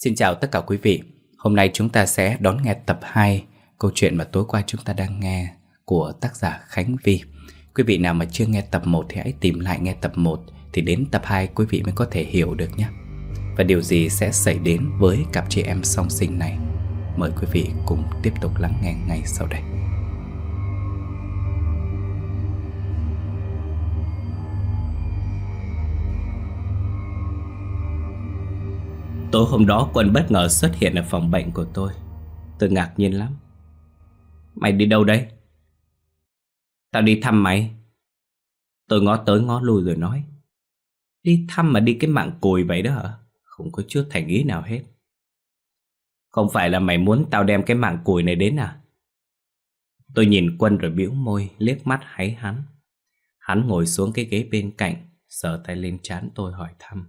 Xin chào tất cả quý vị. Hôm nay chúng ta sẽ đón nghe tập 2 câu chuyện mà tối qua chúng ta đang nghe của tác giả Khánh Vy. Quý vị nào mà chưa nghe tập 1 thì hãy tìm lại nghe tập 1, thì đến tập 2 quý vị mới có thể hiểu được nhé. Và điều gì sẽ xảy đến với cặp chị em song sinh này? Mời quý vị cùng tiếp tục lắng nghe ngay sau đây. Tối hôm đó Quân bất ngờ xuất hiện ở phòng bệnh của tôi. Tôi ngạc nhiên lắm. Mày đi đâu đấy? Tao đi thăm mày. Tôi ngó tới ngó lui rồi nói. Đi thăm mà đi cái mạng cùi vậy đó hả? Không có chút thành ý nào hết. Không phải là mày muốn tao đem cái mạng cùi này đến à? Tôi nhìn Quân rồi bĩu môi, liếc mắt háy hắn. Hắn ngồi xuống cái ghế bên cạnh, sờ tay lên trán tôi hỏi thăm.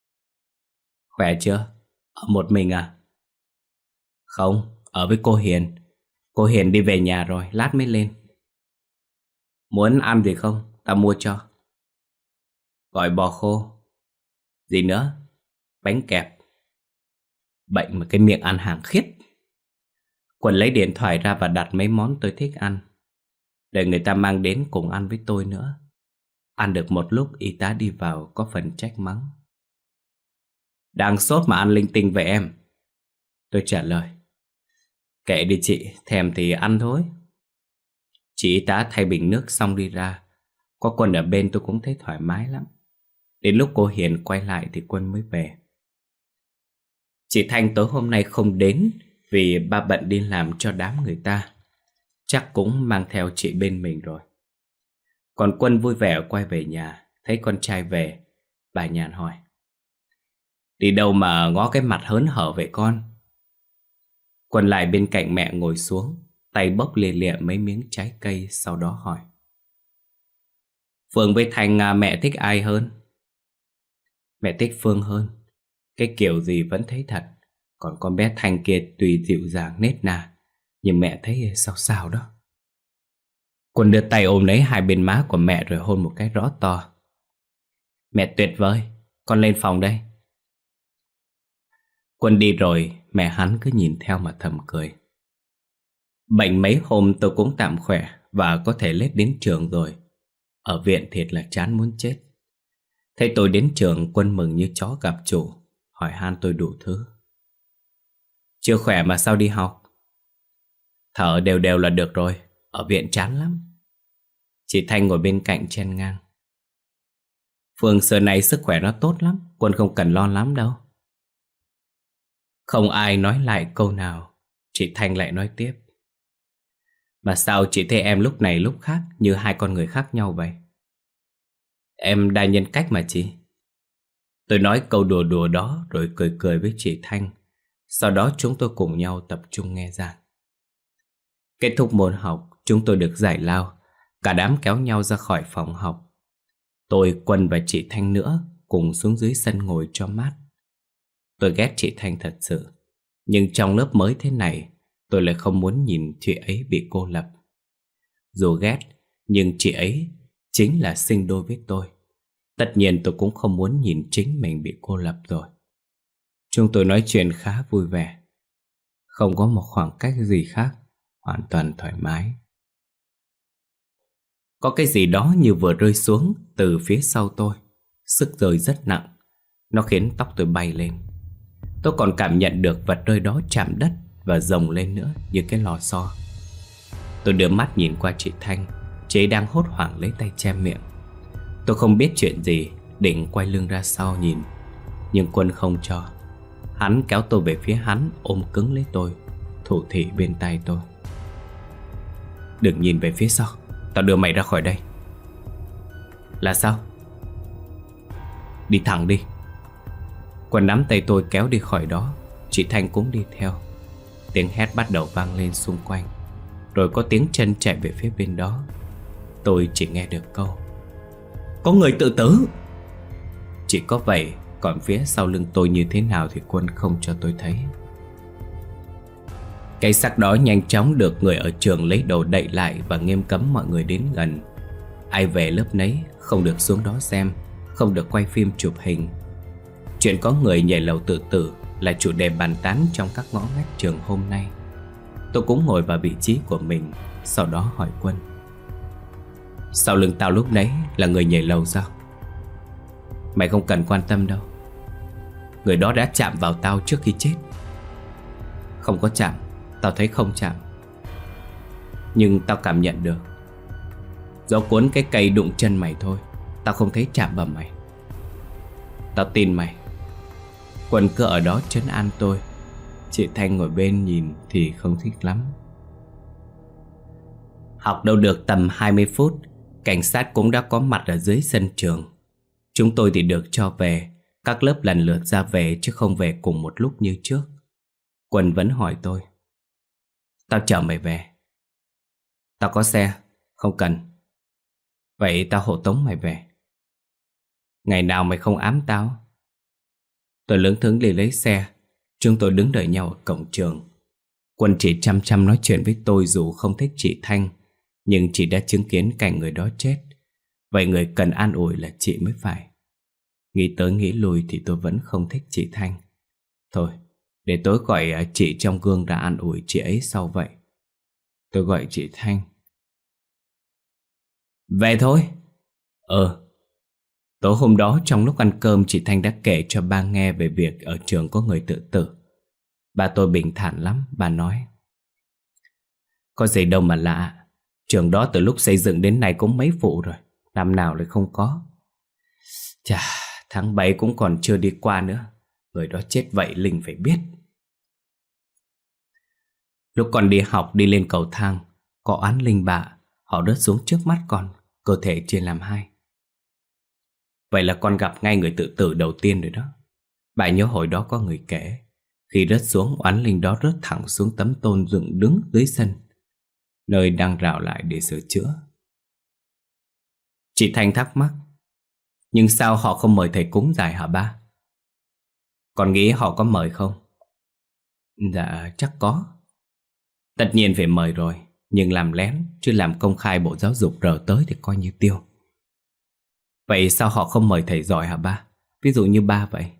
Khỏe chưa? Ở một mình à? Không, ở với cô Hiền. Cô Hiền đi về nhà rồi, lát mới lên. Muốn ăn gì không? Tao mua cho. Gỏi bò khô. Gì nữa? Bánh kẹp. Bệnh mà cái miệng ăn hàng khiết. Quân lấy điện thoại ra và đặt mấy món tôi thích ăn, để người ta mang đến cùng ăn với tôi nữa. Ăn được một lúc y tá đi vào có phần trách mắng. Đang sốt mà ăn linh tinh vậy em? Tôi trả lời. Kệ đi chị, thèm thì ăn thôi. Chị y tá thay bình nước xong đi ra. Có Quân ở bên tôi cũng thấy thoải mái lắm. Đến lúc cô Hiền quay lại thì Quân mới về. Chị Thanh tối hôm nay không đến vì ba bận đi làm cho đám người ta. Chắc cũng mang theo chị bên mình rồi. Còn Quân vui vẻ quay về nhà. Thấy con trai về, bà nhàn hỏi. Đi đâu mà ngó cái mặt hớn hở vậy con? Quân lại bên cạnh mẹ ngồi xuống, tay bốc lia lịa mấy miếng trái cây, sau đó hỏi. Phương với Thanh mẹ thích ai hơn? Mẹ thích Phương hơn. Cái kiểu gì vẫn thấy thật. Còn con bé Thanh kia tuy dịu dàng nết na, nhưng mẹ thấy sao sao đó. Quân đưa tay ôm lấy hai bên má của mẹ rồi hôn một cái rõ to. Mẹ tuyệt vời, con lên phòng đây. Quân đi rồi, mẹ hắn cứ nhìn theo mà thầm cười. Bệnh mấy hôm tôi cũng tạm khỏe và có thể lết đến trường rồi. Ở viện thiệt là chán muốn chết. Thấy tôi đến trường, Quân mừng như chó gặp chủ, hỏi han tôi đủ thứ. Chưa khỏe mà sao đi học? Thở đều đều là được rồi, ở viện chán lắm. Chị Thanh ngồi bên cạnh chen ngang. Phương xưa nay sức khỏe nó tốt lắm, Quân không cần lo lắm đâu. Không ai nói lại câu nào, chị Thanh lại nói tiếp. Mà sao chị thấy em lúc này lúc khác như hai con người khác nhau vậy? Em đa nhân cách mà chị. Tôi nói câu đùa đùa đó rồi cười cười với chị Thanh. Sau đó chúng tôi cùng nhau tập trung nghe giảng. Kết thúc môn học, chúng tôi được giải lao. Cả đám kéo nhau ra khỏi phòng học. Tôi, Quân và chị Thanh nữa cùng xuống dưới sân ngồi cho mát. Tôi ghét chị Thanh thật sự. Nhưng trong lớp mới thế này, tôi lại không muốn nhìn chị ấy bị cô lập. Dù ghét, nhưng chị ấy chính là sinh đôi với tôi. Tất nhiên tôi cũng không muốn nhìn chính mình bị cô lập rồi. Chúng tôi nói chuyện khá vui vẻ. Không có một khoảng cách gì khác, hoàn toàn thoải mái. Có cái gì đó như vừa rơi xuống từ phía sau tôi. Sức rơi rất nặng. Nó khiến tóc tôi bay lên. Tôi còn cảm nhận được vật rơi đó chạm đất và rồng lên nữa như cái lò xo. Tôi đưa mắt nhìn qua chị Thanh. Chị ấy đang hốt hoảng lấy tay che miệng. Tôi không biết chuyện gì, định quay lưng ra sau nhìn, nhưng Quân không cho. Hắn kéo tôi về phía hắn, ôm cứng lấy tôi, thủ thỉ bên tai tôi. Đừng nhìn về phía sau, tao đưa mày ra khỏi đây. Là sao? Đi thẳng đi. Quân nắm tay tôi kéo đi khỏi đó. Chị Thanh cũng đi theo. Tiếng hét bắt đầu vang lên xung quanh. Rồi có tiếng chân chạy về phía bên đó. Tôi chỉ nghe được câu: có người tự tử. Chỉ có vậy, còn phía sau lưng tôi như thế nào thì Quân không cho tôi thấy. Cái xác đó nhanh chóng được người ở trường lấy đồ đậy lại và nghiêm cấm mọi người đến gần. Ai về lớp nấy, không được xuống đó xem, không được quay phim chụp hình. Chuyện có người nhảy lầu tự tử là chủ đề bàn tán trong các ngõ ngách trường hôm nay. Tôi cũng ngồi vào vị trí của mình, sau đó hỏi Quân: sau lưng tao lúc nãy là người nhảy lầu sao? Mày không cần quan tâm đâu. Người đó đã chạm vào tao trước khi chết. Không có chạm, tao thấy không chạm. Nhưng tao cảm nhận được. Gió cuốn cái cây đụng chân mày thôi, tao không thấy chạm vào mày. Tao tin mày. Quân cứ ở đó trấn an tôi. Chị Thanh ngồi bên nhìn thì không thích lắm. Học đâu được tầm 20 phút, cảnh sát cũng đã có mặt ở dưới sân trường. Chúng tôi thì được cho về. Các lớp lần lượt ra về chứ không về cùng một lúc như trước. Quân vẫn hỏi tôi: tao chở mày về. Tao có xe, không cần. Vậy tao hộ tống mày về. Ngày nào mày không ám tao? Tôi lững thững đi lấy xe. Chúng tôi đứng đợi nhau ở cổng trường. Quân chỉ chăm chăm nói chuyện với tôi dù không thích chị Thanh, nhưng chị đã chứng kiến cảnh người đó chết. Vậy người cần an ủi là chị mới phải. Nghĩ tới nghĩ lui thì tôi vẫn không thích chị Thanh. Thôi, để tối gọi chị trong gương ra an ủi chị ấy sau vậy. Tôi gọi chị Thanh. Về thôi. Tối hôm đó trong lúc ăn cơm, chị Thanh đã kể cho ba nghe về việc ở trường có người tự tử. Ba tôi bình thản lắm. Bà nói: có gì đâu mà lạ. Trường đó từ lúc xây dựng đến nay cũng mấy vụ rồi, năm nào lại không có. Chà, tháng 7 cũng còn chưa đi qua nữa. Người đó chết vậy Linh phải biết. Lúc còn đi học, đi lên cầu thang, có oán linh bạ. Họ rớt xuống trước mắt con, cơ thể chia làm hai. Vậy là con gặp ngay người tự tử đầu tiên rồi đó. Bà nhớ hồi đó có người kể, khi rớt xuống, oán linh đó rớt thẳng xuống tấm tôn dựng đứng dưới sân, nơi đang rào lại để sửa chữa. Chị Thanh thắc mắc: nhưng sao họ không mời thầy cúng giải hả ba? Con nghĩ họ có mời không? Dạ chắc có. Tất nhiên phải mời rồi, nhưng làm lén, chứ làm công khai Bộ Giáo dục rờ tới thì coi như tiêu. Vậy sao họ không mời thầy giỏi hả ba? Ví dụ như ba vậy.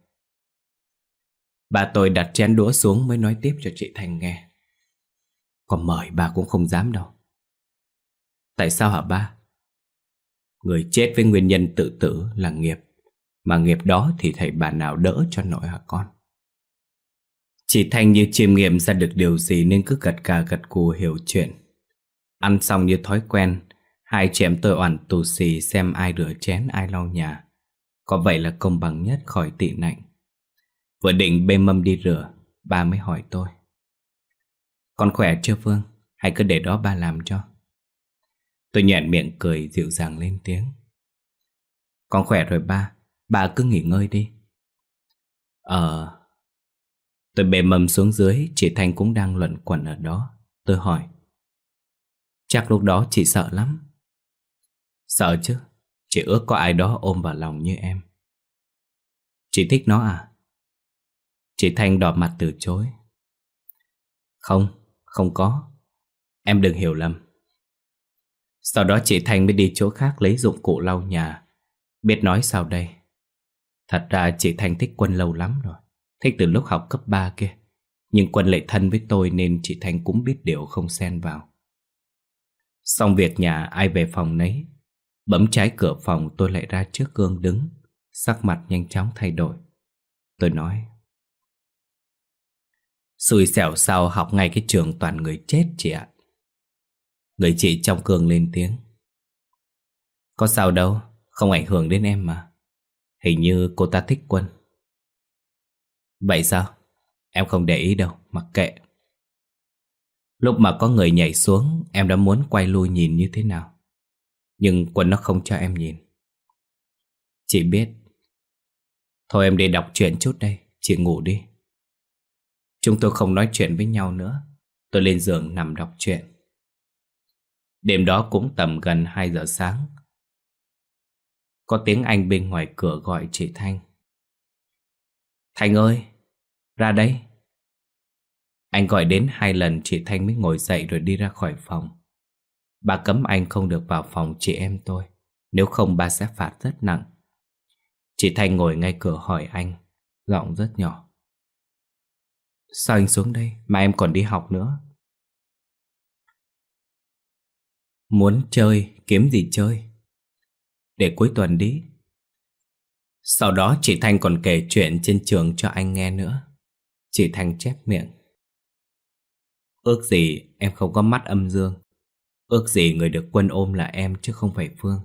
Ba tôi đặt chén đũa xuống mới nói tiếp cho chị Thanh nghe. Còn mời ba cũng không dám đâu. Tại sao hả ba? Người chết với nguyên nhân tự tử là nghiệp, mà nghiệp đó thì thầy bà nào đỡ cho nổi hả con? Chị Thanh như chiêm nghiệm ra được điều gì nên cứ gật gà gật gù hiểu chuyện. Ăn xong như thói quen, hai chị em tôi oằn tù xì xem ai rửa chén ai lau nhà. Có vậy là công bằng nhất khỏi tị nạnh. Vừa định bê mâm đi rửa, ba mới hỏi tôi: con khỏe chưa Phương? Hay cứ để đó ba làm cho? Tôi nhoẻn miệng cười dịu dàng lên tiếng: con khỏe rồi ba cứ nghỉ ngơi đi. Tôi bê mâm xuống dưới, chị Thanh cũng đang luẩn quẩn ở đó. Tôi hỏi: chắc lúc đó chị sợ lắm? Sợ chứ, chị ước có ai đó ôm vào lòng như em. Chị thích nó à? Chị Thanh đỏ mặt từ chối: không có. Em đừng hiểu lầm. Sau đó chị Thanh mới đi chỗ khác lấy dụng cụ lau nhà. Biết nói sao đây? Thật ra chị Thanh thích Quân lâu lắm rồi, thích từ lúc học cấp 3 kia. Nhưng Quân lại thân với tôi nên chị Thanh cũng biết điều không xen vào. Xong việc nhà ai về phòng nấy. Bấm trái cửa phòng, tôi lại ra trước gương đứng. Sắc mặt nhanh chóng thay đổi. Tôi nói: xui xẻo sao học ngay cái trường toàn người chết chị ạ. Người chị trong gương lên tiếng: có sao đâu, không ảnh hưởng đến em mà. Hình như cô ta thích Quân. Vậy sao? Em không để ý đâu, mặc kệ. Lúc mà có người nhảy xuống, em đã muốn quay lui nhìn như thế nào, nhưng Quân nó không cho em nhìn. Chị biết. Thôi em đi đọc truyện chút đây, chị ngủ đi. Chúng tôi không nói chuyện với nhau nữa. Tôi lên giường nằm đọc truyện. Đêm đó cũng tầm gần 2 giờ sáng. Có tiếng Anh bên ngoài cửa gọi chị Thanh: Thanh ơi, ra đây. Anh gọi đến 2 lần chị Thanh mới ngồi dậy rồi đi ra khỏi phòng. Bà cấm anh không được vào phòng chị em tôi, nếu không bà sẽ phạt rất nặng. Chị Thanh ngồi ngay cửa hỏi anh, giọng rất nhỏ: Sao anh xuống đây mà em còn đi học nữa? Muốn chơi, kiếm gì chơi? Để cuối tuần đi. Sau đó chị Thanh còn kể chuyện trên trường cho anh nghe nữa. Chị Thanh chép miệng. Ước gì em không có mắt âm dương. Ước gì người được Quân ôm là em chứ không phải Phương.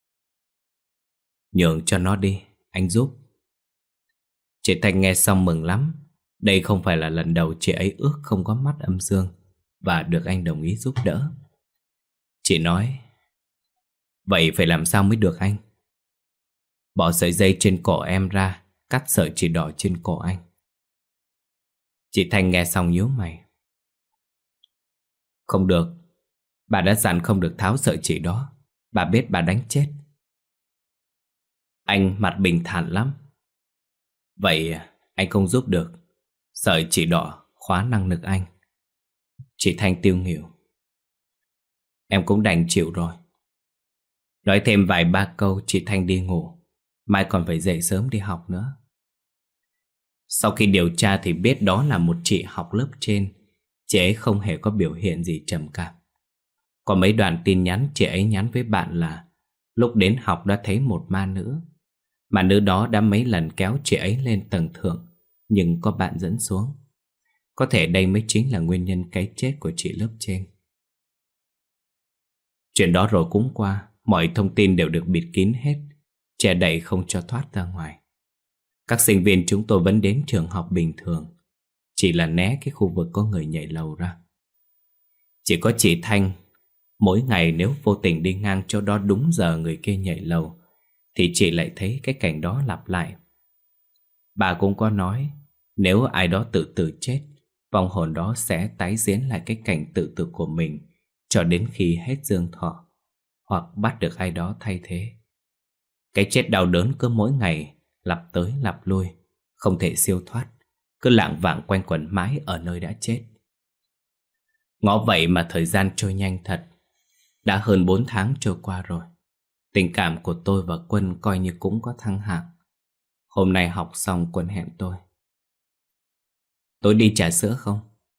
Nhường cho nó đi, anh giúp. Chị Thanh nghe xong mừng lắm. Đây không phải là lần đầu chị ấy ước không có mắt âm dương và được anh đồng ý giúp đỡ. Chị nói, vậy phải làm sao mới được anh? Bỏ sợi dây trên cổ em ra, cắt sợi chỉ đỏ trên cổ anh. Chị Thanh nghe xong nhíu mày. Không được. Bà đã dặn không được tháo sợi chỉ đó. Bà biết bà đánh chết. Anh mặt bình thản lắm. Vậy anh không giúp được. Sợi chỉ đỏ khóa năng lực anh. Chị Thanh tiêu nghỉu. Em cũng đành chịu rồi. Nói thêm vài ba câu chị Thanh đi ngủ. Mai còn phải dậy sớm đi học nữa. Sau khi điều tra thì biết đó là một chị học lớp trên. Chị ấy không hề có biểu hiện gì trầm cảm. Có mấy đoạn tin nhắn chị ấy nhắn với bạn là lúc đến học đã thấy một ma nữ. Ma nữ đó đã mấy lần kéo chị ấy lên tầng thượng, nhưng có bạn dẫn xuống. Có thể đây mới chính là nguyên nhân cái chết của chị lớp trên. Chuyện đó rồi cũng qua. Mọi thông tin đều được bịt kín hết, che đậy không cho thoát ra ngoài. Các sinh viên chúng tôi vẫn đến trường học bình thường, chỉ là né cái khu vực có người nhảy lầu ra. Chỉ có chị Thanh, mỗi ngày nếu vô tình đi ngang chỗ đó đúng giờ người kia nhảy lầu, thì chị lại thấy cái cảnh đó lặp lại. Bà cũng có nói, nếu ai đó tự tử chết, vong hồn đó sẽ tái diễn lại cái cảnh tự tử của mình cho đến khi hết dương thọ, hoặc bắt được ai đó thay thế. Cái chết đau đớn cứ mỗi ngày lặp tới lặp lui, không thể siêu thoát, cứ lảng vảng quanh quẩn mãi ở nơi đã chết. Ngó vậy mà thời gian trôi nhanh thật. Đã hơn 4 tháng trôi qua rồi. Tình cảm của tôi và Quân coi như cũng có thăng hạng. Hôm nay học xong Quân hẹn tôi. Tối đi trà sữa không?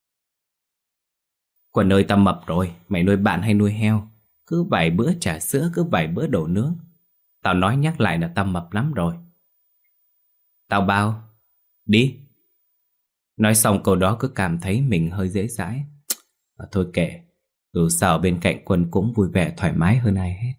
Quân ơi, tao mập rồi. Mày nuôi bạn hay nuôi heo? Cứ vài bữa trà sữa, cứ vài bữa đồ nướng. Tao nói nhắc lại là tao mập lắm rồi. Tao bao. Đi. Nói xong câu đó cứ cảm thấy mình hơi dễ dãi. Thôi kệ. Dù sao bên cạnh Quân cũng vui vẻ thoải mái hơn ai hết.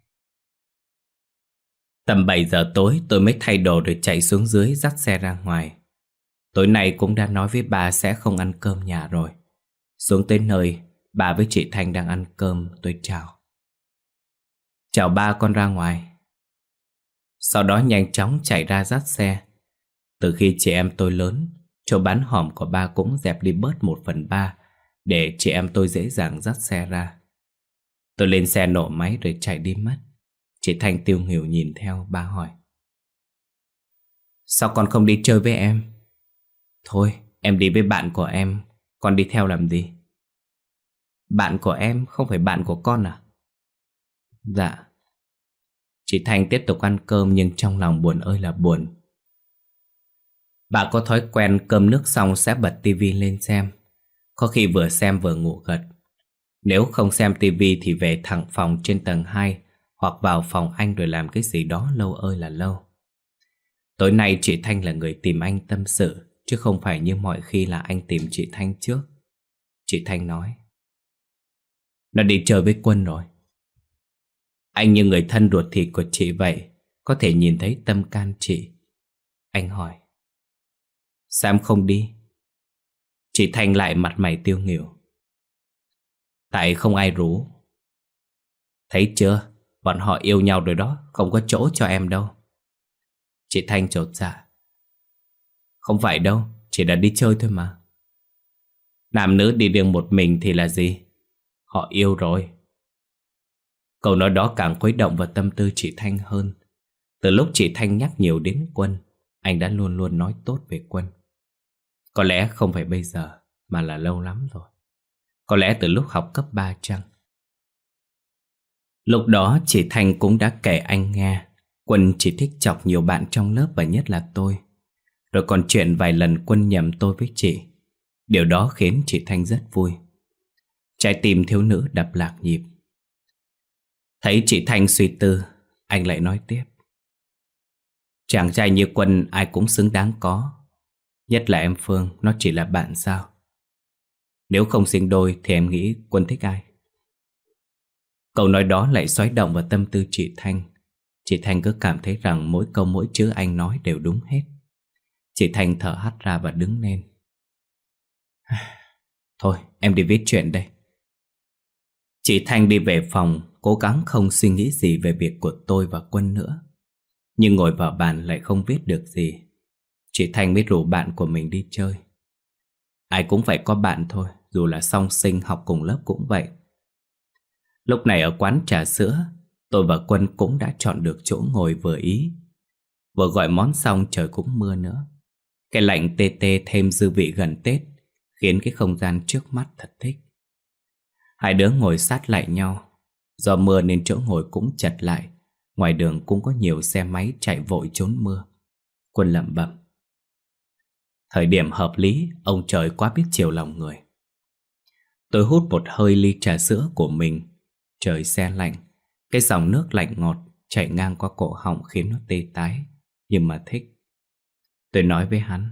Tầm 7 giờ tối tôi mới thay đồ rồi chạy xuống dưới dắt xe ra ngoài. Tối nay cũng đã nói với bà sẽ không ăn cơm nhà rồi. Xuống tới nơi, bà với chị Thanh đang ăn cơm, tôi chào. Chào ba, con ra ngoài. Sau đó nhanh chóng chạy ra dắt xe. Từ khi chị em tôi lớn, chỗ bán hòm của ba cũng dẹp đi bớt 1/3 để chị em tôi dễ dàng dắt xe ra. Tôi lên xe nổ máy rồi chạy đi mất. Chị Thanh tiêu nghỉu nhìn theo, ba hỏi. Sao con không đi chơi với em? Thôi, em đi với bạn của em, con đi theo làm gì? Bạn của em không phải bạn của con à? Dạ. Chị Thanh tiếp tục ăn cơm nhưng trong lòng buồn ơi là buồn. Bà có thói quen cơm nước xong sẽ bật tivi lên xem. Có khi vừa xem vừa ngủ gật. Nếu không xem tivi thì về thẳng phòng trên tầng 2 hoặc vào phòng anh rồi làm cái gì đó lâu ơi là lâu. Tối nay chị Thanh là người tìm anh tâm sự, chứ không phải như mọi khi là anh tìm chị Thanh trước. Chị Thanh nói, nó đi chơi với Quân rồi. Anh như người thân ruột thịt của chị vậy, có thể nhìn thấy tâm can chị. Anh hỏi, sao em không đi? Chị Thanh lại mặt mày tiêu nghỉu. Tại không ai rủ. Thấy chưa, bọn họ yêu nhau rồi đó, không có chỗ cho em đâu. Chị Thanh chột dạ. Không phải đâu, chỉ là đi chơi thôi mà. Nam nữ đi riêng một mình thì là gì? Họ yêu rồi. Câu nói đó càng khuấy động vào tâm tư chị Thanh hơn. Từ lúc chị Thanh nhắc nhiều đến Quân, anh đã luôn luôn nói tốt về Quân. Có lẽ không phải bây giờ, mà là lâu lắm rồi. Có lẽ từ lúc học cấp 3 chăng? Lúc đó chị Thanh cũng đã kể anh nghe Quân chỉ thích chọc nhiều bạn trong lớp và nhất là tôi. Rồi còn chuyện vài lần Quân nhầm tôi với chị. Điều đó khiến chị Thanh rất vui. Trái tim thiếu nữ đập lạc nhịp. Thấy chị Thanh suy tư, anh lại nói tiếp. Chàng trai như Quân ai cũng xứng đáng có. Nhất là em Phương, nó chỉ là bạn sao. Nếu không sinh đôi thì em nghĩ Quân thích ai? Câu nói đó lại xoáy động vào tâm tư chị Thanh. Chị Thanh cứ cảm thấy rằng mỗi câu mỗi chữ anh nói đều đúng hết. Chị Thanh thở hắt ra và đứng lên. Thôi em đi viết chuyện đây. Chị Thanh đi về phòng, cố gắng không suy nghĩ gì về việc của tôi và Quân nữa. Nhưng ngồi vào bàn lại không viết được gì. Chị Thanh mới rủ bạn của mình đi chơi. Ai cũng phải có bạn thôi, dù là song sinh học cùng lớp cũng vậy. Lúc này ở quán trà sữa, tôi và Quân cũng đã chọn được chỗ ngồi vừa ý. Vừa gọi món xong trời cũng mưa nữa. Cái lạnh tê tê thêm dư vị gần Tết khiến cái không gian trước mắt thật thích. Hai đứa ngồi sát lại nhau. Do mưa nên chỗ ngồi cũng chật lại. Ngoài đường cũng có nhiều xe máy chạy vội trốn mưa. Quân lẩm bẩm. Thời điểm hợp lý, ông trời quá biết chiều lòng người. Tôi hút một hơi ly trà sữa của mình. Trời se lạnh. Cái dòng nước lạnh ngọt chảy ngang qua cổ họng khiến nó tê tái. Nhưng mà thích. Tôi nói với hắn.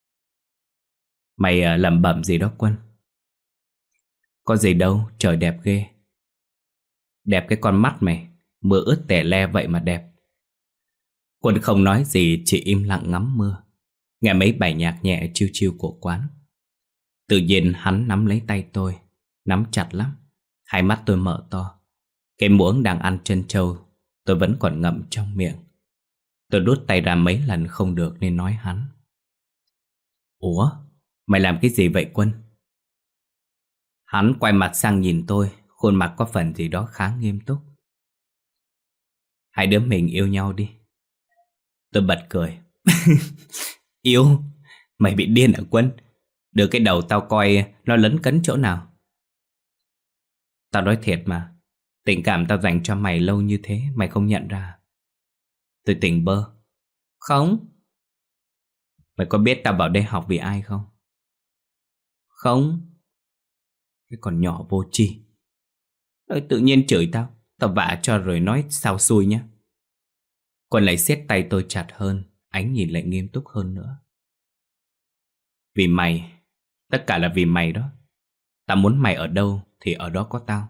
Mày lẩm bẩm gì đó Quân? Có gì đâu, trời đẹp ghê. Đẹp cái con mắt mày, mưa ướt tè le vậy mà đẹp. Quân không nói gì, chỉ im lặng ngắm mưa, nghe mấy bài nhạc nhẹ chill chill của quán. Tự nhiên hắn nắm lấy tay tôi, nắm chặt lắm. Hai mắt tôi mở to. Cái muỗng đang ăn trân châu tôi vẫn còn ngậm trong miệng. Tôi đút tay ra mấy lần không được nên nói hắn. Ủa, mày làm cái gì vậy Quân? Hắn quay mặt sang nhìn tôi, khuôn mặt có phần gì đó khá nghiêm túc. Hai đứa mình yêu nhau đi. Tôi bật cười. Yêu? Mày bị điên hả Quân? Đưa cái đầu tao coi nó lấn cấn chỗ nào. Tao nói thiệt mà, tình cảm tao dành cho mày lâu như thế mày không nhận ra. Tôi tỉnh bơ. Không. Mày có biết tao vào đây học vì ai không? Không. Cái con nhỏ vô tri. Tự nhiên chửi tao, tao vạ cho rồi nói sao xui nhá. Quân lại siết tay tôi chặt hơn, ánh nhìn lại nghiêm túc hơn nữa. Vì mày, tất cả là vì mày đó. Tao muốn mày ở đâu thì ở đó có tao.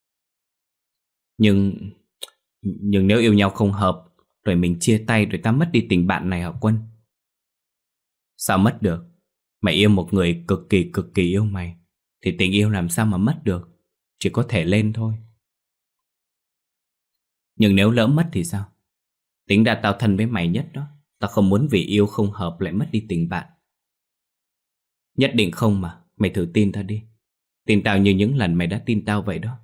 Nhưng nếu yêu nhau không hợp, rồi mình chia tay rồi tao mất đi tình bạn này hả Quân? Sao mất được? Mày yêu một người cực kỳ yêu mày thì tình yêu làm sao mà mất được? Chỉ có thể lên thôi. Nhưng nếu lỡ mất thì sao? Tính ra tao thân với mày nhất đó. Tao không muốn vì yêu không hợp lại mất đi tình bạn. Nhất định không mà. Mày thử tin tao đi. Tin tao như những lần mày đã tin tao vậy đó.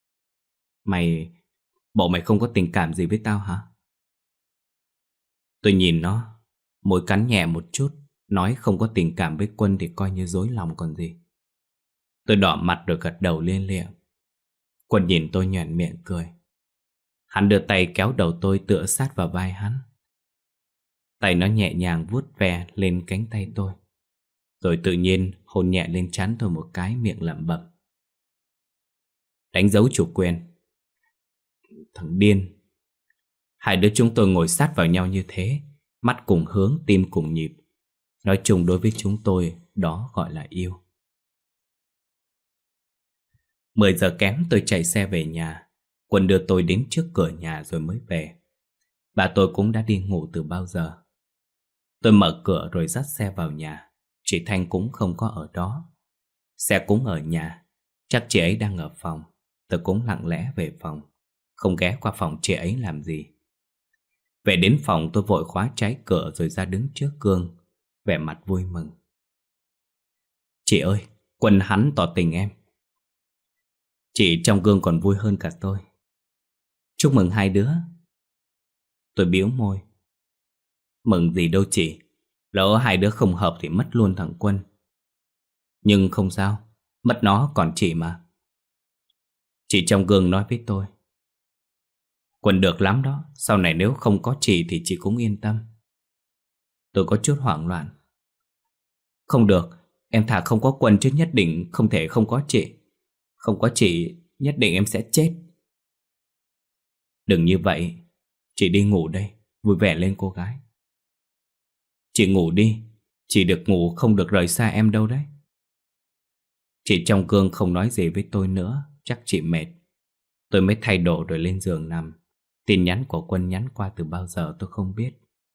Bộ mày không có tình cảm gì với tao hả? Tôi nhìn nó, môi cắn nhẹ một chút. Nói không có tình cảm với Quân thì coi như dối lòng còn gì. Tôi đỏ mặt rồi gật đầu liên liệng. Quân nhìn tôi nhoẻn miệng cười. Hắn đưa tay kéo đầu tôi tựa sát vào vai hắn. Tay nó nhẹ nhàng vuốt ve lên cánh tay tôi. Rồi tự nhiên hôn nhẹ lên trán tôi một cái, miệng lẩm bẩm. Đánh dấu chủ quyền. Thằng điên. Hai đứa chúng tôi ngồi sát vào nhau như thế, mắt cùng hướng, tim cùng nhịp. Nói chung đối với chúng tôi, đó gọi là yêu. 10 giờ kém tôi chạy xe về nhà. Quân đưa tôi đến trước cửa nhà rồi mới về. Bà tôi cũng đã đi ngủ từ bao giờ. Tôi mở cửa rồi dắt xe vào nhà. Chị Thanh cũng không có ở đó. Xe cũng ở nhà. Chắc chị ấy đang ở phòng. Tôi cũng lặng lẽ về phòng, không ghé qua phòng chị ấy làm gì. Về đến phòng tôi vội khóa trái cửa rồi ra đứng trước gương, vẻ mặt vui mừng. Chị ơi, Quân hắn tỏ tình em. Chị trong gương còn vui hơn cả tôi. Chúc mừng hai đứa. Tôi bĩu môi. Mừng gì đâu chị. Lỡ hai đứa không hợp thì mất luôn thằng Quân. Nhưng không sao, mất nó còn chị mà. Chị trong gương nói với tôi. Quân được lắm đó, sau này nếu không có chị thì chị cũng yên tâm. Tôi có chút hoảng loạn. Không được, Em thà không có Quân chứ nhất định không thể không có chị. Không có chị, nhất định em sẽ chết. Đừng như vậy. Chị đi ngủ đây. Vui vẻ lên cô gái. Chị ngủ đi. Chị được ngủ, không được rời xa em đâu đấy. Chị trong gương không nói gì với tôi nữa. Chắc chị mệt. Tôi mới thay đồ rồi lên giường nằm. Tin nhắn của Quân nhắn qua từ bao giờ tôi không biết.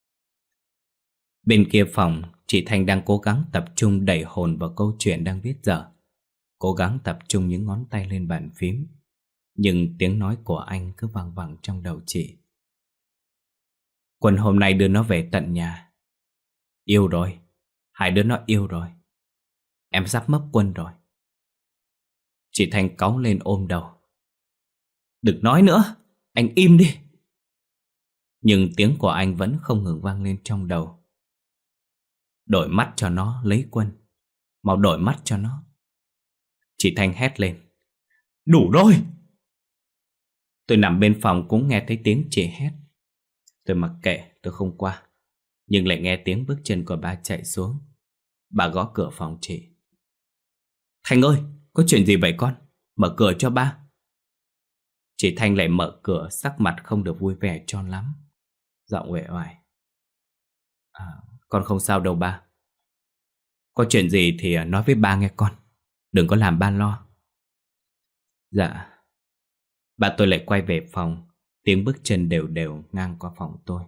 Bên kia phòng, chị Thanh đang cố gắng tập trung đẩy hồn vào câu chuyện đang viết dở. Cố gắng tập trung những ngón tay lên bàn phím. Nhưng tiếng nói của anh cứ vang vẳng trong đầu chị. Quân hôm nay đưa nó về tận nhà. Yêu rồi. Hai đứa nó yêu rồi. Em sắp mất Quân rồi. Chị Thanh cáu lên ôm đầu. Đừng nói nữa. Anh im đi. Nhưng tiếng của anh vẫn không ngừng vang lên trong đầu. Đổi mắt cho nó lấy Quân. Mau đổi mắt cho nó. Chị Thanh hét lên. Đủ rồi. Tôi nằm bên phòng cũng nghe thấy tiếng chị hét. Tôi mặc kệ, tôi không qua. Nhưng lại nghe tiếng bước chân của ba chạy xuống. Bà gõ cửa phòng chị. Thanh ơi, có chuyện gì vậy con? Mở cửa cho ba. Chị Thanh lại mở cửa, sắc mặt không được vui vẻ cho lắm. Giọng uể oải. Con không sao đâu ba. Có chuyện gì thì nói với ba nghe con. Đừng có làm ba lo. Dạ. Bà tôi lại quay về phòng. Tiếng bước chân đều đều ngang qua phòng tôi.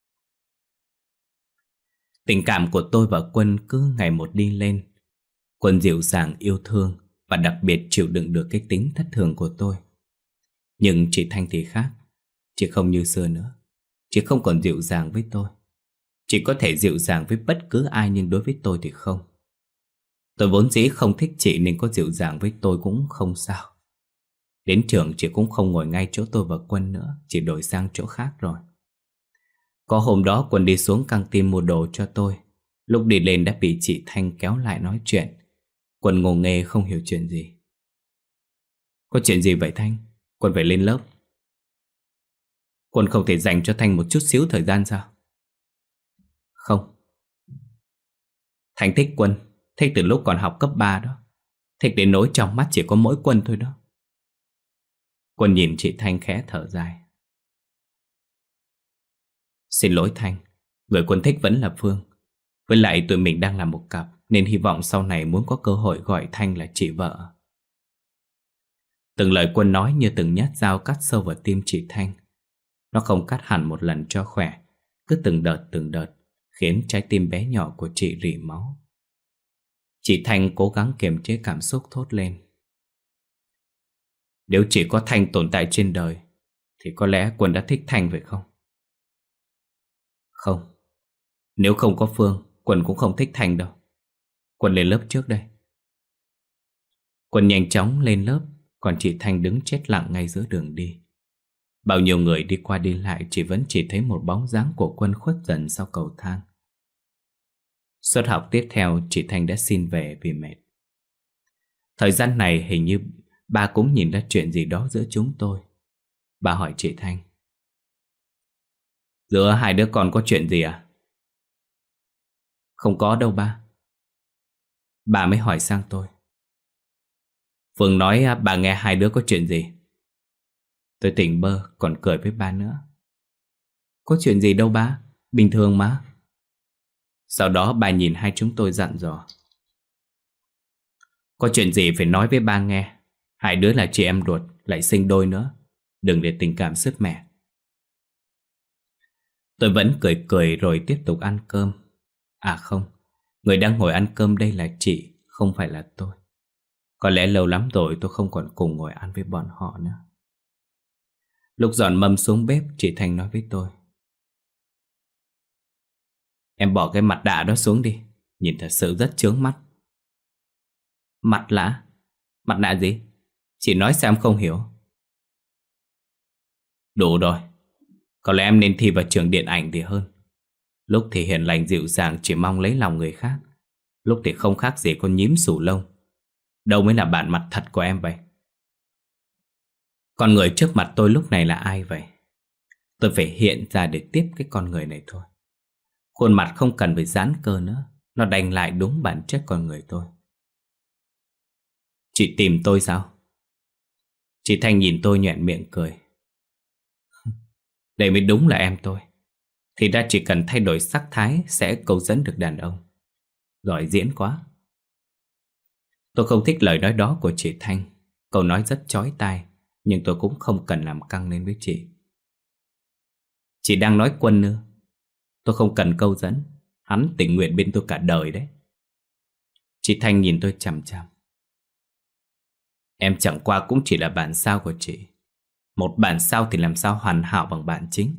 Tình cảm của tôi và Quân cứ ngày một đi lên. Quân dịu dàng yêu thương và đặc biệt chịu đựng được cái tính thất thường của tôi. Nhưng chị Thanh thì khác. Chị không như xưa nữa. Chị không còn dịu dàng với tôi. Chị có thể dịu dàng với bất cứ ai, nhưng đối với tôi thì không. Tôi vốn dĩ không thích chị nên có dịu dàng với tôi cũng không sao. Đến trường chị cũng không ngồi ngay chỗ tôi và Quân nữa. Chị đổi sang chỗ khác rồi. Có hôm đó Quân đi xuống căng tin mua đồ cho tôi. Lúc đi lên đã bị chị Thanh kéo lại nói chuyện. Quân ngô nghê không hiểu chuyện gì. Có chuyện gì vậy Thanh? Quân phải lên lớp. Quân không thể dành cho Thanh một chút xíu thời gian sao? Không. Thanh thích Quân. Thích từ lúc còn học cấp 3 đó. Thích đến nỗi trong mắt chỉ có mỗi Quân thôi đó. Quân nhìn chị Thanh khẽ thở dài. Xin lỗi Thanh. Người Quân thích vẫn là Phương. Với lại tụi mình đang là một cặp, nên hy vọng sau này muốn có cơ hội gọi Thanh là chị vợ. Từng lời Quân nói như từng nhát dao cắt sâu vào tim chị Thanh. Nó không cắt hẳn một lần cho khỏe, cứ từng đợt, khiến trái tim bé nhỏ của chị rỉ máu. Chị Thanh cố gắng kiềm chế cảm xúc thốt lên. Nếu chỉ có Thanh tồn tại trên đời, thì có lẽ Quân đã thích Thanh phải không? Không. Nếu không có Phương, Quân cũng không thích Thanh đâu. Quân lên lớp trước đây. Quân nhanh chóng lên lớp, còn chị Thanh đứng chết lặng ngay giữa đường đi. Bao nhiêu người đi qua đi lại vẫn chỉ thấy một bóng dáng của Quân khuất dần sau cầu thang. Suốt học tiếp theo, chị Thanh đã xin về vì mệt. Thời gian này hình như ba cũng nhìn ra chuyện gì đó giữa chúng tôi. Bà hỏi chị Thanh. Giữa hai đứa con có chuyện gì à? Không có đâu ba. Bà mới hỏi sang tôi. Phương nói bà nghe hai đứa có chuyện gì? Tôi tỉnh bơ còn cười với ba nữa. Có chuyện gì đâu ba, bình thường mà. Sau đó bà nhìn hai chúng tôi dặn dò. Có chuyện gì phải nói với ba nghe. Hai đứa là chị em ruột, lại sinh đôi nữa. Đừng để tình cảm sứt mẻ. Tôi vẫn cười cười rồi tiếp tục ăn cơm. À không, người đang ngồi ăn cơm đây là chị, không phải là tôi. Có lẽ lâu lắm rồi tôi không còn cùng ngồi ăn với bọn họ nữa. Lúc dọn mâm xuống bếp, chị Thanh nói với tôi. Em bỏ cái mặt nạ đó xuống đi. Nhìn thật sự rất chướng mắt. Mặt lạ? Mặt nạ gì? Chị nói sao em không hiểu. Đủ rồi. Có lẽ em nên thi vào trường điện ảnh thì hơn. Lúc thì hiền lành dịu dàng, chỉ mong lấy lòng người khác. Lúc thì không khác gì con nhím sù lông. Đâu mới là bản mặt thật của em vậy? Con người trước mặt tôi lúc này là ai vậy? Tôi phải hiện ra để tiếp cái con người này thôi. Khuôn mặt không cần phải giãn cơ nữa. Nó đành lại đúng bản chất con người tôi. Chị tìm tôi sao? Chị Thanh nhìn tôi nhoẻn miệng cười. Đây mới đúng là em tôi. Thì ra chỉ cần thay đổi sắc thái sẽ câu dẫn được đàn ông. Giỏi diễn quá. Tôi không thích lời nói đó của chị Thanh. Câu nói rất chói tai, nhưng tôi cũng không cần làm căng lên với chị. Chị đang nói Quân ư? Tôi không cần câu dẫn. Hắn tình nguyện bên tôi cả đời đấy. Chị Thanh nhìn tôi chằm chằm. Em chẳng qua cũng chỉ là bản sao của chị. Một bản sao thì làm sao hoàn hảo bằng bản chính.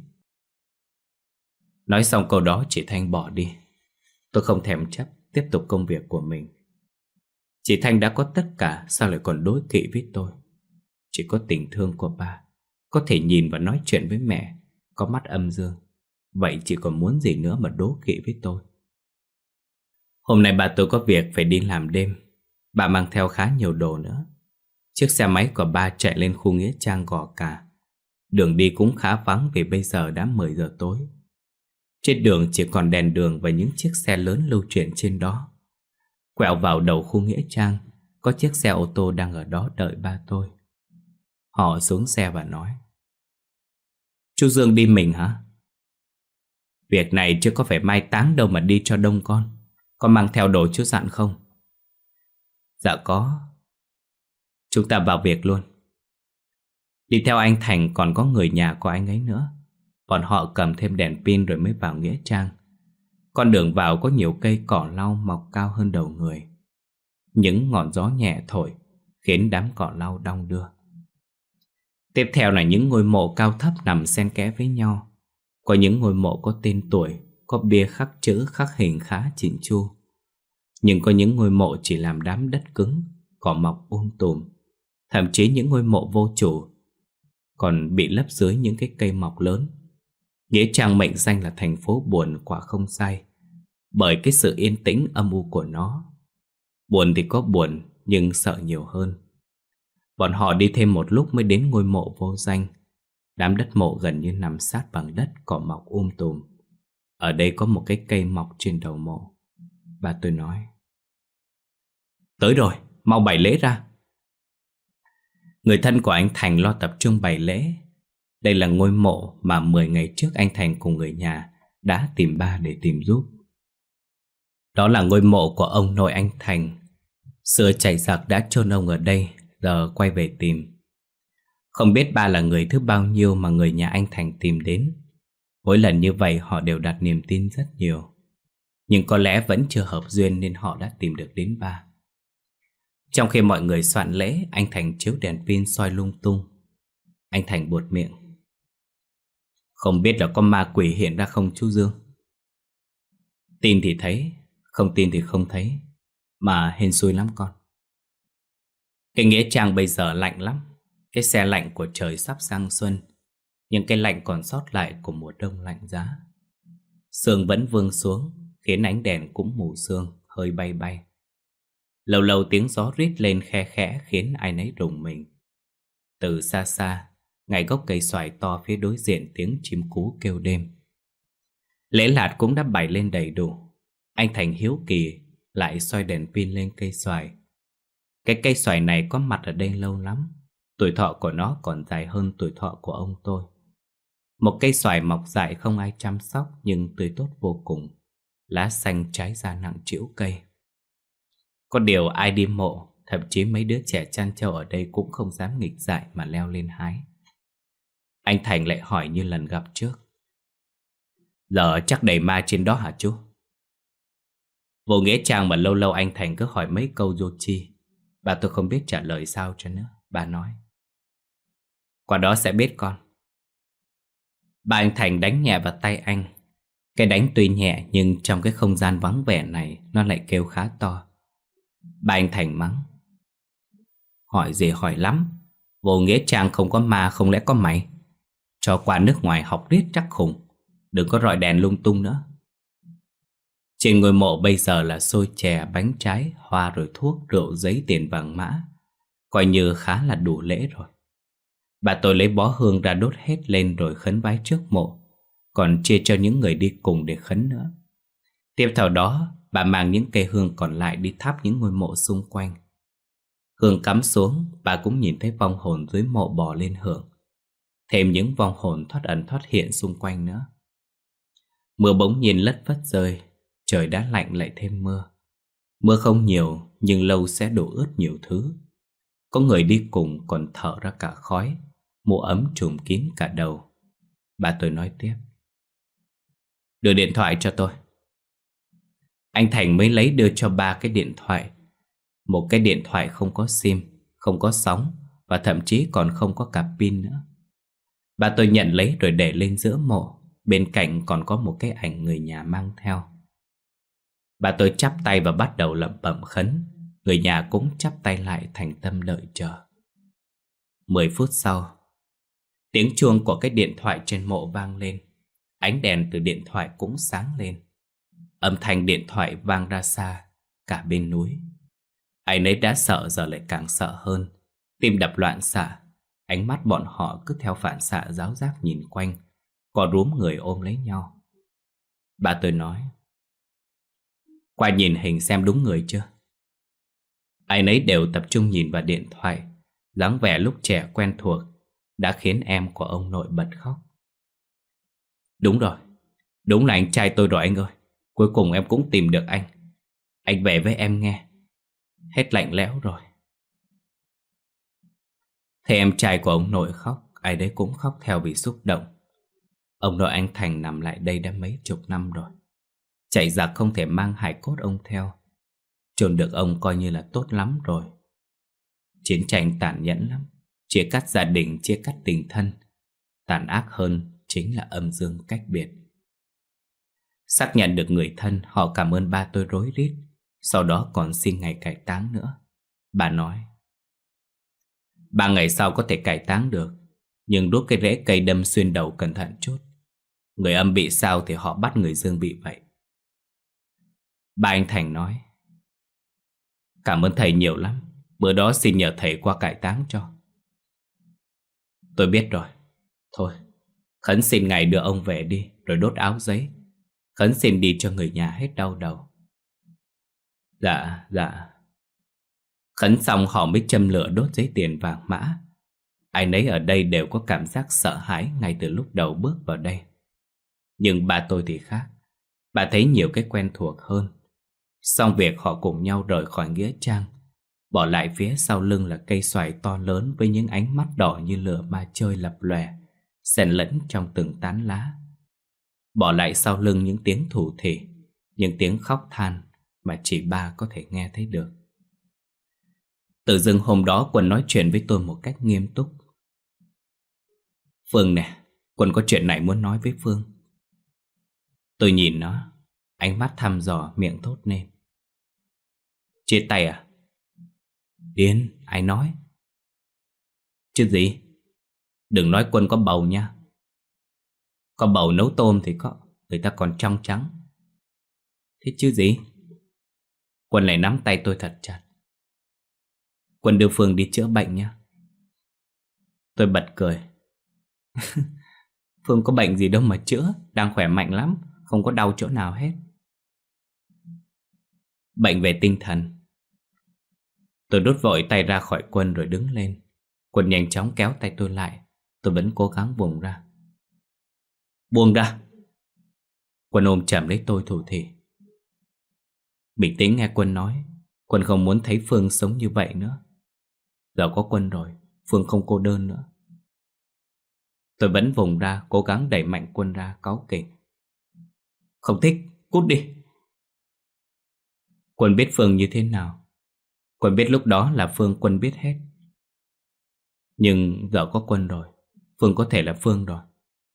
Nói xong câu đó chị Thanh bỏ đi. Tôi không thèm chấp, tiếp tục công việc của mình. Chị Thanh đã có tất cả, sao lại còn đố kỵ với tôi? Chỉ có tình thương của ba, có thể nhìn và nói chuyện với mẹ, có mắt âm dương. Vậy chị còn muốn gì nữa mà đố kỵ với tôi? Hôm nay ba tôi có việc phải đi làm đêm. Bà mang theo khá nhiều đồ nữa. Chiếc xe máy của ba chạy lên khu nghĩa trang Gò Cà. Đường đi cũng khá vắng vì bây giờ đã 10 giờ tối. Trên đường chỉ còn đèn đường và những chiếc xe lớn lưu chuyển trên đó. Quẹo vào đầu khu nghĩa trang, có chiếc xe ô tô đang ở đó đợi ba tôi. Họ xuống xe và nói: Chú Dương đi mình hả? Việc này chưa có phải mai táng đâu mà đi cho đông con. Con mang theo đồ chú dặn không? Dạ có. Chúng ta vào việc luôn. Đi theo anh Thành còn có người nhà của anh ấy nữa. Bọn họ cầm thêm đèn pin rồi mới vào nghĩa trang. Con đường vào có nhiều cây cỏ lau mọc cao hơn đầu người. Những ngọn gió nhẹ thổi khiến đám cỏ lau đong đưa. Tiếp theo là những ngôi mộ cao thấp nằm xen kẽ với nhau. Có những ngôi mộ có tên tuổi, có bia khắc chữ khắc hình khá chỉnh chu. Nhưng có những ngôi mộ chỉ làm đám đất cứng, cỏ mọc tùm. Thậm chí những ngôi mộ vô chủ còn bị lấp dưới những cái cây mọc lớn. Nghĩa trang mệnh danh là thành phố buồn quả không sai, bởi cái sự yên tĩnh âm u của nó. Buồn thì có buồn, nhưng sợ nhiều hơn. Bọn họ đi thêm một lúc mới đến ngôi mộ vô danh. Đám đất mộ gần như nằm sát bằng đất, cỏ mọc tùm. Ở đây có một cái cây mọc trên đầu mộ. Bà tôi nói: Tới rồi, mau bày lễ ra. Người thân của anh Thành lo tập trung bày lễ. Đây là ngôi mộ mà 10 ngày trước anh Thành cùng người nhà đã tìm ba để tìm giúp. Đó là ngôi mộ của ông nội anh Thành. Xưa chạy giặc đã chôn ông ở đây, giờ quay về tìm. Không biết ba là người thứ bao nhiêu mà người nhà anh Thành tìm đến. Mỗi lần như vậy họ đều đặt niềm tin rất nhiều. Nhưng có lẽ vẫn chưa hợp duyên nên họ đã tìm được đến ba. Trong khi mọi người soạn lễ, anh Thành chiếu đèn pin soi lung tung. Anh Thành buột miệng: Không biết là có ma quỷ hiện ra không chú Dương? Tin thì thấy, không tin thì không thấy. Mà hên xui lắm con. Cái nghĩa trang bây giờ lạnh lắm. Cái xe lạnh của trời sắp sang xuân, nhưng cái lạnh còn sót lại của mùa đông lạnh giá. Sương vẫn vương xuống, khiến ánh đèn cũng mù sương, hơi bay bay. Lâu lâu tiếng gió rít lên khe khẽ khiến ai nấy rùng mình. Từ xa xa, ngay gốc cây xoài to phía đối diện tiếng chim cú kêu đêm. Lễ lạt cũng đã bày lên đầy đủ. Anh Thành hiếu kỳ lại soi đèn pin lên cây xoài. Cái cây xoài này có mặt ở đây lâu lắm. Tuổi thọ của nó còn dài hơn tuổi thọ của ông tôi. Một cây xoài mọc dại không ai chăm sóc nhưng tươi tốt vô cùng. Lá xanh trái ra nặng trĩu cây. Có điều ai đi mộ, thậm chí mấy đứa trẻ chăn trâu ở đây cũng không dám nghịch dại mà leo lên hái. Anh Thành lại hỏi như lần gặp trước: Giờ chắc đầy ma trên đó hả chú? Vô nghĩa trang mà lâu lâu anh Thành cứ hỏi mấy câu vô tri. Bà tôi không biết trả lời sao cho nữa. Bà nói: Qua đó sẽ biết con. Ba anh Thành đánh nhẹ vào tay anh. Cái đánh tuy nhẹ nhưng trong cái không gian vắng vẻ này nó lại kêu khá to. Ba anh Thành mắng: Hỏi gì hỏi lắm. Vô nghĩa trang không có ma không lẽ có mày? Cho qua nước ngoài học riết chắc khùng. Đừng có rọi đèn lung tung nữa. Trên ngôi mộ bây giờ là xôi chè, bánh trái, hoa rồi thuốc, rượu, giấy, tiền vàng mã. Coi như khá là đủ lễ rồi. Bà tôi lấy bó hương ra đốt hết lên rồi khấn vái trước mộ, còn chia cho những người đi cùng để khấn nữa. Tiếp theo đó bà mang những cây hương còn lại đi thắp những ngôi mộ xung quanh. Hương cắm xuống, bà cũng nhìn thấy vong hồn dưới mộ bò lên hưởng. Thêm những vong hồn thoát ẩn thoát hiện xung quanh nữa. Mưa bỗng nhiên lất phất rơi, trời đã lạnh lại thêm mưa. Mưa không nhiều nhưng lâu sẽ đổ ướt nhiều thứ. Có người đi cùng còn thở ra cả khói, mũ ấm trùm kín cả đầu. Bà tôi nói tiếp: đưa điện thoại cho tôi. Anh Thành mới lấy đưa cho ba cái điện thoại. Một cái điện thoại không có sim, không có sóng, và thậm chí còn không có cả pin nữa. Bà tôi nhận lấy rồi để lên giữa mộ. Bên cạnh còn có một cái ảnh người nhà mang theo. Bà tôi chắp tay và bắt đầu lẩm bẩm khấn. Người nhà cũng chắp tay lại thành tâm đợi chờ. 10 phút sau, tiếng chuông của cái điện thoại trên mộ vang lên. Ánh đèn từ điện thoại cũng sáng lên. Âm thanh điện thoại vang ra xa, cả bên núi. Ai nấy đã sợ giờ lại càng sợ hơn. Tim đập loạn xạ. Ánh mắt bọn họ cứ theo phản xạ ráo rác nhìn quanh, có rúm người ôm lấy nhau. Bà tôi nói: qua nhìn hình xem đúng người chưa. Ai nấy đều tập trung nhìn vào điện thoại. Dáng vẻ lúc trẻ quen thuộc đã khiến em của ông nội bật khóc. Đúng rồi, đúng là anh trai tôi rồi anh ơi. Cuối cùng em cũng tìm được anh. Anh về với em nghe. Hết lạnh lẽo rồi. Thấy em trai của ông nội khóc, ai đấy cũng khóc theo vì xúc động. Ông nội anh Thành nằm lại đây đã mấy chục năm rồi. Chạy giặc không thể mang hài cốt ông theo. Chôn được ông coi như là tốt lắm rồi. Chiến tranh tàn nhẫn lắm, chia cắt gia đình, chia cắt tình thân. Tàn ác hơn chính là âm dương cách biệt. Xác nhận được người thân, họ cảm ơn ba tôi rối rít. Sau đó còn xin ngày cải táng nữa. Bà nói: 3 ngày sau có thể cải táng được, nhưng đốt cái rễ cây đâm xuyên đầu cẩn thận chút. Người âm bị sao thì họ bắt người dương bị vậy. Ba anh Thành nói: cảm ơn thầy nhiều lắm. Bữa đó xin nhờ thầy qua cải táng cho. Tôi biết rồi. Thôi, khấn xin ngài đưa ông về đi, rồi đốt áo giấy. Khấn xin đi cho người nhà hết đau đầu. Dạ, dạ. Khấn xong họ mới châm lửa đốt giấy tiền vàng mã. Ai nấy ở đây đều có cảm giác sợ hãi ngay từ lúc đầu bước vào đây. Nhưng bà tôi thì khác. Bà thấy nhiều cái quen thuộc hơn. Xong việc họ cùng nhau rời khỏi nghĩa trang. Bỏ lại phía sau lưng là cây xoài to lớn với những ánh mắt đỏ như lửa ma chơi lập lòe, xen lẫn trong từng tán lá. Bỏ lại sau lưng những tiếng thủ thỉ, những tiếng khóc than mà chỉ ba có thể nghe thấy được. Tự dưng hôm đó Quân nói chuyện với tôi một cách nghiêm túc. Phương nè, Quân có chuyện này muốn nói với Phương. Tôi nhìn nó, ánh mắt thăm dò, miệng thốt lên: chia tay à? Điên, ai nói? Chứ gì? Đừng nói Quân có bầu nha. Có bầu nấu tôm thì có, người ta còn trong trắng. Thế chứ gì? Quân lại nắm tay tôi thật chặt. Quân đưa Phương đi chữa bệnh nha. Tôi bật cười. Phương có bệnh gì đâu mà chữa, đang khỏe mạnh lắm, không có đau chỗ nào hết. Bệnh về tinh thần. Tôi đút vội tay ra khỏi Quân rồi đứng lên. Quân nhanh chóng kéo tay tôi lại. Tôi vẫn cố gắng vùng ra. Buông ra. Quân ôm chầm lấy tôi thủ thỉ. Bình tĩnh nghe Quân nói. Quân không muốn thấy Phương sống như vậy nữa. Giờ có Quân rồi, Phương không cô đơn nữa. Tôi vẫn vùng ra, cố gắng đẩy mạnh Quân ra, cáu kỉnh. Không thích, cút đi. Quân biết Phương như thế nào. Quân biết lúc đó là Phương, Quân biết hết. Nhưng giờ có Quân rồi, Phương có thể là Phương rồi.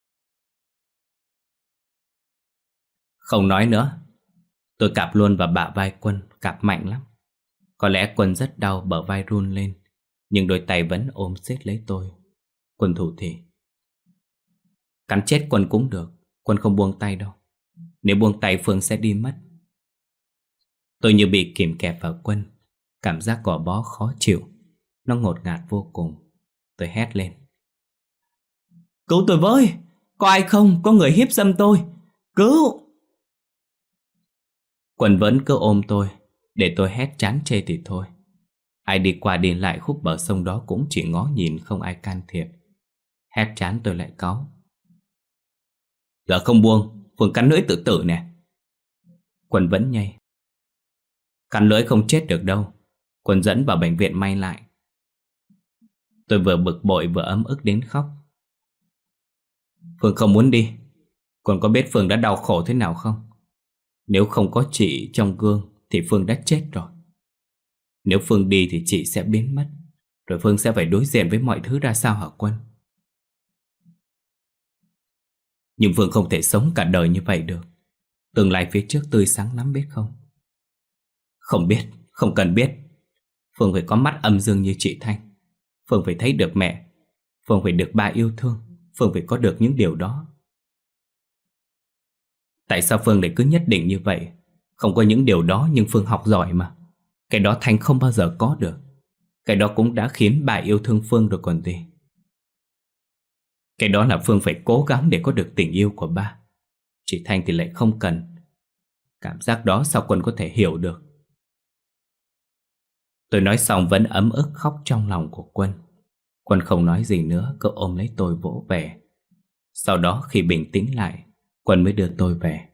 Không nói nữa. Tôi cạp luôn vào bả vai Quân, cạp mạnh lắm. Có lẽ Quân rất đau, bờ vai run lên, nhưng đôi tay vẫn ôm siết lấy tôi. Quân thủ thỉ. Cắn chết Quân cũng được, Quân không buông tay đâu. Nếu buông tay Phương sẽ đi mất. Tôi như bị kìm kẹp vào Quân. Cảm giác gò bó khó chịu. Nó ngột ngạt vô cùng. Tôi hét lên. Cứu tôi với! Có ai không? Có người hiếp dâm tôi! Cứu! Quân vẫn cứ ôm tôi, để tôi hét chán chê thì thôi. Ai đi qua đi lại khúc bờ sông đó cũng chỉ ngó nhìn, không ai can thiệp. Hét chán tôi lại cáu: giờ không buông, Phương cắn lưỡi tự tử nè. Quân vẫn nhây: cắn lưỡi không chết được đâu, Quân dẫn vào bệnh viện may lại. Tôi vừa bực bội vừa ấm ức đến khóc. Phương không muốn đi. Quân có biết Phương đã đau khổ thế nào không? Nếu không có chị trong gương thì Phương đã chết rồi. Nếu Phương đi thì chị sẽ biến mất, rồi Phương sẽ phải đối diện với mọi thứ ra sao hả Quân? Nhưng Phương không thể sống cả đời như vậy được. Tương lai phía trước tươi sáng lắm biết không? Không biết, không cần biết. Phương phải có mắt âm dương như chị Thanh. Phương phải thấy được mẹ. Phương phải được ba yêu thương. Phương phải có được những điều đó. Tại sao Phương lại cứ nhất định như vậy? Không có những điều đó nhưng Phương học giỏi mà. Cái đó Thanh không bao giờ có được. Cái đó cũng đã khiến bà yêu thương Phương rồi còn gì. Cái đó là Phương phải cố gắng để có được tình yêu của ba. Chị Thanh thì lại không cần. Cảm giác đó sao Quân có thể hiểu được? Tôi nói xong vẫn ấm ức khóc trong lòng của Quân. Quân không nói gì nữa, cứ ôm lấy tôi vỗ về. Sau đó khi bình tĩnh lại, Quân mới đưa tôi về.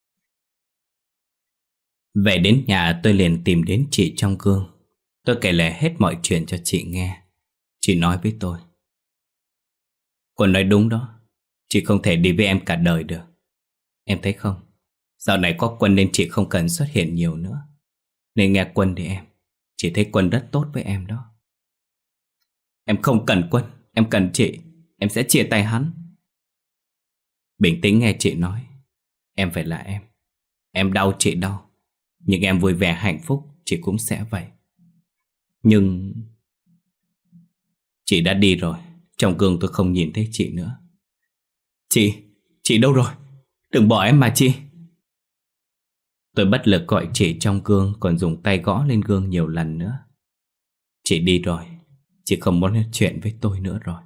Về đến nhà tôi liền tìm đến chị trong gương. Tôi kể lại hết mọi chuyện cho chị nghe. Chị nói với tôi: Quân nói đúng đó, chị không thể đi với em cả đời được. Em thấy không, dạo này có Quân nên chị không cần xuất hiện nhiều nữa. Nên nghe Quân đi em. Chị thấy Quân rất tốt với em đó. Em không cần Quân, em cần chị. Em sẽ chia tay hắn. Bình tĩnh nghe chị nói. Em phải là em. Em đau chị đau, nhưng em vui vẻ hạnh phúc chị cũng sẽ vậy. Nhưng chị đã đi rồi. Trong gương tôi không nhìn thấy chị nữa. Chị đâu rồi? Đừng bỏ em mà chị. Tôi bất lực gọi chị trong gương, còn dùng tay gõ lên gương nhiều lần nữa. Chị đi rồi. Chị không muốn nói chuyện với tôi nữa rồi.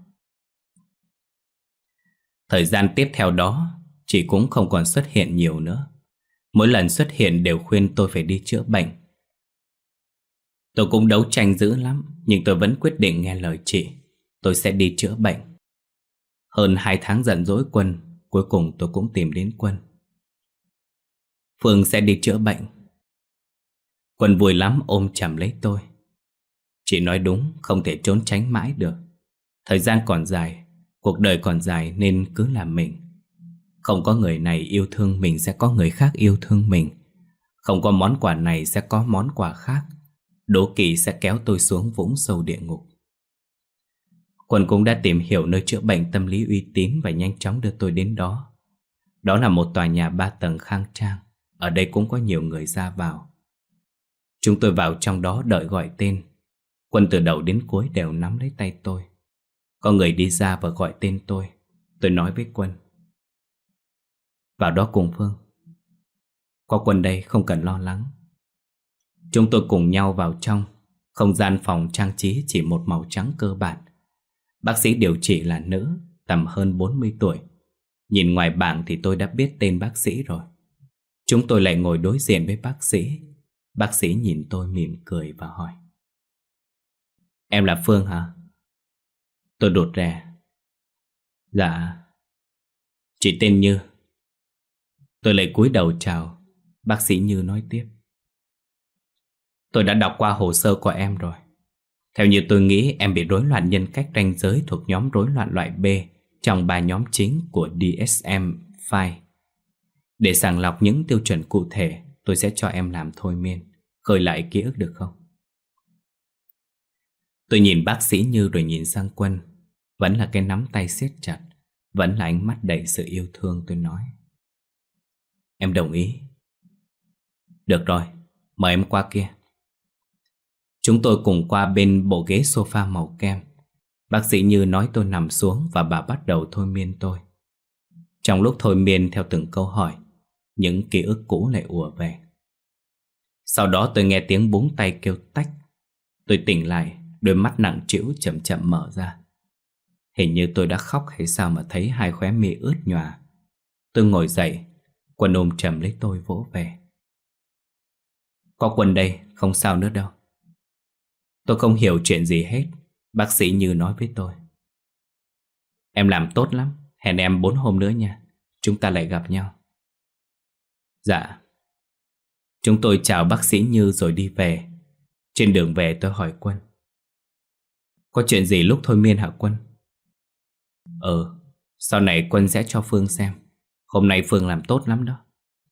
Thời gian tiếp theo đó, chị cũng không còn xuất hiện nhiều nữa. Mỗi lần xuất hiện đều khuyên tôi phải đi chữa bệnh. Tôi cũng đấu tranh dữ lắm, nhưng tôi vẫn quyết định nghe lời chị. Tôi sẽ đi chữa bệnh. Hơn 2 tháng giận dỗi Quân, cuối cùng tôi cũng tìm đến Quân. Phương sẽ đi chữa bệnh. Quân vui lắm ôm chầm lấy tôi. Chị nói đúng, không thể trốn tránh mãi được. Thời gian còn dài, cuộc đời còn dài nên cứ làm mình. Không có người này yêu thương mình sẽ có người khác yêu thương mình. Không có món quà này sẽ có món quà khác. Đố kỵ sẽ kéo tôi xuống vũng sâu địa ngục. Quân cũng đã tìm hiểu nơi chữa bệnh tâm lý uy tín và nhanh chóng đưa tôi đến đó. Đó là một tòa nhà 3 tầng khang trang. Ở đây cũng có nhiều người ra vào. Chúng tôi vào trong đó đợi gọi tên. Quân từ đầu đến cuối đều nắm lấy tay tôi. Có người đi ra và gọi tên tôi. Tôi nói với Quân: vào đó cùng Phương. Có Quân đây không cần lo lắng. Chúng tôi cùng nhau vào trong. Không gian phòng trang trí chỉ một màu trắng cơ bản. Bác sĩ điều trị là nữ, tầm hơn 40 tuổi. Nhìn ngoài bảng thì tôi đã biết tên bác sĩ rồi. Chúng tôi lại ngồi đối diện với bác sĩ. Bác sĩ nhìn tôi mỉm cười và hỏi: em là Phương hả? Tôi đột rè: dạ. Chị tên Như. Tôi lại cúi đầu chào. Bác sĩ Như nói tiếp: tôi đã đọc qua hồ sơ của em rồi. Theo như tôi nghĩ em bị rối loạn nhân cách ranh giới thuộc nhóm rối loạn loại B trong 3 nhóm chính của DSM-5. Để sàng lọc những tiêu chuẩn cụ thể, tôi sẽ cho em làm thôi miên, khơi lại ký ức được không? Tôi nhìn bác sĩ Như rồi nhìn sang Quân. Vẫn là cái nắm tay siết chặt, vẫn là ánh mắt đầy sự yêu thương. Tôi nói: em đồng ý. Được rồi, mời em qua kia. Chúng tôi cùng qua bên bộ ghế sofa màu kem. Bác sĩ Như nói tôi nằm xuống và bà bắt đầu thôi miên tôi. Trong lúc thôi miên theo từng câu hỏi, những ký ức cũ lại ùa về. Sau đó tôi nghe tiếng búng tay kêu tách. Tôi tỉnh lại, đôi mắt nặng trĩu chậm chậm mở ra. Hình như tôi đã khóc hay sao mà thấy hai khóe mi ướt nhòa. Tôi ngồi dậy, Quân ôm chầm lấy tôi vỗ về. Có Quân đây, không sao nữa đâu. Tôi không hiểu chuyện gì hết. Bác sĩ Như nói với tôi: Em làm tốt lắm, hẹn em 4 hôm nữa nha. Chúng ta lại gặp nhau. Dạ. Chúng tôi chào bác sĩ Như rồi đi về. Trên đường về tôi hỏi Quân: Có chuyện gì lúc thôi miên hả Quân? Sau này Quân sẽ cho Phương xem. Hôm nay Phương làm tốt lắm đó.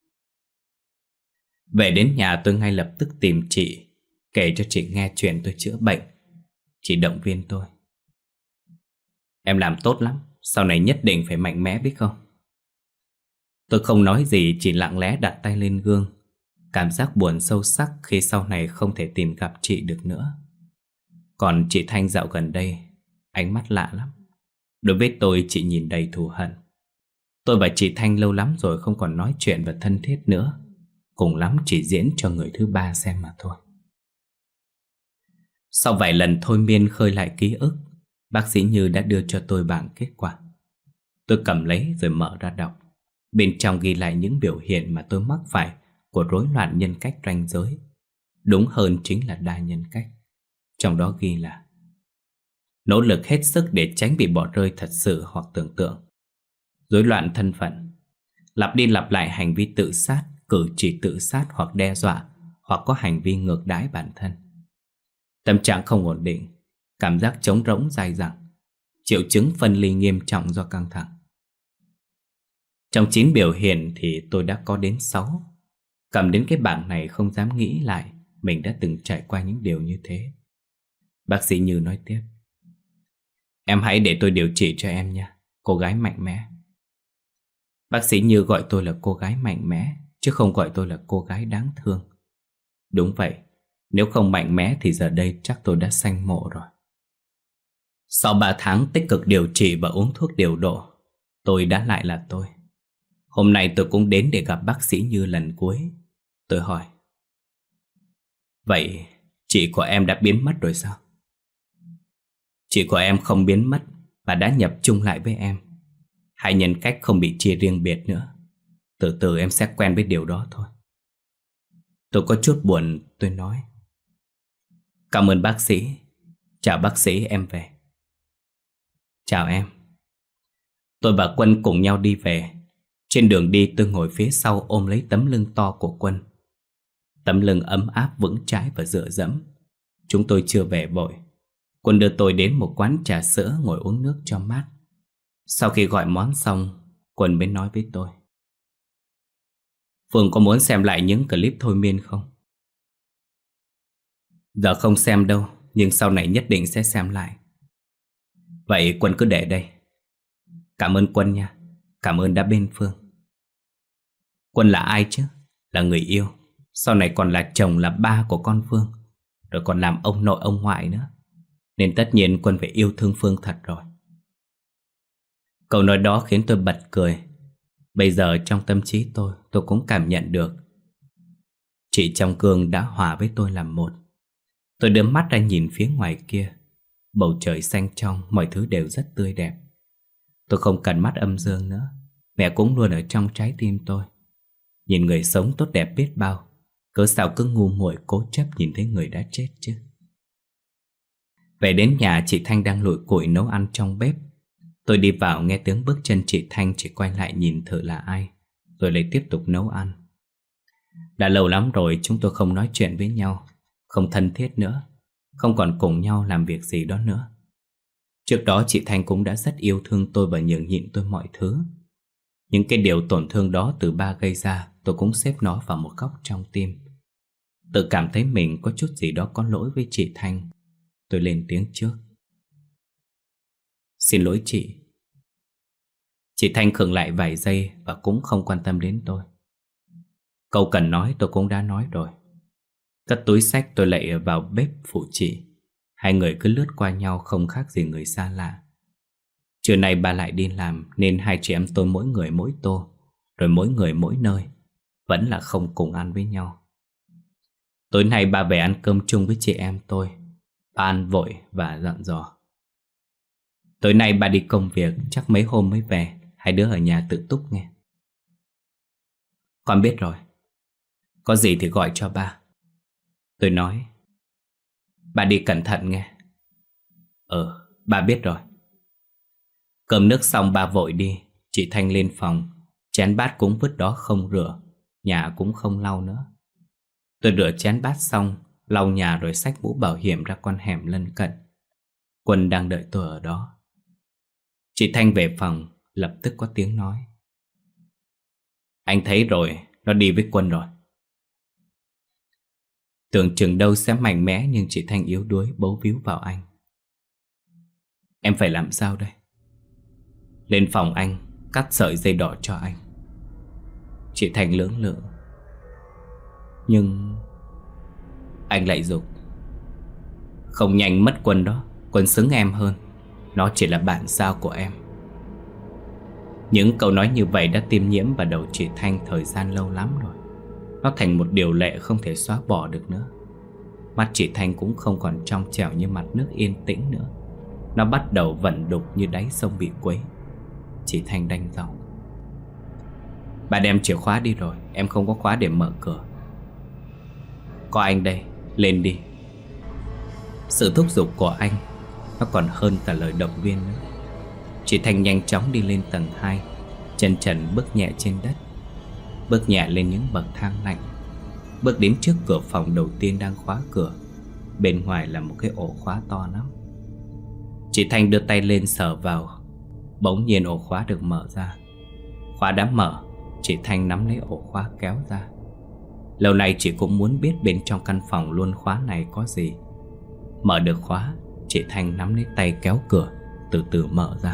Về đến nhà tôi ngay lập tức tìm chị, kể cho chị nghe chuyện tôi chữa bệnh. Chị động viên tôi: Em làm tốt lắm, sau này nhất định phải mạnh mẽ biết không? Tôi không nói gì, chỉ lặng lẽ đặt tay lên gương. Cảm giác buồn sâu sắc khi sau này không thể tìm gặp chị được nữa. Còn chị Thanh dạo gần đây, ánh mắt lạ lắm. Đối với tôi, chị nhìn đầy thù hận. Tôi và chị Thanh lâu lắm rồi không còn nói chuyện và thân thiết nữa. Cùng lắm chỉ diễn cho người thứ ba xem mà thôi. Sau vài lần thôi miên khơi lại ký ức, bác sĩ Như đã đưa cho tôi bảng kết quả. Tôi cầm lấy rồi mở ra đọc. Bên trong ghi lại những biểu hiện mà tôi mắc phải của rối loạn nhân cách ranh giới. Đúng hơn chính là đa nhân cách. Trong đó ghi là: nỗ lực hết sức để tránh bị bỏ rơi thật sự hoặc tưởng tượng. Rối loạn thân phận, lặp đi lặp lại hành vi tự sát, cử chỉ tự sát hoặc đe dọa, hoặc có hành vi ngược đãi bản thân. Tâm trạng không ổn định, cảm giác trống rỗng dai dẳng, triệu chứng phân ly nghiêm trọng do căng thẳng. Trong 9 biểu hiện thì tôi đã có đến 6. Cầm đến cái bảng này không dám nghĩ lại mình đã từng trải qua những điều như thế. Bác sĩ Như nói tiếp: Em hãy để tôi điều trị cho em nha, cô gái mạnh mẽ. Bác sĩ Như gọi tôi là cô gái mạnh mẽ, chứ không gọi tôi là cô gái đáng thương. Đúng vậy, nếu không mạnh mẽ thì giờ đây chắc tôi đã sanh mộ rồi. Sau 3 tháng tích cực điều trị và uống thuốc điều độ, tôi đã lại là tôi. Hôm nay tôi cũng đến để gặp bác sĩ Như lần cuối. Tôi hỏi: Vậy chị của em đã biến mất rồi sao? Chị của em không biến mất mà đã nhập chung lại với em. Hai nhân cách không bị chia riêng biệt nữa. Từ từ em sẽ quen với điều đó thôi. Tôi có chút buồn, tôi nói: Cảm ơn bác sĩ. Chào bác sĩ, em về. Chào em. Tôi và Quân cùng nhau đi về. Trên đường đi tôi ngồi phía sau ôm lấy tấm lưng to của Quân. Tấm lưng ấm áp vững chãi và dựa dẫm. Chúng tôi chưa về vội. Quân đưa tôi đến một quán trà sữa ngồi uống nước cho mát. Sau khi gọi món xong, Quân mới nói với tôi: Phương có muốn xem lại những clip thôi miên không? Giờ không xem đâu, nhưng sau này nhất định sẽ xem lại. Vậy Quân cứ để đây. Cảm ơn Quân nha. Cảm ơn đã bên Phương. Quân là ai chứ? Là người yêu. Sau này còn là chồng, là ba của con Phương, rồi còn làm ông nội ông ngoại nữa. Nên tất nhiên Quân phải yêu thương Phương thật rồi. Câu nói đó khiến tôi bật cười. Bây giờ trong tâm trí tôi cũng cảm nhận được chị trong gương đã hòa với tôi làm một. Tôi đưa mắt ra nhìn phía ngoài kia. Bầu trời xanh trong, mọi thứ đều rất tươi đẹp. Tôi không cần mắt âm dương nữa. Mẹ cũng luôn ở trong trái tim tôi. Nhìn người sống tốt đẹp biết bao, cớ sao cứ ngu muội cố chấp nhìn thấy người đã chết chứ. Về đến nhà, chị Thanh đang lủi củi nấu ăn trong bếp. Tôi đi vào nghe tiếng bước chân chị Thanh, chỉ quay lại nhìn thử là ai, rồi lại tiếp tục nấu ăn. Đã lâu lắm rồi chúng tôi không nói chuyện với nhau, không thân thiết nữa, không còn cùng nhau làm việc gì đó nữa. Trước đó chị Thanh cũng đã rất yêu thương tôi và nhường nhịn tôi mọi thứ. Những cái điều tổn thương đó từ ba gây ra, tôi cũng xếp nó vào một góc trong tim. Tự cảm thấy mình có chút gì đó có lỗi với chị Thanh. Tôi lên tiếng trước: Xin lỗi chị. Chị Thanh khựng lại vài giây và cũng không quan tâm đến tôi. Câu cần nói tôi cũng đã nói rồi. Cất túi xách tôi lại vào bếp phụ chị. Hai người cứ lướt qua nhau không khác gì người xa lạ. Trưa nay ba lại đi làm nên hai chị em tôi mỗi người mỗi tô, rồi mỗi người mỗi nơi, vẫn là không cùng ăn với nhau. Tối nay ba về ăn cơm chung với chị em tôi. Ba ăn vội và dặn dò: Tối nay ba đi công việc, chắc mấy hôm mới về. Hai đứa ở nhà tự túc nghe. Con biết rồi. Có gì thì gọi cho ba. Tôi nói: bà đi cẩn thận nghe. Bà biết rồi. Cơm nước xong bà vội đi. Chị Thanh lên phòng. Chén bát cũng vứt đó không rửa, nhà cũng không lau nữa. Tôi rửa chén bát xong, lau nhà rồi xách mũ bảo hiểm ra con hẻm lân cận. Quân đang đợi tôi ở đó. Chị Thanh về phòng, lập tức có tiếng nói: anh thấy rồi, nó đi với Quân rồi. Tưởng chừng đâu sẽ mạnh mẽ, nhưng chị Thanh yếu đuối bấu víu vào anh. Em phải làm sao đây? Lên phòng anh, cắt sợi dây đỏ cho anh. Chị Thanh lưỡng lự. Nhưng anh lại giục: không nhanh mất Quân đó. Quân xứng em hơn. Nó chỉ là bạn sao của em. Những câu nói như vậy đã tiêm nhiễm vào đầu chị Thanh thời gian lâu lắm rồi. Nó thành một điều lệ không thể xóa bỏ được nữa. Mắt chị Thanh cũng không còn trong trẻo như mặt nước yên tĩnh nữa. Nó bắt đầu vẩn đục như đáy sông bị quấy. Chị Thanh đanh giọng: bà đem chìa khóa đi rồi, em không có khóa để mở cửa. Có anh đây, lên đi. Sự thúc giục của anh nó còn hơn cả lời động viên nữa. Chị Thanh nhanh chóng đi lên tầng 2, chân trần bước nhẹ trên đất, bước nhẹ lên những bậc thang lạnh, bước đến trước cửa phòng đầu tiên đang khóa cửa. Bên ngoài là một cái ổ khóa to lắm. Chị Thanh đưa tay lên sờ vào. Bỗng nhiên ổ khóa được mở ra. Khóa đã mở, chị Thanh nắm lấy ổ khóa kéo ra. Lâu nay chị cũng muốn biết bên trong căn phòng luôn khóa này có gì. Mở được khóa, chị Thanh nắm lấy tay kéo cửa, từ từ mở ra.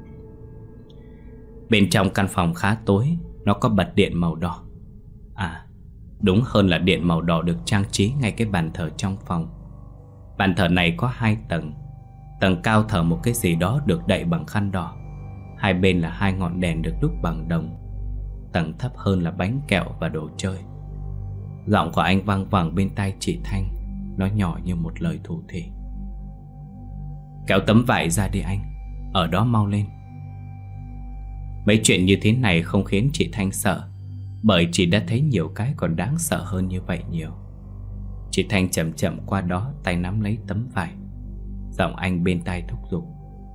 Bên trong căn phòng khá tối. Nó có bật điện màu đỏ. À, đúng hơn là điện màu đỏ được trang trí ngay cái bàn thờ trong phòng. Bàn thờ này có 2 tầng. Tầng cao thờ một cái gì đó được đậy bằng khăn đỏ. Hai bên là 2 ngọn đèn được đúc bằng đồng. Tầng thấp hơn là bánh kẹo và đồ chơi. Giọng của anh vang vẳng bên tai chị Thanh. Nó nhỏ như một lời thủ thỉ: kéo tấm vải ra đi anh, ở đó mau lên. Mấy chuyện như thế này không khiến chị Thanh sợ, bởi chị đã thấy nhiều cái còn đáng sợ hơn như vậy nhiều. Chị Thanh chậm chậm qua đó, tay nắm lấy tấm vải. Giọng anh bên tai thúc giục: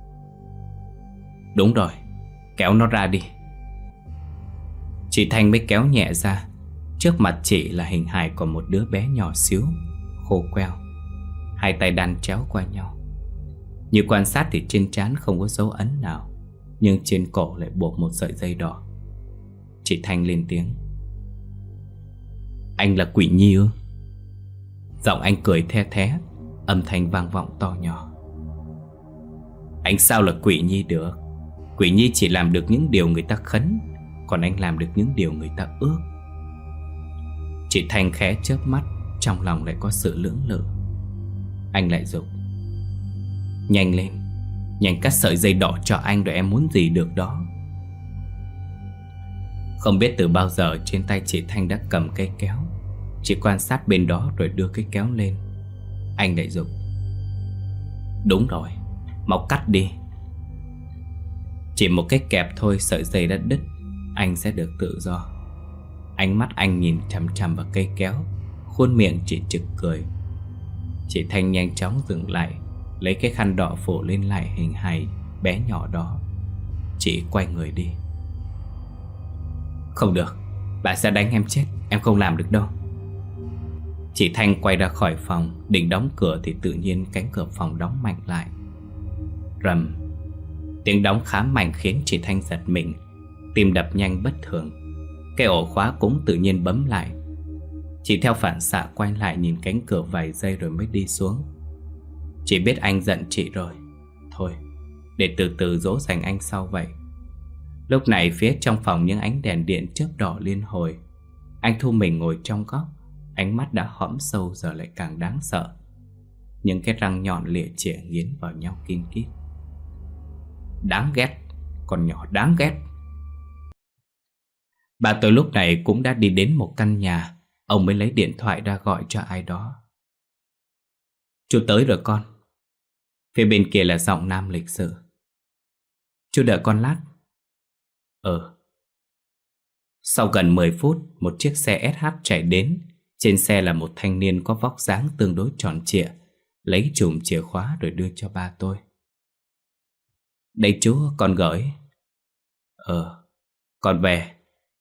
đúng rồi, kéo nó ra đi. Chị Thanh mới kéo nhẹ ra. Trước mặt chị là hình hài của một đứa bé nhỏ xíu, khô queo, 2 tay đan chéo qua nhau. Như quan sát thì trên trán không có dấu ấn nào, nhưng trên cổ lại buộc một sợi dây đỏ. Chị Thanh lên tiếng: anh là Quỷ Nhi ư? Giọng anh cười the thé, âm thanh vang vọng to nhỏ: anh sao là Quỷ Nhi được? Quỷ Nhi chỉ làm được những điều người ta khấn, còn anh làm được những điều người ta ước. Chị Thanh khẽ chớp mắt, trong lòng lại có sự lưỡng lự. Anh lại giục: nhanh lên, nhanh cắt sợi dây đỏ cho anh rồi em muốn gì được đó. Không biết từ bao giờ trên tay chị Thanh đã cầm cây kéo. Chị quan sát bên đó rồi đưa cái kéo lên. Anh lại giục: đúng rồi, mau cắt đi. Chỉ một cái kẹp thôi, sợi dây đã đứt, anh sẽ được tự do. Ánh mắt anh nhìn chằm chằm vào cây kéo, khuôn miệng chỉ trực cười. Chị Thanh nhanh chóng dừng lại, lấy cái khăn đỏ phủ lên lại hình hài bé nhỏ đó. Chị quay người đi. Không được, bà sẽ đánh em chết, em không làm được đâu. Chị Thanh quay ra khỏi phòng, định đóng cửa thì tự nhiên cánh cửa phòng đóng mạnh lại. Rầm. Tiếng đóng khá mạnh khiến chị Thanh giật mình, tim đập nhanh bất thường. Cái ổ khóa cũng tự nhiên bấm lại. Chị theo phản xạ quay lại nhìn cánh cửa vài giây rồi mới đi xuống. Chị biết anh giận chị rồi. Thôi, để từ từ dỗ dành anh sau vậy. Lúc này phía trong phòng những ánh đèn điện chớp đỏ liên hồi. Anh thu mình ngồi trong góc, ánh mắt đã hõm sâu giờ lại càng đáng sợ. Những cái răng nhọn lịa chĩa nghiến vào nhau kin kít. Đáng ghét, con nhỏ đáng ghét. Bà tôi lúc này cũng đã đi đến một căn nhà. Ông mới lấy điện thoại ra gọi cho ai đó. Chú tới rồi con. Phía bên kia là giọng nam lịch sự. Chú đợi con lát. Sau gần 10 phút, một chiếc xe SH chạy đến. Trên xe là một thanh niên có vóc dáng tương đối tròn trịa, lấy chùm chìa khóa rồi đưa cho ba tôi. Đây chú, con gửi. Con về.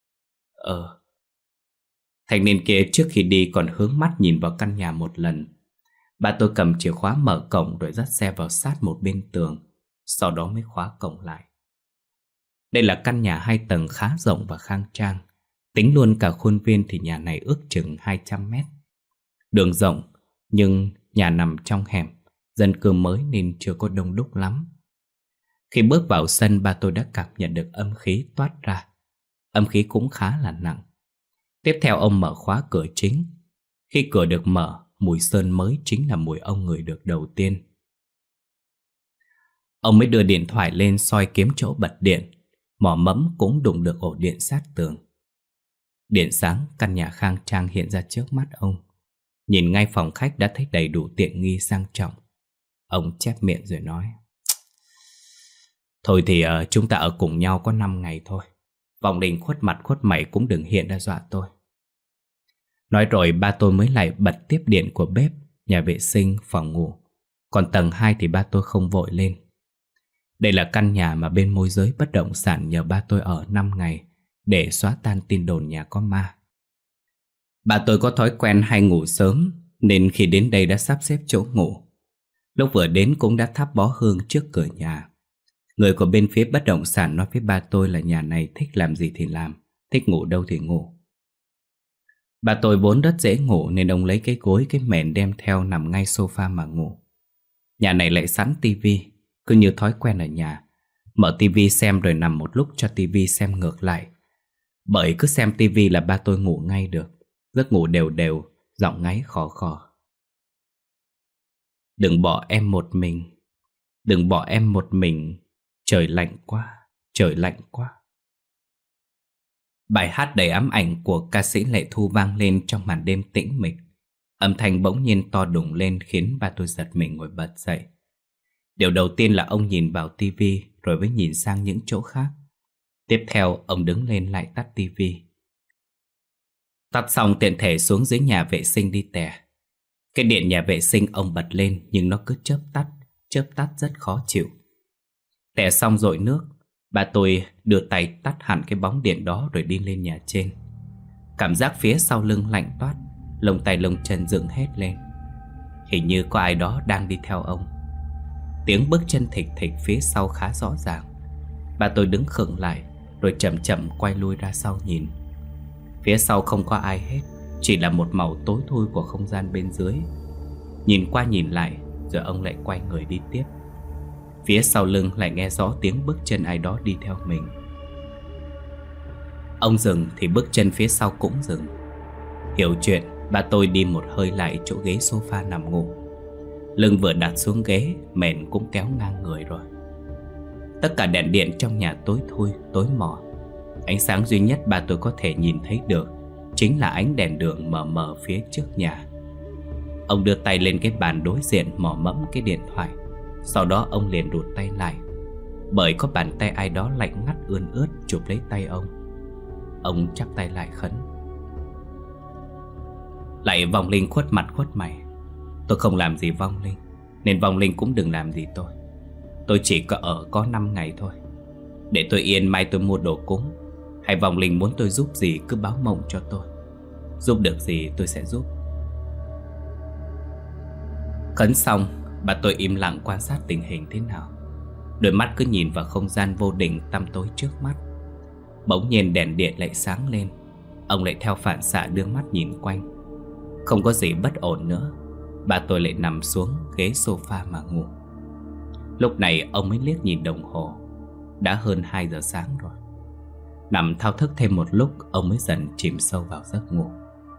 Thanh niên kia trước khi đi còn hướng mắt nhìn vào căn nhà một lần. Ba tôi cầm chìa khóa mở cổng rồi dắt xe vào sát một bên tường, sau đó mới khóa cổng lại. Đây là căn nhà 2 tầng khá rộng và khang trang. Tính luôn cả khuôn viên thì nhà này ước chừng 200 mét. Đường rộng, nhưng nhà nằm trong hẻm, dân cư mới nên chưa có đông đúc lắm. Khi bước vào sân, ba tôi đã cảm nhận được âm khí toát ra. Âm khí cũng khá là nặng. Tiếp theo ông mở khóa cửa chính. Khi cửa được mở, mùi sơn mới chính là mùi ông ngửi được đầu tiên. Ông mới đưa điện thoại lên soi kiếm chỗ bật điện. Mỏ mẫm cũng đụng được ổ điện sát tường. Điện sáng, căn nhà khang trang hiện ra trước mắt ông. Nhìn ngay phòng khách đã thấy đầy đủ tiện nghi sang trọng. Ông chép miệng rồi nói: Thôi thì chúng ta ở cùng nhau có 5 ngày thôi. Vong linh khuất mặt khuất mày cũng đừng hiện ra dọa tôi. Nói rồi ba tôi mới lại bật tiếp điện của bếp, nhà vệ sinh, phòng ngủ. Còn tầng 2 thì ba tôi không vội lên. Đây là căn nhà mà bên môi giới bất động sản nhờ ba tôi ở 5 ngày để xóa tan tin đồn nhà có ma. Ba tôi có thói quen hay ngủ sớm nên khi đến đây đã sắp xếp chỗ ngủ. Lúc vừa đến cũng đã thắp bó hương trước cửa nhà. Người của bên phía bất động sản nói với ba tôi là nhà này thích làm gì thì làm, thích ngủ đâu thì ngủ. Ba tôi vốn rất dễ ngủ nên ông lấy cái gối cái mền đem theo nằm ngay sofa mà ngủ. Nhà này lại sẵn tivi, cứ như thói quen ở nhà. Mở tivi xem rồi nằm một lúc cho tivi xem ngược lại. Bởi cứ xem tivi là ba tôi ngủ ngay được. Giấc ngủ đều đều, giọng ngáy khò khò. Đừng bỏ em một mình, đừng bỏ em một mình, trời lạnh quá, trời lạnh quá. Bài hát đầy ám ảnh của ca sĩ Lệ Thu vang lên trong màn đêm tĩnh mịch. Âm thanh bỗng nhiên to đùng lên khiến ba tôi giật mình ngồi bật dậy. Điều đầu tiên là ông nhìn vào tivi rồi mới nhìn sang những chỗ khác. Tiếp theo ông đứng lên lại tắt tivi. Tắt xong tiện thể xuống dưới nhà vệ sinh đi tè. Cái điện nhà vệ sinh ông bật lên nhưng nó cứ chớp tắt rất khó chịu. Tè xong dội nước, ba tôi đưa tay tắt hẳn cái bóng điện đó rồi đi lên nhà trên. Cảm giác phía sau lưng lạnh toát, lông tay lông chân dựng hết lên. Hình như có ai đó đang đi theo ông. Tiếng bước chân thịch thịch phía sau khá rõ ràng. Ba tôi đứng khựng lại rồi chậm chậm quay lui ra sau nhìn. Phía sau không có ai hết, chỉ là một màu tối thui của không gian bên dưới. Nhìn qua nhìn lại rồi ông lại quay người đi tiếp. Phía sau lưng lại nghe rõ tiếng bước chân ai đó đi theo mình. Ông dừng thì bước chân phía sau cũng dừng. Hiểu chuyện, ba tôi đi một hơi lại chỗ ghế sofa nằm ngủ. Lưng vừa đặt xuống ghế, mền cũng kéo ngang người rồi. Tất cả đèn điện trong nhà tối thui, tối mờ. Ánh sáng duy nhất ba tôi có thể nhìn thấy được chính là ánh đèn đường mờ mờ phía trước nhà. Ông đưa tay lên cái bàn đối diện mò mẫm cái điện thoại. Sau đó ông liền rụt tay lại, bởi có bàn tay ai đó lạnh ngắt ươn ướt chụp lấy tay ông. Ông chắp tay lại khấn: Lạy vong linh khuất mặt khuất mày, tôi không làm gì vong linh, nên vong linh cũng đừng làm gì tôi. Tôi chỉ có 5 ngày thôi. Để tôi yên, mai tôi mua đồ cúng. Hay vong linh muốn tôi giúp gì cứ báo mộng cho tôi. Giúp được gì tôi sẽ giúp. Khấn xong, bà tôi im lặng quan sát tình hình thế nào. Đôi mắt cứ nhìn vào không gian vô định tăm tối trước mắt. Bỗng nhiên đèn điện lại sáng lên. Ông lại theo phản xạ đưa mắt nhìn quanh. Không có gì bất ổn nữa. Bà tôi lại nằm xuống ghế sofa mà ngủ. Lúc này ông mới liếc nhìn đồng hồ. Đã hơn 2 giờ sáng rồi. Nằm thao thức thêm một lúc, ông mới dần chìm sâu vào giấc ngủ.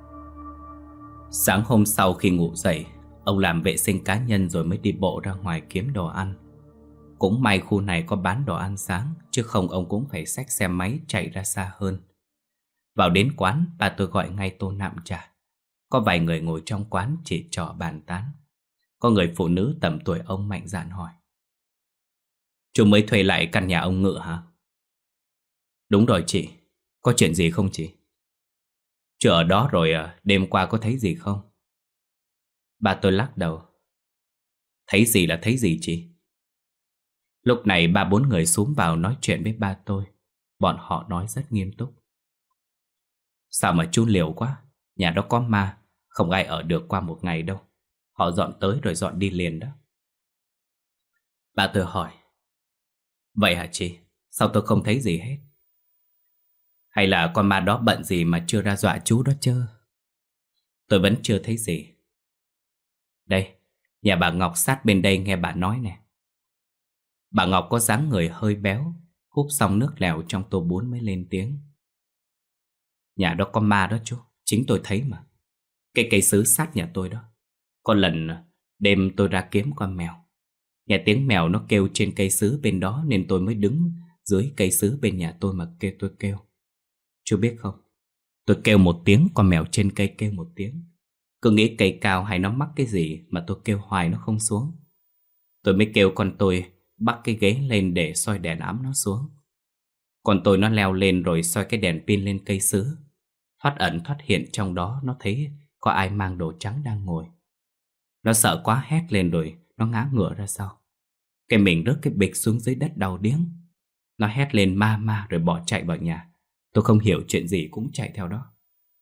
Sáng hôm sau khi ngủ dậy, ông làm vệ sinh cá nhân rồi mới đi bộ ra ngoài kiếm đồ ăn. Cũng may khu này có bán đồ ăn sáng, chứ không ông cũng phải xách xe máy chạy ra xa hơn. Vào đến quán, bà tôi gọi ngay tô nạm trà. Có vài người ngồi trong quán chỉ trò bàn tán. Có người phụ nữ tầm tuổi ông mạnh dạn hỏi: Chú mới thuê lại căn nhà ông Ngự hả? Đúng rồi chị. Có chuyện gì không chị? Chứ ở đó rồi đêm qua có thấy gì không? Ba tôi lắc đầu. Thấy gì là thấy gì chị? Lúc này ba bốn người xúm vào nói chuyện với ba tôi. Bọn họ nói rất nghiêm túc. Sao mà chú liều quá. Nhà đó có ma, không ai ở được qua một ngày đâu. Họ dọn tới rồi dọn đi liền đó. Ba tôi hỏi. Vậy hả chị? Sao tôi không thấy gì hết? Hay là con ma đó bận gì mà chưa ra dọa chú đó chứ? Tôi vẫn chưa thấy gì. Đây, nhà bà Ngọc sát bên đây nghe bà nói nè. Bà Ngọc có dáng người hơi béo, húp xong nước lèo trong tô bún mới lên tiếng. Nhà đó có ma đó chú, chính tôi thấy mà. Cái cây sứ sát nhà tôi đó. Có lần đêm tôi ra kiếm con mèo. Nghe tiếng mèo nó kêu trên cây sứ bên đó nên tôi mới đứng dưới cây sứ bên nhà tôi mà tôi kêu. Chú biết không, tôi kêu một tiếng, con mèo trên cây kêu một tiếng. Cứ nghĩ cây cao hay nó mắc cái gì mà tôi kêu hoài nó không xuống. Tôi mới kêu con tôi bắt cái ghế lên để soi đèn ấm nó xuống. Con tôi nó leo lên rồi soi cái đèn pin lên cây sứ. Thoát ẩn thoát hiện trong đó nó thấy có ai mang đồ trắng đang ngồi. Nó sợ quá hét lên rồi nó ngã ngửa ra sau. Cái mình rớt cái bịch xuống dưới đất đau điếng. Nó hét lên ma ma rồi bỏ chạy vào nhà. Tôi không hiểu chuyện gì cũng chạy theo đó.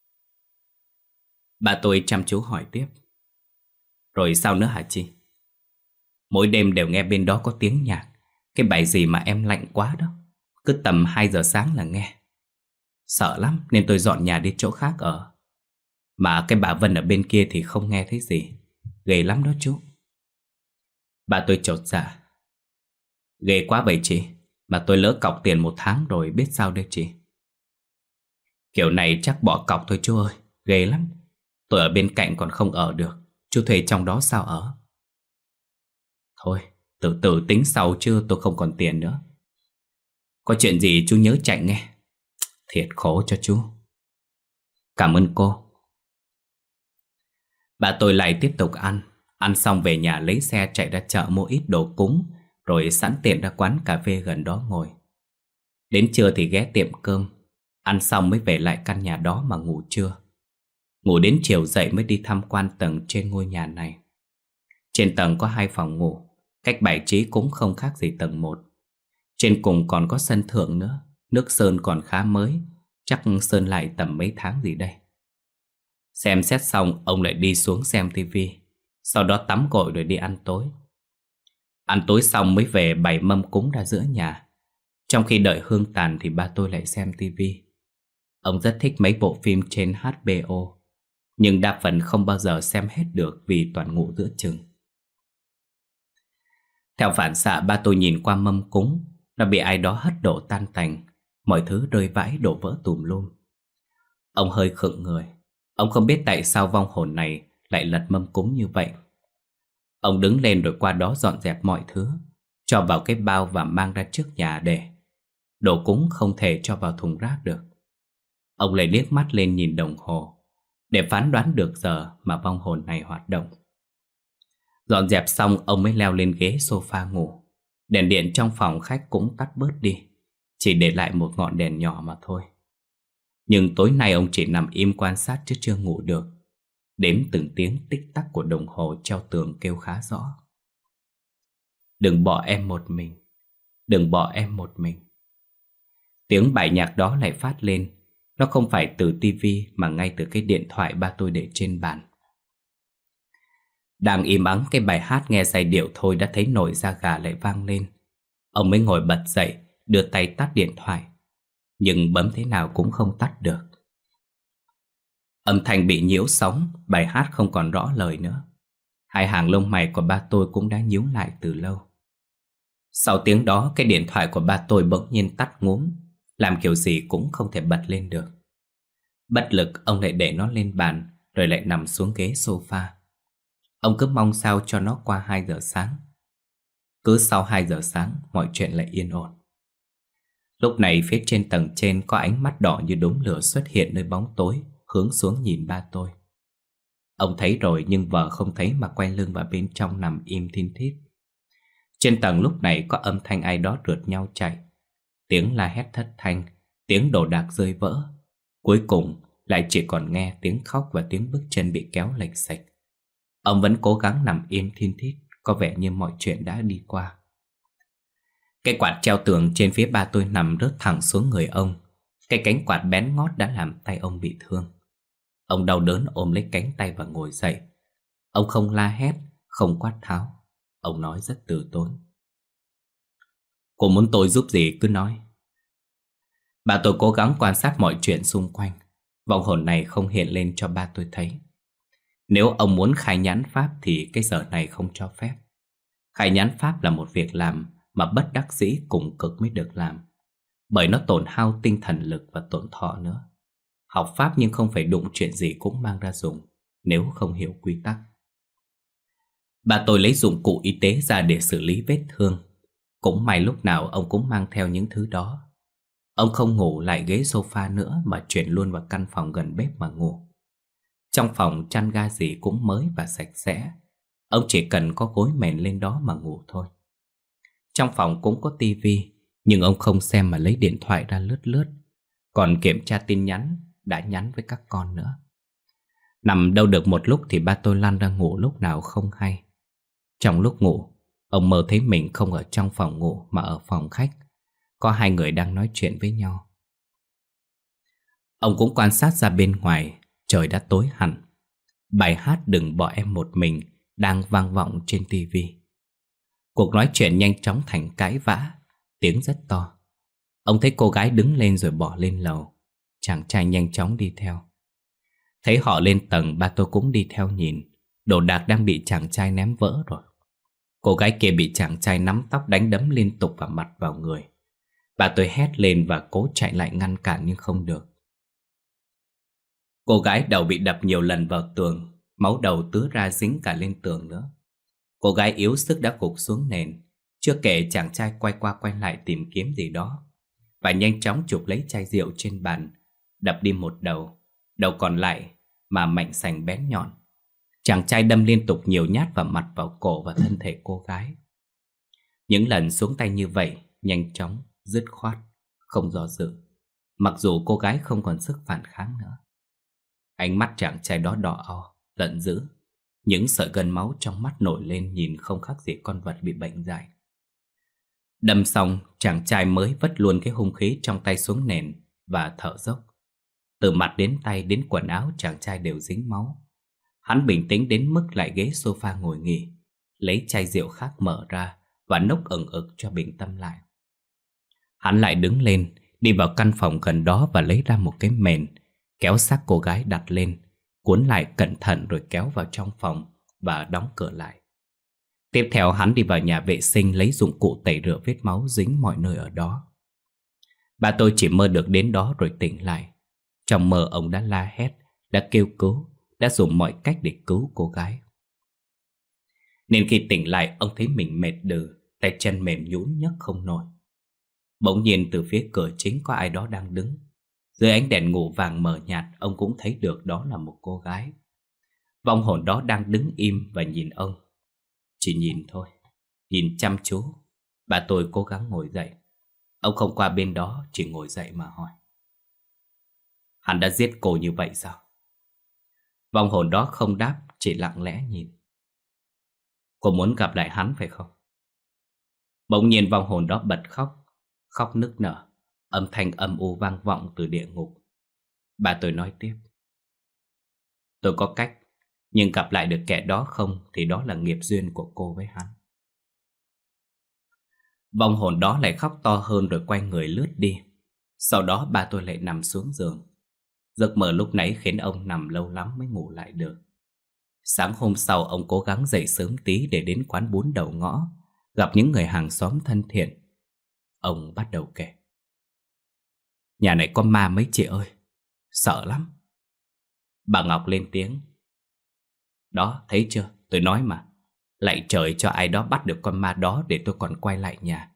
Bà tôi chăm chú hỏi tiếp. Rồi sao nữa hả chị? Mỗi đêm đều nghe bên đó có tiếng nhạc. Cái bài gì mà em lạnh quá đó. Cứ tầm 2 giờ sáng là nghe. Sợ lắm nên tôi dọn nhà đi chỗ khác ở. Mà cái bà Vân ở bên kia thì không nghe thấy gì. Ghê lắm đó chú. Bà tôi chột dạ. Ghê quá vậy chị. Mà tôi lỡ cọc tiền 1 tháng rồi biết sao đây chị. Kiểu này chắc bỏ cọc thôi chú ơi. Ghê lắm. Tôi ở bên cạnh còn không ở được. Chú thuê trong đó sao ở? Thôi, từ từ tính sau chứ tôi không còn tiền nữa. Có chuyện gì chú nhớ chạy nghe. Thiệt khổ cho chú. Cảm ơn cô. Bà tôi lại tiếp tục ăn. Ăn xong về nhà lấy xe chạy ra chợ mua ít đồ cúng, rồi sẵn tiện ra quán cà phê gần đó ngồi. Đến trưa thì ghé tiệm cơm. Ăn xong mới về lại căn nhà đó mà ngủ trưa. Ngủ đến chiều dậy mới đi tham quan tầng trên ngôi nhà này. Trên tầng có 2 phòng ngủ. Cách bài trí cũng không khác gì tầng 1. Trên cùng còn có sân thượng nữa. Nước sơn còn khá mới. Chắc sơn lại tầm mấy tháng gì đây. Xem xét xong ông lại đi xuống xem tivi. Sau đó tắm gội rồi đi ăn tối. Ăn tối xong mới về bày mâm cúng ra giữa nhà. Trong khi đợi hương tàn thì ba tôi lại xem tivi. Ông rất thích mấy bộ phim trên HBO, nhưng đa phần không bao giờ xem hết được vì toàn ngủ giữa chừng. Theo phản xạ ba tôi nhìn qua mâm cúng. Nó bị ai đó hất đổ tan tành. Mọi thứ rơi vãi đổ vỡ tùm lum. Ông hơi khựng người. Ông không biết tại sao vong hồn này lại lật mâm cúng như vậy. Ông đứng lên rồi qua đó dọn dẹp mọi thứ, cho vào cái bao và mang ra trước nhà để. Đồ cúng không thể cho vào thùng rác được. Ông lại liếc mắt lên nhìn đồng hồ để phán đoán được giờ mà vong hồn này hoạt động. Dọn dẹp xong ông mới leo lên ghế sofa ngủ. Đèn điện trong phòng khách cũng tắt bớt đi, chỉ để lại một ngọn đèn nhỏ mà thôi. Nhưng tối nay ông chỉ nằm im quan sát chứ chưa ngủ được. Đếm từng tiếng tích tắc của đồng hồ treo tường kêu khá rõ. Đừng bỏ em một mình, đừng bỏ em một mình. Tiếng bài nhạc đó lại phát lên. Nó không phải từ tivi mà ngay từ cái điện thoại ba tôi để trên bàn. Đang im ắng cái bài hát nghe giai điệu thôi đã thấy nổi da gà lại vang lên. Ông mới ngồi bật dậy, đưa tay tắt điện thoại. Nhưng bấm thế nào cũng không tắt được. Âm thanh bị nhiễu sóng, bài hát không còn rõ lời nữa. 2 hàng lông mày của ba tôi cũng đã nhíu lại từ lâu. Sau tiếng đó cái điện thoại của ba tôi bỗng nhiên tắt ngúm, làm kiểu gì cũng không thể bật lên được. Bất lực ông lại để nó lên bàn, rồi lại nằm xuống ghế sofa. Ông cứ mong sao cho nó qua 2 giờ sáng. Cứ sau 2 giờ sáng mọi chuyện lại yên ổn. Lúc này phía trên tầng trên có ánh mắt đỏ như đốm lửa xuất hiện nơi bóng tối, hướng xuống nhìn ba tôi. Ông thấy rồi nhưng vợ không thấy mà quay lưng vào bên trong nằm im thin thít. Trên tầng lúc này có âm thanh ai đó rượt nhau chạy. Tiếng la hét thất thanh, tiếng đồ đạc rơi vỡ. Cuối cùng lại chỉ còn nghe tiếng khóc và tiếng bước chân bị kéo lệch xệch. Ông vẫn cố gắng nằm im thin thít, có vẻ như mọi chuyện đã đi qua. Cái quạt treo tường trên phía ba tôi nằm rớt thẳng xuống người ông. Cái cánh quạt bén ngót đã làm tay ông bị thương. Ông đau đớn ôm lấy cánh tay và ngồi dậy. Ông không la hét, không quát tháo. Ông nói rất từ tốn. Cô muốn tôi giúp gì cứ nói. Ba tôi cố gắng quan sát mọi chuyện xung quanh. Vong hồn này không hiện lên cho ba tôi thấy. Nếu ông muốn khai nhãn pháp thì cái giờ này không cho phép. Khai nhãn pháp là một việc làm mà bất đắc dĩ cùng cực mới được làm, bởi nó tổn hao tinh thần lực và tổn thọ nữa. Học pháp nhưng không phải đụng chuyện gì cũng mang ra dùng, nếu không hiểu quy tắc. Ba tôi lấy dụng cụ y tế ra để xử lý vết thương. Cũng may lúc nào ông cũng mang theo những thứ đó. Ông không ngủ lại ghế sofa nữa mà chuyển luôn vào căn phòng gần bếp mà ngủ. Trong phòng chăn ga gì cũng mới và sạch sẽ. Ông chỉ cần có gối mền lên đó mà ngủ thôi. Trong phòng cũng có tivi, nhưng ông không xem mà lấy điện thoại ra lướt lướt, còn kiểm tra tin nhắn đã nhắn với các con nữa. Nằm đâu được một lúc thì ba tôi lăn ra ngủ lúc nào không hay. Trong lúc ngủ, ông mơ thấy mình không ở trong phòng ngủ mà ở phòng khách. Có hai người đang nói chuyện với nhau. Ông cũng quan sát ra bên ngoài, trời đã tối hẳn. Bài hát Đừng Bỏ Em Một Mình đang vang vọng trên tivi. Cuộc nói chuyện nhanh chóng thành cãi vã, tiếng rất to. Ông thấy cô gái đứng lên rồi bỏ lên lầu. Chàng trai nhanh chóng đi theo. Thấy họ lên tầng, ba tôi cũng đi theo nhìn. Đồ đạc đang bị chàng trai ném vỡ rồi. Cô gái kia bị chàng trai nắm tóc đánh đấm liên tục vào mặt vào người. Bà tôi hét lên và cố chạy lại ngăn cản nhưng không được. Cô gái đầu bị đập nhiều lần vào tường, máu đầu tứa ra dính cả lên tường nữa. Cô gái yếu sức đã gục xuống nền. Chưa kể chàng trai quay qua quay lại tìm kiếm gì đó, và nhanh chóng chụp lấy chai rượu trên bàn, đập đi một đầu. Đầu còn lại mà mảnh sành bén nhọn. Chàng trai đâm liên tục nhiều nhát vào mặt, vào cổ và thân thể cô gái. Những lần xuống tay như vậy, nhanh chóng, dứt khoát, không do dự, mặc dù cô gái không còn sức phản kháng nữa. Ánh mắt chàng trai đó đỏ au, giận dữ. Những sợi gân máu trong mắt nổi lên, nhìn không khác gì con vật bị bệnh dại. Đâm xong, chàng trai mới vất luôn cái hung khí trong tay xuống nền và thở dốc. Từ mặt đến tay đến quần áo chàng trai đều dính máu. Hắn bình tĩnh đến mức lại ghế sofa ngồi nghỉ, lấy chai rượu khác mở ra và nốc ừng ực cho bình tâm lại. Hắn lại đứng lên, đi vào căn phòng gần đó và lấy ra một cái mền, kéo xác cô gái đặt lên, cuốn lại cẩn thận rồi kéo vào trong phòng và đóng cửa lại. Tiếp theo hắn đi vào nhà vệ sinh lấy dụng cụ tẩy rửa vết máu dính mọi nơi ở đó. Bà tôi chỉ mơ được đến đó rồi tỉnh lại. Trong mơ ông đã la hét, đã kêu cứu, đã dùng mọi cách để cứu cô gái. Nên khi tỉnh lại ông thấy mình mệt đừ, tay chân mềm nhũn nhấc không nổi. Bỗng nhiên từ phía cửa chính có ai đó đang đứng. Dưới ánh đèn ngủ vàng mờ nhạt, ông cũng thấy được đó là một cô gái. Vong hồn đó đang đứng im và nhìn ông. Chỉ nhìn thôi, nhìn chăm chú. Bà tôi cố gắng ngồi dậy. Ông không qua bên đó, chỉ ngồi dậy mà hỏi: Hắn đã giết cô như vậy sao? Vong hồn đó không đáp, chỉ lặng lẽ nhìn. Cô muốn gặp lại hắn phải không? Bỗng nhiên vong hồn đó bật khóc, khóc nức nở, âm thanh âm u vang vọng từ địa ngục. Bà tôi nói tiếp: Tôi có cách, nhưng gặp lại được kẻ đó không thì đó là nghiệp duyên của cô với hắn. Vong hồn đó lại khóc to hơn rồi quay người lướt đi. Sau đó ba tôi lại nằm xuống giường. Giấc mơ lúc nãy khiến ông nằm lâu lắm mới ngủ lại được. Sáng hôm sau ông cố gắng dậy sớm tí để đến quán bún đầu ngõ, gặp những người hàng xóm thân thiện. Ông bắt đầu kể: Nhà này có ma mấy chị ơi, sợ lắm. Bà Ngọc lên tiếng: Đó, thấy chưa, tôi nói mà. Lạy trời cho ai đó bắt được con ma đó để tôi còn quay lại nhà.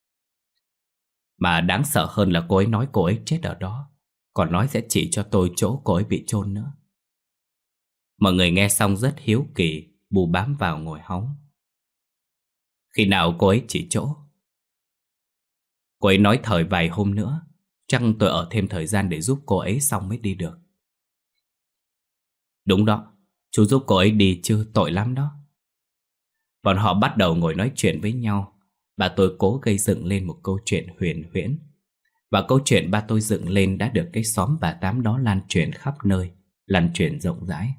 Mà đáng sợ hơn là cô ấy nói cô ấy chết ở đó, còn nói sẽ chỉ cho tôi chỗ cô ấy bị chôn nữa. Mọi người nghe xong rất hiếu kỳ, bù bám vào ngồi hóng. Khi nào cô ấy chỉ chỗ? Cô ấy nói thời vài hôm nữa, chắc tôi ở thêm thời gian để giúp cô ấy xong mới đi được. Đúng đó, chú giúp cô ấy đi chứ tội lắm đó. Bọn họ bắt đầu ngồi nói chuyện với nhau. Bà tôi cố gây dựng lên một câu chuyện huyền huyễn. Và câu chuyện ba tôi dựng lên đã được cái xóm bà Tám đó lan truyền khắp nơi, lan truyền rộng rãi.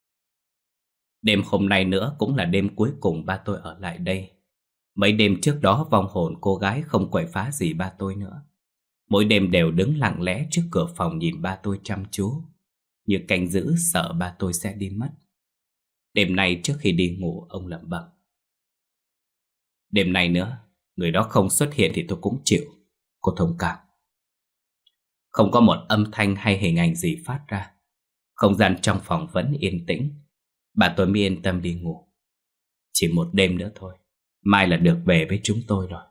Đêm hôm nay nữa cũng là đêm cuối cùng ba tôi ở lại đây. Mấy đêm trước đó vong hồn cô gái không quậy phá gì ba tôi nữa. Mỗi đêm đều đứng lặng lẽ trước cửa phòng nhìn ba tôi chăm chú, như canh giữ sợ ba tôi sẽ đi mất. Đêm nay trước khi đi ngủ ông lẩm bẩm: đêm nay nữa, người đó không xuất hiện thì tôi cũng chịu. Cô thông cảm. Không có một âm thanh hay hình ảnh gì phát ra. Không gian trong phòng vẫn yên tĩnh. Bà tôi mới yên tâm đi ngủ. Chỉ một đêm nữa thôi, mai là được về với chúng tôi rồi.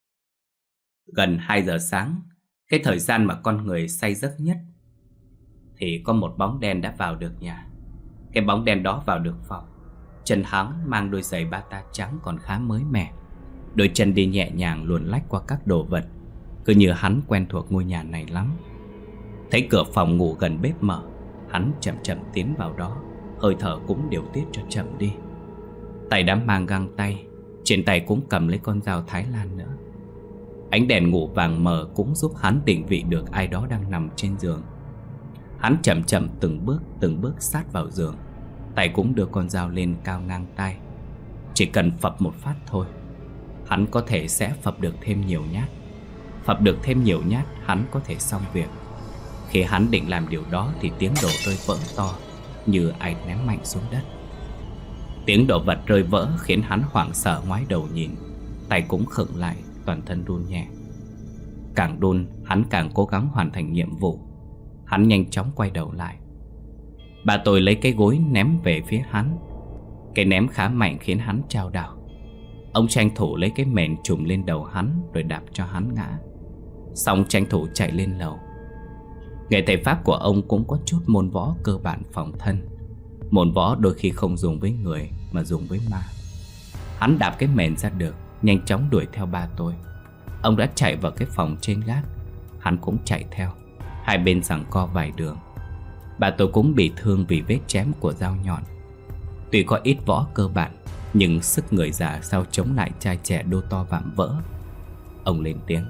Gần 2 giờ sáng, cái thời gian mà con người say giấc nhất, thì có một bóng đen đã vào được nhà. Cái bóng đen đó vào được phòng. Chân hắn mang đôi giày bata trắng còn khá mới mẻ. Đôi chân đi nhẹ nhàng luồn lách qua các đồ vật, cứ như hắn quen thuộc ngôi nhà này lắm. Thấy cửa phòng ngủ gần bếp mở, hắn chậm chậm tiến vào đó, hơi thở cũng điều tiết cho chậm đi. Tay đã mang găng tay, trên tay cũng cầm lấy con dao Thái Lan nữa. Ánh đèn ngủ vàng mờ cũng giúp hắn định vị được ai đó đang nằm trên giường. Hắn chậm chậm từng bước sát vào giường. Tay cũng đưa con dao lên cao ngang tay. Chỉ cần phập một phát thôi, hắn có thể sẽ phập được thêm nhiều nhát. Phập được thêm nhiều nhát, hắn có thể xong việc. Khi hắn định làm điều đó thì tiếng đồ rơi vỡ to, như ai ném mạnh xuống đất. Tiếng đồ vật rơi vỡ khiến hắn hoảng sợ ngoái đầu nhìn. Tay cũng khựng lại, toàn thân run nhẹ. Càng run, hắn càng cố gắng hoàn thành nhiệm vụ. Hắn nhanh chóng quay đầu lại. Bà tôi lấy cái gối ném về phía hắn. Cái ném khá mạnh khiến hắn chao đảo. Ông tranh thủ lấy cái mền trùm lên đầu hắn, rồi đạp cho hắn ngã. Xong tranh thủ chạy lên lầu. Nghề thầy pháp của ông cũng có chút môn võ cơ bản phòng thân. Môn võ đôi khi không dùng với người mà dùng với ma. Hắn đạp cái mền ra được, nhanh chóng đuổi theo ba tôi. Ông đã chạy vào cái phòng trên gác, hắn cũng chạy theo. Hai bên giằng co vài đường. Bà tôi cũng bị thương vì vết chém của dao nhọn. Tuy có ít võ cơ bản, nhưng sức người già sao chống lại trai trẻ đô to vạm vỡ. Ông lên tiếng: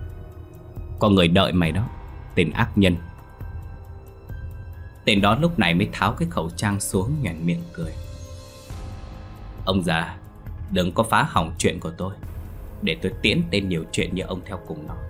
có người đợi mày đó, tên ác nhân. Tên đó lúc này mới tháo cái khẩu trang xuống, nhoẻn miệng cười: ông già, đừng có phá hỏng chuyện của tôi, để tôi tiễn tên nhiều chuyện như ông theo cùng nó.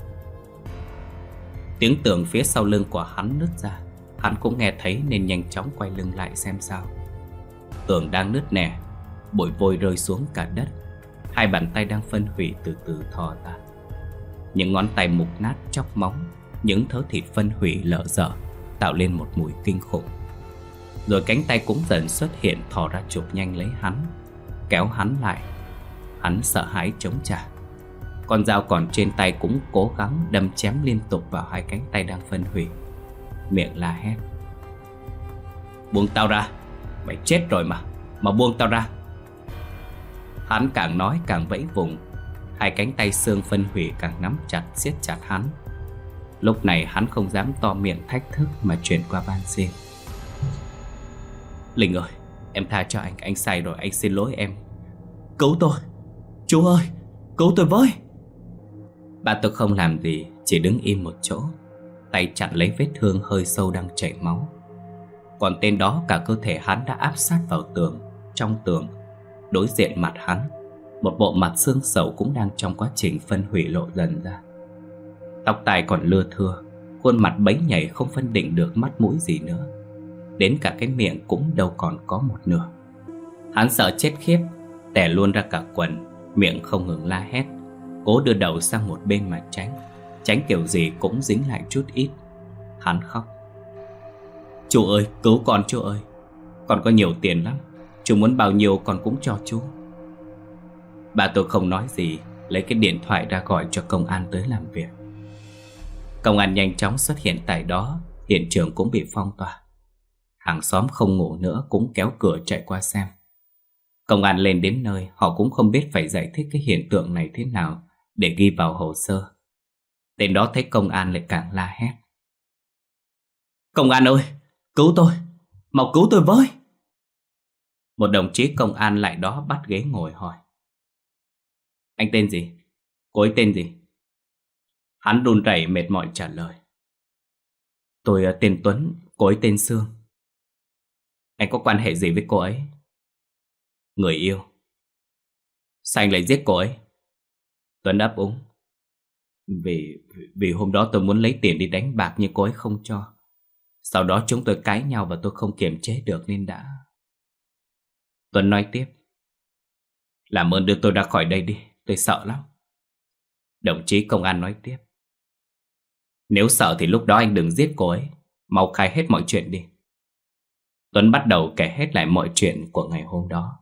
Tiếng tường phía sau lưng của hắn nứt ra. Hắn cũng nghe thấy nên nhanh chóng quay lưng lại xem sao. Tường đang nứt nẻ, bụi vôi rơi xuống cả đất. Hai bàn tay đang phân hủy từ từ thò ra. Những ngón tay mục nát chóc móng, những thớ thịt phân hủy lở dở, tạo lên một mùi kinh khủng. Rồi cánh tay cũng dần xuất hiện, thò ra chụp nhanh lấy hắn, kéo hắn lại. Hắn sợ hãi chống trả. Con dao còn trên tay cũng cố gắng đâm chém liên tục vào hai cánh tay đang phân hủy, miệng la hét: buông tao ra, mày chết rồi mà buông tao ra. Hắn càng nói càng vẫy vùng. Hai cánh tay xương phân hủy càng nắm chặt, siết chặt hắn. Lúc này hắn không dám to miệng thách thức mà chuyển qua van xin: Linh ơi, em tha cho anh sai rồi, anh xin lỗi em. Cứu tôi, chú ơi, cứu tôi với. Bà tôi không làm gì, chỉ đứng im một chỗ, tay chặn lấy vết thương hơi sâu đang chảy máu. Còn tên đó cả cơ thể hắn đã áp sát vào tường. Trong tường, đối diện mặt hắn, một bộ mặt xương sầu cũng đang trong quá trình phân hủy lộ dần ra. Tóc tai còn lưa thưa, khuôn mặt bấy nhảy không phân định được mắt mũi gì nữa. Đến cả cái miệng cũng đâu còn có một nửa. Hắn sợ chết khiếp, tè luôn ra cả quần, miệng không ngừng la hét, cố đưa đầu sang một bên mà tránh kiểu gì cũng dính lại chút ít. Hắn khóc: Chú ơi, cứu con chú ơi, con có nhiều tiền lắm, chú muốn bao nhiêu con cũng cho chú. Bà tôi không nói gì, lấy cái điện thoại ra gọi cho công an tới làm việc. Công an nhanh chóng xuất hiện tại đó. Hiện trường cũng bị phong tỏa. Hàng xóm không ngủ nữa cũng kéo cửa chạy qua xem. Công an lên đến nơi, họ cũng không biết phải giải thích cái hiện tượng này thế nào để ghi vào hồ sơ. Tên đó thấy công an lại càng la hét: Công an ơi, cứu tôi, Mau cứu tôi với. Một đồng chí công an lại đó bắt ghế ngồi hỏi: Anh tên gì? Cô ấy tên gì? Hắn run rẩy mệt mỏi trả lời: Tôi tên Tuấn, cô ấy tên Sương. Anh có quan hệ gì với cô ấy? Người yêu. Sao anh lại giết cô ấy? Tuấn đáp úng: Vì hôm đó tôi muốn lấy tiền đi đánh bạc nhưng cô ấy không cho. Sau đó chúng tôi cãi nhau và tôi không kiềm chế được nên đã... Tuấn nói tiếp: Làm ơn đưa tôi ra khỏi đây đi, tôi sợ lắm. Đồng chí công an nói tiếp: Nếu sợ thì lúc đó anh đừng giết cô ấy, mau khai hết mọi chuyện đi. Tuấn bắt đầu kể hết lại mọi chuyện của ngày hôm đó.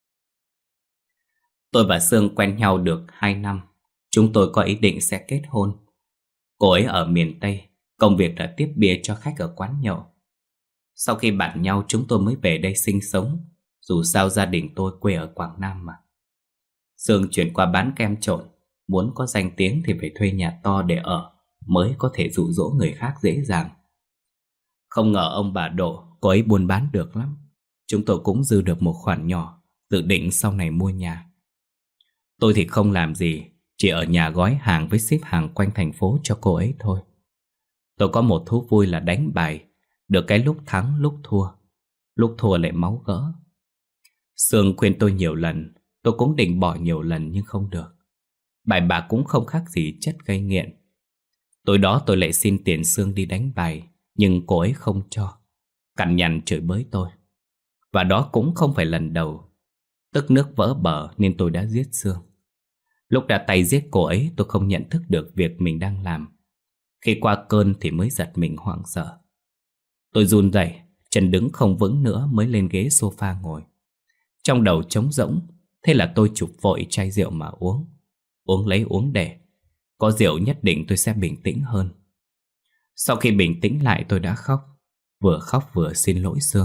Tôi và Sương quen nhau được 2 năm. Chúng tôi có ý định sẽ kết hôn. Cô ấy ở miền Tây, công việc là tiếp bia cho khách ở quán nhậu. Sau khi bạn nhau chúng tôi mới về đây sinh sống. Dù sao gia đình tôi quê ở Quảng Nam mà. Sương chuyển qua bán kem trộn. Muốn có danh tiếng thì phải thuê nhà to để ở, mới có thể dụ dỗ người khác dễ dàng. Không ngờ ông bà Độ, cô ấy buôn bán được lắm. Chúng tôi cũng dư được một khoản nhỏ, dự định sau này mua nhà. Tôi thì không làm gì, chỉ ở nhà gói hàng với ship hàng quanh thành phố cho cô ấy thôi. Tôi có một thú vui là đánh bài, được cái lúc thắng lúc thua lại máu gỡ. Sương khuyên tôi nhiều lần, tôi cũng định bỏ nhiều lần nhưng không được. Bài bạc cũng không khác gì chất gây nghiện. Tối đó tôi lại xin tiền Sương đi đánh bài, nhưng cô ấy không cho, cằn nhằn chửi bới tôi. Và đó cũng không phải lần đầu. Tức nước vỡ bờ nên tôi đã giết Sương. Lúc ra tay giết cô ấy tôi không nhận thức được việc mình đang làm. Khi qua cơn thì mới giật mình hoảng sợ. Tôi run rẩy, chân đứng không vững nữa mới lên ghế sofa ngồi. Trong đầu trống rỗng, thế là tôi chụp vội chai rượu mà uống. Uống lấy uống để. Có rượu nhất định tôi sẽ bình tĩnh hơn. Sau khi bình tĩnh lại tôi đã khóc vừa xin lỗi Sương.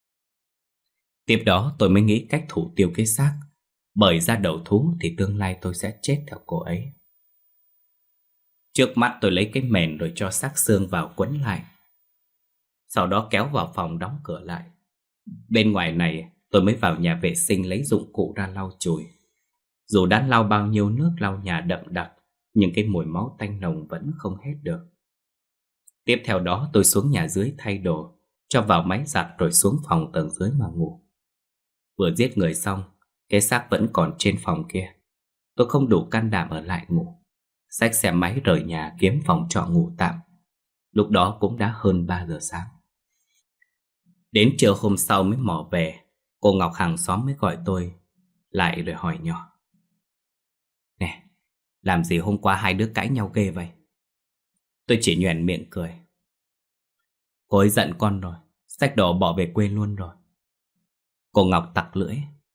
Tiếp đó tôi mới nghĩ cách thủ tiêu cái xác, bởi ra đầu thú thì tương lai tôi sẽ chết theo cô ấy. Trước mắt tôi lấy cái mền rồi cho xác Sương vào quấn lại. Sau đó kéo vào phòng đóng cửa lại. Bên ngoài này tôi mới vào nhà vệ sinh lấy dụng cụ ra lau chùi. Dù đã lau bao nhiêu nước lau nhà đậm đặc, nhưng cái mùi máu tanh nồng vẫn không hết được. Tiếp theo đó tôi xuống nhà dưới thay đồ, cho vào máy giặt rồi xuống phòng tầng dưới mà ngủ. Vừa giết người xong, cái xác vẫn còn trên phòng kia. Tôi không đủ can đảm ở lại ngủ, xách xe máy rời nhà kiếm phòng trọ ngủ tạm. Lúc đó cũng đã hơn 3 giờ sáng. Đến trưa hôm sau mới mò về, cô Ngọc hàng xóm mới gọi tôi lại rồi hỏi nhỏ: Nè, làm gì hôm qua hai đứa cãi nhau ghê vậy? Tôi chỉ nhoẻn miệng cười: Cô ấy giận con rồi, xách đồ bỏ về quê luôn rồi. Cô Ngọc tặc lưỡi: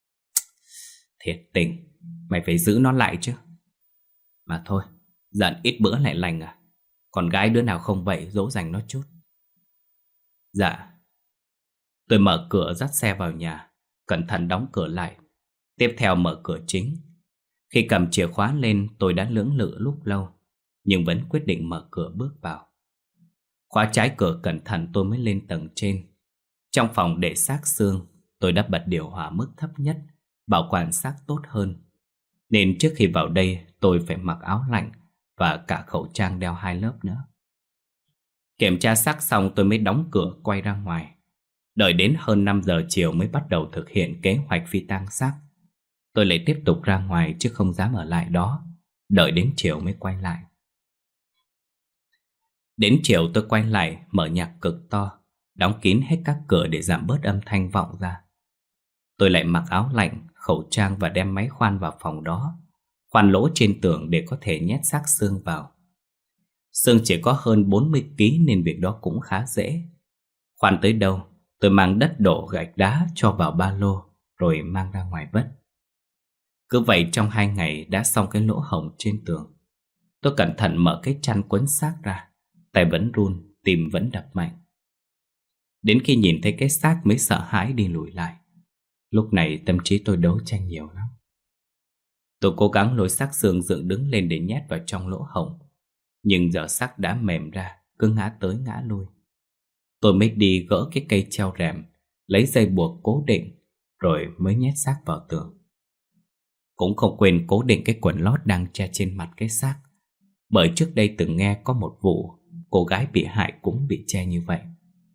Thiệt tình, mày phải giữ nó lại chứ. Mà thôi, giận ít bữa lại lành à. Con gái đứa nào không vậy, dỗ dành nó chút. Dạ. Tôi mở cửa dắt xe vào nhà, cẩn thận đóng cửa lại. Tiếp theo mở cửa chính. Khi cầm chìa khóa lên tôi đã lưỡng lự lúc lâu, nhưng vẫn quyết định mở cửa bước vào. Khóa trái cửa cẩn thận tôi mới lên tầng trên. Trong phòng để xác Sương, tôi đã bật điều hòa mức thấp nhất, bảo quản xác tốt hơn. Nên trước khi vào đây tôi phải mặc áo lạnh và cả khẩu trang đeo 2 lớp nữa. Kiểm tra xác xong tôi mới đóng cửa quay ra ngoài. Đợi đến hơn 5 giờ chiều mới bắt đầu thực hiện kế hoạch phi tang xác. Tôi lại tiếp tục ra ngoài chứ không dám ở lại đó. Đợi đến chiều mới quay lại. Đến chiều tôi quay lại mở nhạc cực to, đóng kín hết các cửa để giảm bớt âm thanh vọng ra. Tôi lại mặc áo lạnh, khẩu trang và đem máy khoan vào phòng đó, khoan lỗ trên tường để có thể nhét xác Sương vào. Sương chỉ có hơn 40 kg nên việc đó cũng khá dễ. Khoan tới đâu, tôi mang đất đổ gạch đá cho vào ba lô rồi mang ra ngoài vất. Cứ vậy trong 2 ngày đã xong cái lỗ hổng trên tường. Tôi cẩn thận mở cái chăn quấn xác ra, tay vẫn run, tim vẫn đập mạnh. Đến khi nhìn thấy cái xác mới sợ hãi đi lùi lại. Lúc này tâm trí tôi đấu tranh nhiều lắm. Tôi cố gắng lôi xác Sương dựng đứng lên để nhét vào trong lỗ hổng, nhưng giờ xác đã mềm ra, cứ ngã tới ngã lui. Tôi mới đi gỡ cái cây treo rèm, lấy dây buộc cố định, rồi mới nhét xác vào tường. Cũng không quên cố định cái quần lót đang che trên mặt cái xác, bởi trước đây từng nghe có một vụ cô gái bị hại cũng bị che như vậy.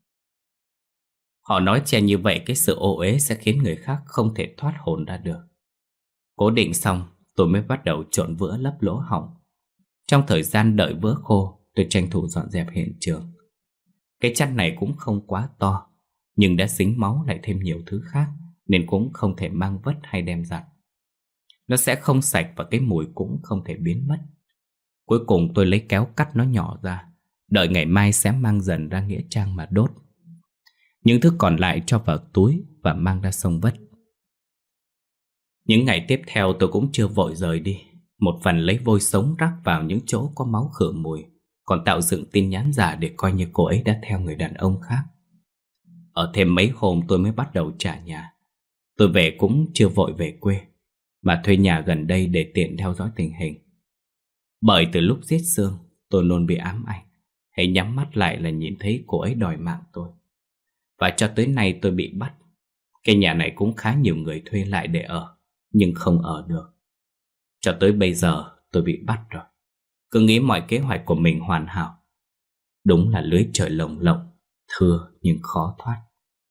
Họ nói che như vậy cái sự ô uế sẽ khiến người khác không thể thoát hồn ra được. Cố định xong, tôi mới bắt đầu trộn vữa lấp lỗ hổng. Trong thời gian đợi vữa khô, tôi tranh thủ dọn dẹp hiện trường. Cái chăn này cũng không quá to, nhưng đã dính máu lại thêm nhiều thứ khác, nên cũng không thể mang vất hay đem giặt. Nó sẽ không sạch và cái mùi cũng không thể biến mất. Cuối cùng tôi lấy kéo cắt nó nhỏ ra, đợi ngày mai sẽ mang dần ra nghĩa trang mà đốt. Những thứ còn lại cho vào túi và mang ra sông vất. Những ngày tiếp theo tôi cũng chưa vội rời đi. Một phần lấy vôi sống rắc vào những chỗ có máu khử mùi, còn tạo dựng tin nhắn giả để coi như cô ấy đã theo người đàn ông khác. Ở thêm mấy hôm tôi mới bắt đầu trả nhà. Tôi về cũng chưa vội về quê, mà thuê nhà gần đây để tiện theo dõi tình hình. Bởi từ lúc giết Sương, tôi luôn bị ám ảnh. Hãy nhắm mắt lại là nhìn thấy cô ấy đòi mạng tôi. Và cho tới nay tôi bị bắt. Cái nhà này cũng khá nhiều người thuê lại để ở, nhưng không ở được. Cho tới bây giờ tôi bị bắt rồi. Cứ nghĩ mọi kế hoạch của mình hoàn hảo. Đúng là lưới trời lồng lộng, thưa nhưng khó thoát.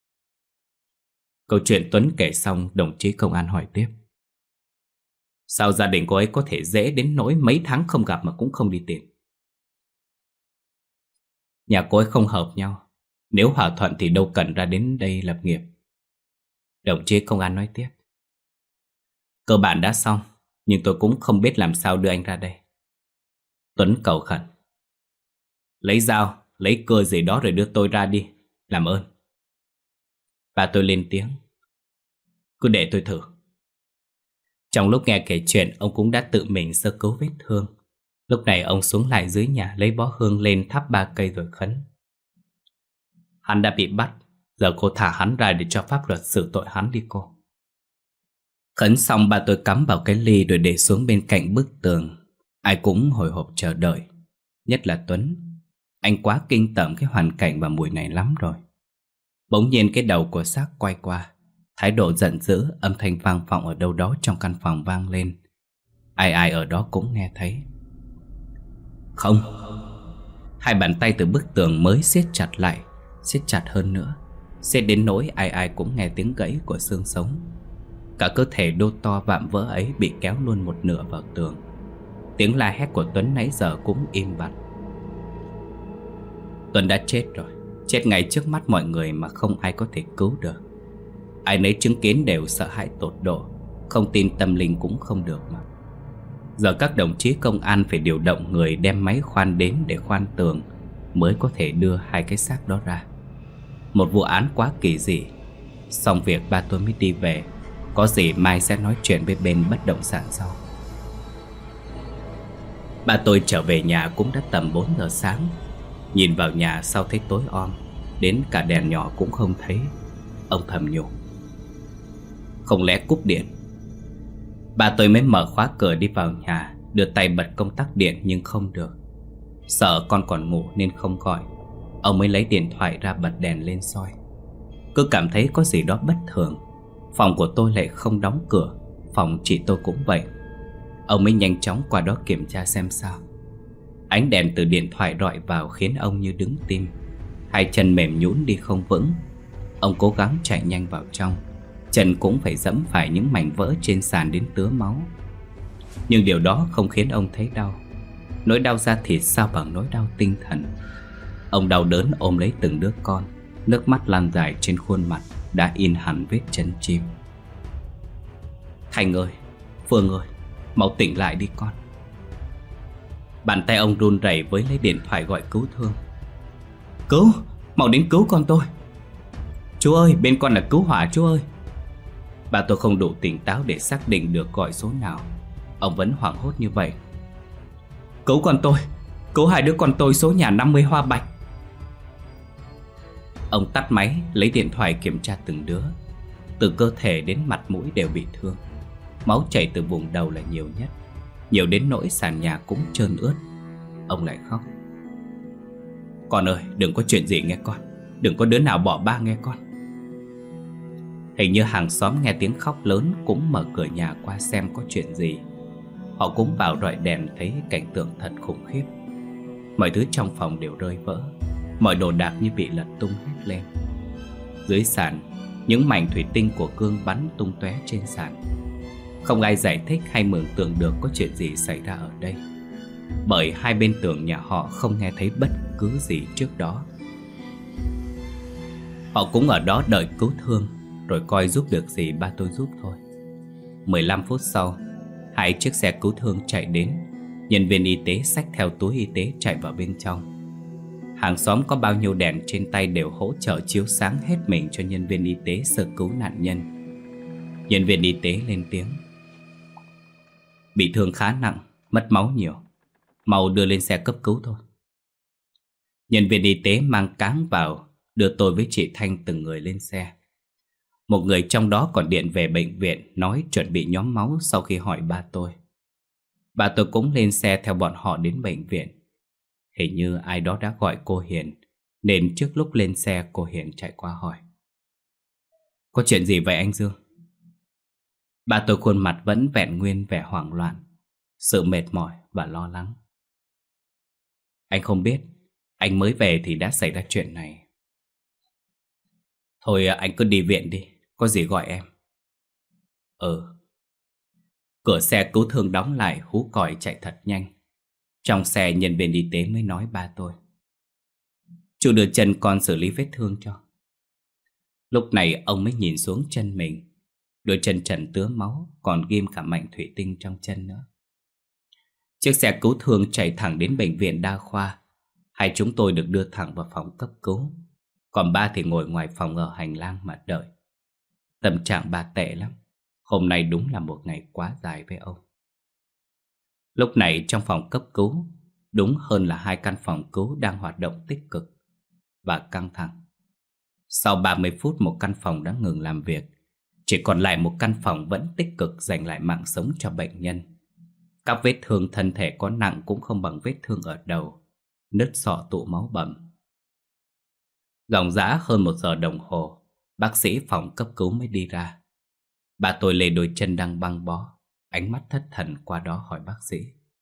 Câu chuyện Tuấn kể xong, đồng chí công an hỏi tiếp. Sao gia đình cô ấy có thể dễ đến nỗi mấy tháng không gặp mà cũng không đi tìm? Nhà cô ấy không hợp nhau. Nếu hòa thuận thì đâu cần ra đến đây lập nghiệp. Đồng chí công an nói tiếp. Cơ bản đã xong, nhưng tôi cũng không biết làm sao đưa anh ra đây. Tuấn cầu khẩn. Lấy dao, lấy cưa gì đó rồi đưa tôi ra đi, làm ơn. Và tôi lên tiếng. Cứ để tôi thử. Trong lúc nghe kể chuyện, ông cũng đã tự mình sơ cứu vết thương. Lúc này ông xuống lại dưới nhà lấy bó hương lên thắp 3 cây rồi khấn. Hắn đã bị bắt, giờ cô thả hắn ra để cho pháp luật xử tội hắn đi cô. Khấn xong bà tôi cắm vào cái ly rồi để xuống bên cạnh bức tường. Ai cũng hồi hộp chờ đợi, nhất là Tuấn. Anh quá kinh tởm cái hoàn cảnh và mùi này lắm rồi. Bỗng nhiên cái đầu của xác quay qua, thái độ giận dữ, âm thanh vang vọng ở đâu đó trong căn phòng vang lên. Ai ai ở đó cũng nghe thấy. Không. Hai bàn tay từ bức tường mới siết chặt lại, siết chặt hơn nữa, siết đến nỗi ai ai cũng nghe tiếng gãy của xương sống. Cả cơ thể đô to vạm vỡ ấy bị kéo luôn một nửa vào tường. Tiếng la hét của Tuấn nãy giờ cũng im bặt. Tuấn đã chết rồi, chết ngay trước mắt mọi người mà không ai có thể cứu được. Ai nấy chứng kiến đều sợ hãi tột độ, không tin tâm linh cũng không được mà. Giờ các đồng chí công an phải điều động người đem máy khoan đến để khoan tường mới có thể đưa hai cái xác đó ra. Một vụ án quá kỳ dị. Xong việc ba tôi mới đi về. Có gì mai sẽ nói chuyện với bên bất động sản sau. Ba tôi trở về nhà cũng đã tầm 4 giờ sáng. Nhìn vào nhà sau thấy tối om, đến cả đèn nhỏ cũng không thấy. Ông thầm nhủ, không lẽ cúp điện. Ba tôi mới mở khóa cửa đi vào nhà, đưa tay bật công tắc điện nhưng không được. Sợ con còn ngủ nên không gọi. Ông mới lấy điện thoại ra bật đèn lên soi. Cứ cảm thấy có gì đó bất thường. Phòng của tôi lại không đóng cửa, phòng chị tôi cũng vậy. Ông mới nhanh chóng qua đó kiểm tra xem sao. Ánh đèn từ điện thoại rọi vào khiến ông như đứng tim. Hai chân mềm nhũn đi không vững. Ông cố gắng chạy nhanh vào trong, chân cũng phải dẫm phải những mảnh vỡ trên sàn đến tứa máu. Nhưng điều đó không khiến ông thấy đau. Nỗi đau da thịt sao bằng nỗi đau tinh thần. Ông đau đớn ôm lấy từng đứa con, nước mắt lan dài trên khuôn mặt đã in hẳn vết chân chim. Thành ơi, Phương ơi, mau tỉnh lại đi con. Bàn tay ông run rẩy với lấy điện thoại gọi cứu thương. Cứu, mau đến cứu con tôi. Chú ơi, bên con là cứu hỏa chú ơi. Bà tôi không đủ tỉnh táo để xác định được gọi số nào. Ông vẫn hoảng hốt như vậy. Cứu con tôi, cứu hai đứa con tôi số nhà 50 Hoa Bạch. Ông tắt máy, lấy điện thoại kiểm tra từng đứa. Từ cơ thể đến mặt mũi đều bị thương. Máu chảy từ vùng đầu là nhiều nhất, nhiều đến nỗi sàn nhà cũng trơn ướt. Ông lại khóc. Con ơi, đừng có chuyện gì nghe con. Đừng có đứa nào bỏ ba nghe con. Hình như hàng xóm nghe tiếng khóc lớn cũng mở cửa nhà qua xem có chuyện gì. Họ cũng vào rọi đèn thấy cảnh tượng thật khủng khiếp. Mọi thứ trong phòng đều rơi vỡ, mọi đồ đạc như bị lật tung hết lên. Dưới sàn, những mảnh thủy tinh của Cương bắn tung tóe trên sàn. Không ai giải thích hay mường tượng được có chuyện gì xảy ra ở đây, bởi hai bên tường nhà họ không nghe thấy bất cứ gì trước đó. Họ cũng ở đó đợi cứu thương, rồi coi giúp được gì ba tôi giúp thôi. 15 phút sau, hai chiếc xe cứu thương chạy đến. Nhân viên y tế xách theo túi y tế chạy vào bên trong. Hàng xóm có bao nhiêu đèn trên tay đều hỗ trợ chiếu sáng hết mình cho nhân viên y tế sơ cứu nạn nhân. Nhân viên y tế lên tiếng: "Bị thương khá nặng, mất máu nhiều, mau đưa lên xe cấp cứu thôi." Nhân viên y tế mang cáng vào, đưa tôi với chị Thanh từng người lên xe. Một người trong đó còn điện về bệnh viện, nói chuẩn bị nhóm máu sau khi hỏi ba tôi. Ba tôi cũng lên xe theo bọn họ đến bệnh viện. Hình như ai đó đã gọi cô Hiền, nên trước lúc lên xe cô Hiền chạy qua hỏi: "Có chuyện gì vậy anh Dương?" Ba tôi khuôn mặt vẫn vẹn nguyên vẻ hoảng loạn, sự mệt mỏi và lo lắng. "Anh không biết, anh mới về thì đã xảy ra chuyện này." "Thôi anh cứ đi viện đi, có gì gọi em." Cửa xe cứu thương đóng lại, hú còi chạy thật nhanh. Trong xe nhân viên y tế mới nói ba tôi: "Chú đưa chân con xử lý vết thương cho." Lúc này ông mới nhìn xuống chân mình. Đôi chân trần tứa máu, còn ghim cả mảnh thủy tinh trong chân nữa. Chiếc xe cứu thương chạy thẳng đến bệnh viện đa khoa. Hai chúng tôi được đưa thẳng vào phòng cấp cứu, còn ba thì ngồi ngoài phòng ở hành lang mà đợi. Tâm trạng bà tệ lắm. Hôm nay đúng là một ngày quá dài với ông. Lúc này trong phòng cấp cứu, đúng hơn là hai căn phòng cứu đang hoạt động tích cực và căng thẳng. Sau 30 phút một căn phòng đã ngừng làm việc, chỉ còn lại một căn phòng vẫn tích cực giành lại mạng sống cho bệnh nhân. Các vết thương thân thể có nặng cũng không bằng vết thương ở đầu, nứt sọ tụ máu bầm. Dòng dã hơn 1 giờ đồng hồ, bác sĩ phòng cấp cứu mới đi ra. Bà tôi lê đôi chân đang băng bó, ánh mắt thất thần qua đó hỏi bác sĩ: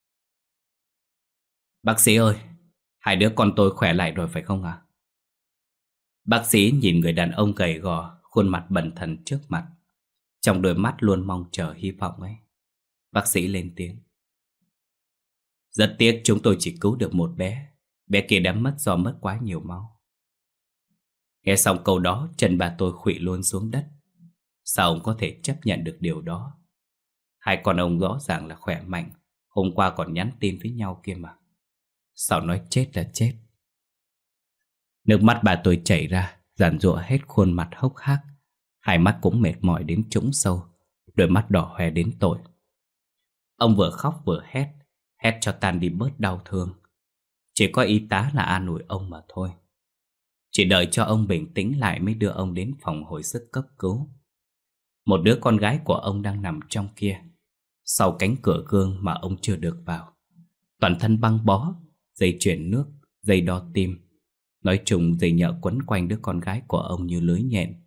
"Bác sĩ ơi, hai đứa con tôi khỏe lại rồi phải không ạ?" Bác sĩ nhìn người đàn ông gầy gò, khuôn mặt bần thần trước mặt. Trong đôi mắt luôn mong chờ hy vọng ấy. Bác sĩ lên tiếng: "Rất tiếc chúng tôi chỉ cứu được một bé. Bé kia đã mất do mất quá nhiều máu." Nghe xong câu đó, chân bà tôi khuỵu luôn xuống đất. Sao ông có thể chấp nhận được điều đó? Hai con ông rõ ràng là khỏe mạnh, hôm qua còn nhắn tin với nhau kia mà. Sao nói chết là chết? Nước mắt bà tôi chảy ra, giàn giụa hết khuôn mặt hốc hác. Hai mắt cũng mệt mỏi đến trũng sâu, đôi mắt đỏ hoe đến tội. Ông vừa khóc vừa hét, hét cho tan đi bớt đau thương. Chỉ có y tá là an ủi ông mà thôi. Chỉ đợi cho ông bình tĩnh lại mới đưa ông đến phòng hồi sức cấp cứu. Một đứa con gái của ông đang nằm trong kia, sau cánh cửa gương mà ông chưa được vào. Toàn thân băng bó, dây chuyền nước, dây đo tim. Nói chung dây nhợ quấn quanh đứa con gái của ông như lưới nhện.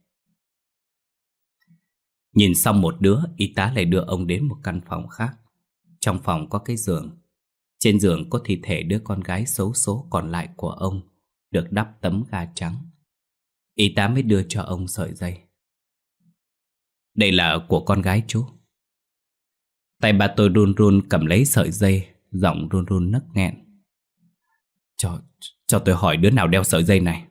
Nhìn xong một đứa, y tá lại đưa ông đến một căn phòng khác. Trong phòng có cái giường. Trên giường có thi thể đứa con gái xấu số còn lại của ông, được đắp tấm ga trắng. Y tá mới đưa cho ông sợi dây. "Đây là của con gái chú." Tay bà tôi run run cầm lấy sợi dây, giọng run run nấc nghẹn. Cho tôi hỏi đứa nào đeo sợi dây này?"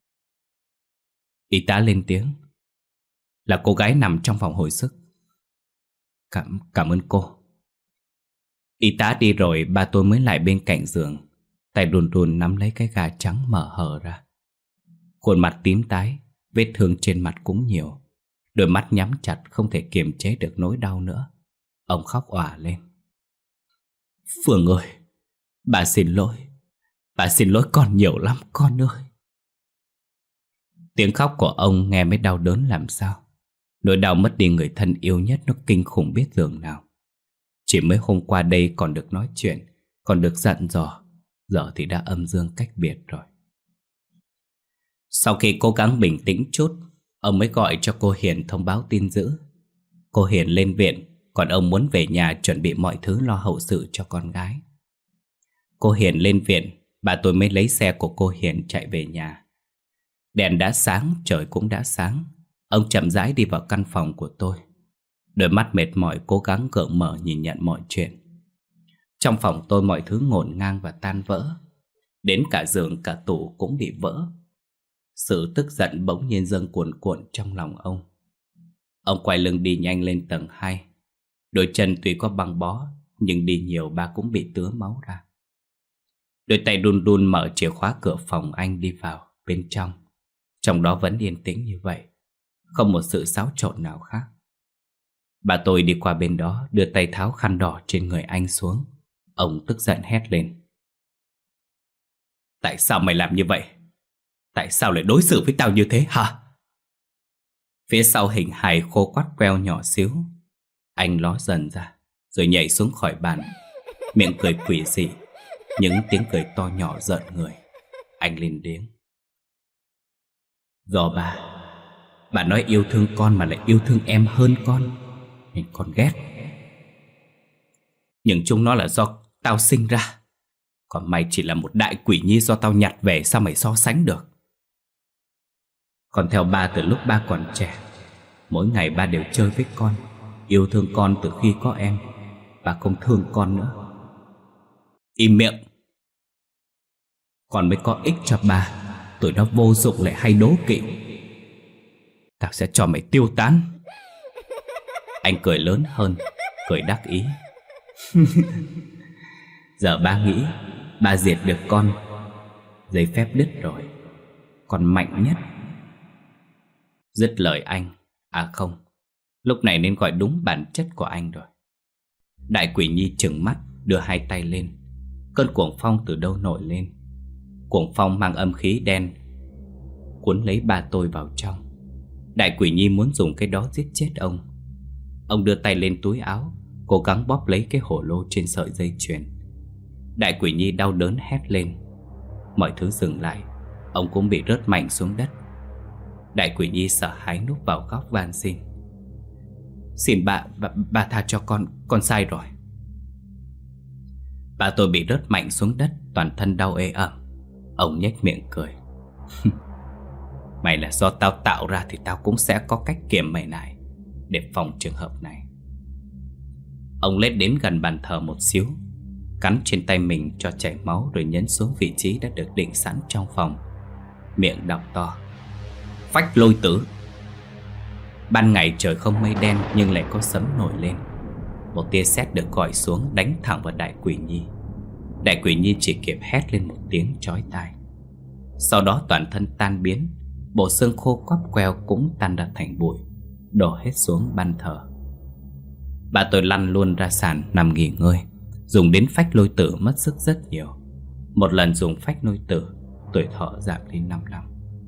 Y tá lên tiếng: "Là cô gái nằm trong phòng hồi sức." Cảm ơn cô." Y tá đi rồi, ba tôi mới lại bên cạnh giường, tay run run nắm lấy cái gà trắng mở hở ra. Khuôn mặt tím tái, vết thương trên mặt cũng nhiều. Đôi mắt nhắm chặt không thể kiềm chế được nỗi đau nữa. Ông khóc òa lên: "Phương ơi, bà xin lỗi. Bà xin lỗi con nhiều lắm con ơi." Tiếng khóc của ông nghe mới đau đớn làm sao. Nỗi đau mất đi người thân yêu nhất nó kinh khủng biết dường nào. Chỉ mới hôm qua đây còn được nói chuyện, còn được dặn dò, giờ thì đã âm dương cách biệt rồi. Sau khi cố gắng bình tĩnh chút, ông mới gọi cho cô Hiền thông báo tin dữ. Cô Hiền lên viện, còn ông muốn về nhà chuẩn bị mọi thứ lo hậu sự cho con gái. Cô Hiền lên viện, bà tôi mới lấy xe của cô Hiền chạy về nhà. Đèn đã sáng, trời cũng đã sáng. Ông chậm rãi đi vào căn phòng của tôi. Đôi mắt mệt mỏi cố gắng gượng mở nhìn nhận mọi chuyện. Trong phòng tôi mọi thứ ngổn ngang và tan vỡ. Đến cả giường cả tủ cũng bị vỡ. Sự tức giận bỗng nhiên dâng cuồn cuộn trong lòng ông. Ông quay lưng đi nhanh lên tầng 2. Đôi chân tuy có băng bó, nhưng đi nhiều ba cũng bị tứa máu ra. Đôi tay đun đun mở chìa khóa cửa phòng anh đi vào bên trong. Trong đó vẫn yên tĩnh như vậy, không một sự xáo trộn nào khác. Bà tôi đi qua bên đó, đưa tay tháo khăn đỏ trên người anh xuống. Ông tức giận hét lên: Tại sao mày làm như vậy? Tại sao lại đối xử với tao như thế hả? Phía sau hình hài khô quắt queo nhỏ xíu, anh ló dần ra, rồi nhảy xuống khỏi bàn, miệng cười quỷ dị, những tiếng cười to nhỏ rợn người. Anh lên tiếng: Do bà nói yêu thương con mà lại yêu thương em hơn con, nên con ghét. Nhưng chúng nó là do tao sinh ra, còn mày chỉ là một đại quỷ nhi do tao nhặt về, sao mày so sánh được? Con theo ba từ lúc ba còn trẻ. Mỗi ngày ba đều chơi với con, yêu thương con từ khi có em. Ba không thương con nữa. Im miệng! Con mới có ích cho ba, tụi nó vô dụng lại hay đố kỵ. Tao sẽ cho mày tiêu tán. Anh cười lớn hơn, cười đắc ý. Giờ ba nghĩ ba diệt được con, giấy phép đứt rồi, con mạnh nhất. Dứt lời anh, à không, lúc này nên gọi đúng bản chất của anh rồi. Đại quỷ nhi trừng mắt, đưa hai tay lên. Cơn cuồng phong từ đâu nổi lên. Cuồng phong mang âm khí đen, cuốn lấy ba tôi vào trong. Đại quỷ nhi muốn dùng cái đó giết chết ông. Ông đưa tay lên túi áo, cố gắng bóp lấy cái hổ lô trên sợi dây chuyền. Đại quỷ nhi đau đớn hét lên. Mọi thứ dừng lại. Ông cũng bị rớt mạnh xuống đất. Đại quỷ nhi sợ hãi núp vào góc van xin: Xin bà tha cho con sai rồi. Bà tôi bị rớt mạnh xuống đất, toàn thân đau ê ẩm. Ông nhếch miệng cười. Mày là do tao tạo ra thì tao cũng sẽ có cách kiềm mày lại, để phòng trường hợp này. Ông lết đến gần bàn thờ một xíu, cắn trên tay mình cho chảy máu, rồi nhấn xuống vị trí đã được định sẵn trong phòng. Miệng đọc to: Phách lôi tử. Ban ngày trời không mây đen, nhưng lại có sấm nổi lên. Một tia sét được gọi xuống, đánh thẳng vào đại quỷ nhi. Đại quỷ nhi chỉ kịp hét lên một tiếng chói tai. Sau đó toàn thân tan biến, bộ xương khô quắp queo cũng tan ra thành bụi, đổ hết xuống ban thờ. Bà tôi lăn luôn ra sàn nằm nghỉ ngơi. Dùng đến phách lôi tử mất sức rất nhiều. Một lần dùng phách lôi tử, tuổi thọ giảm đi 5 năm.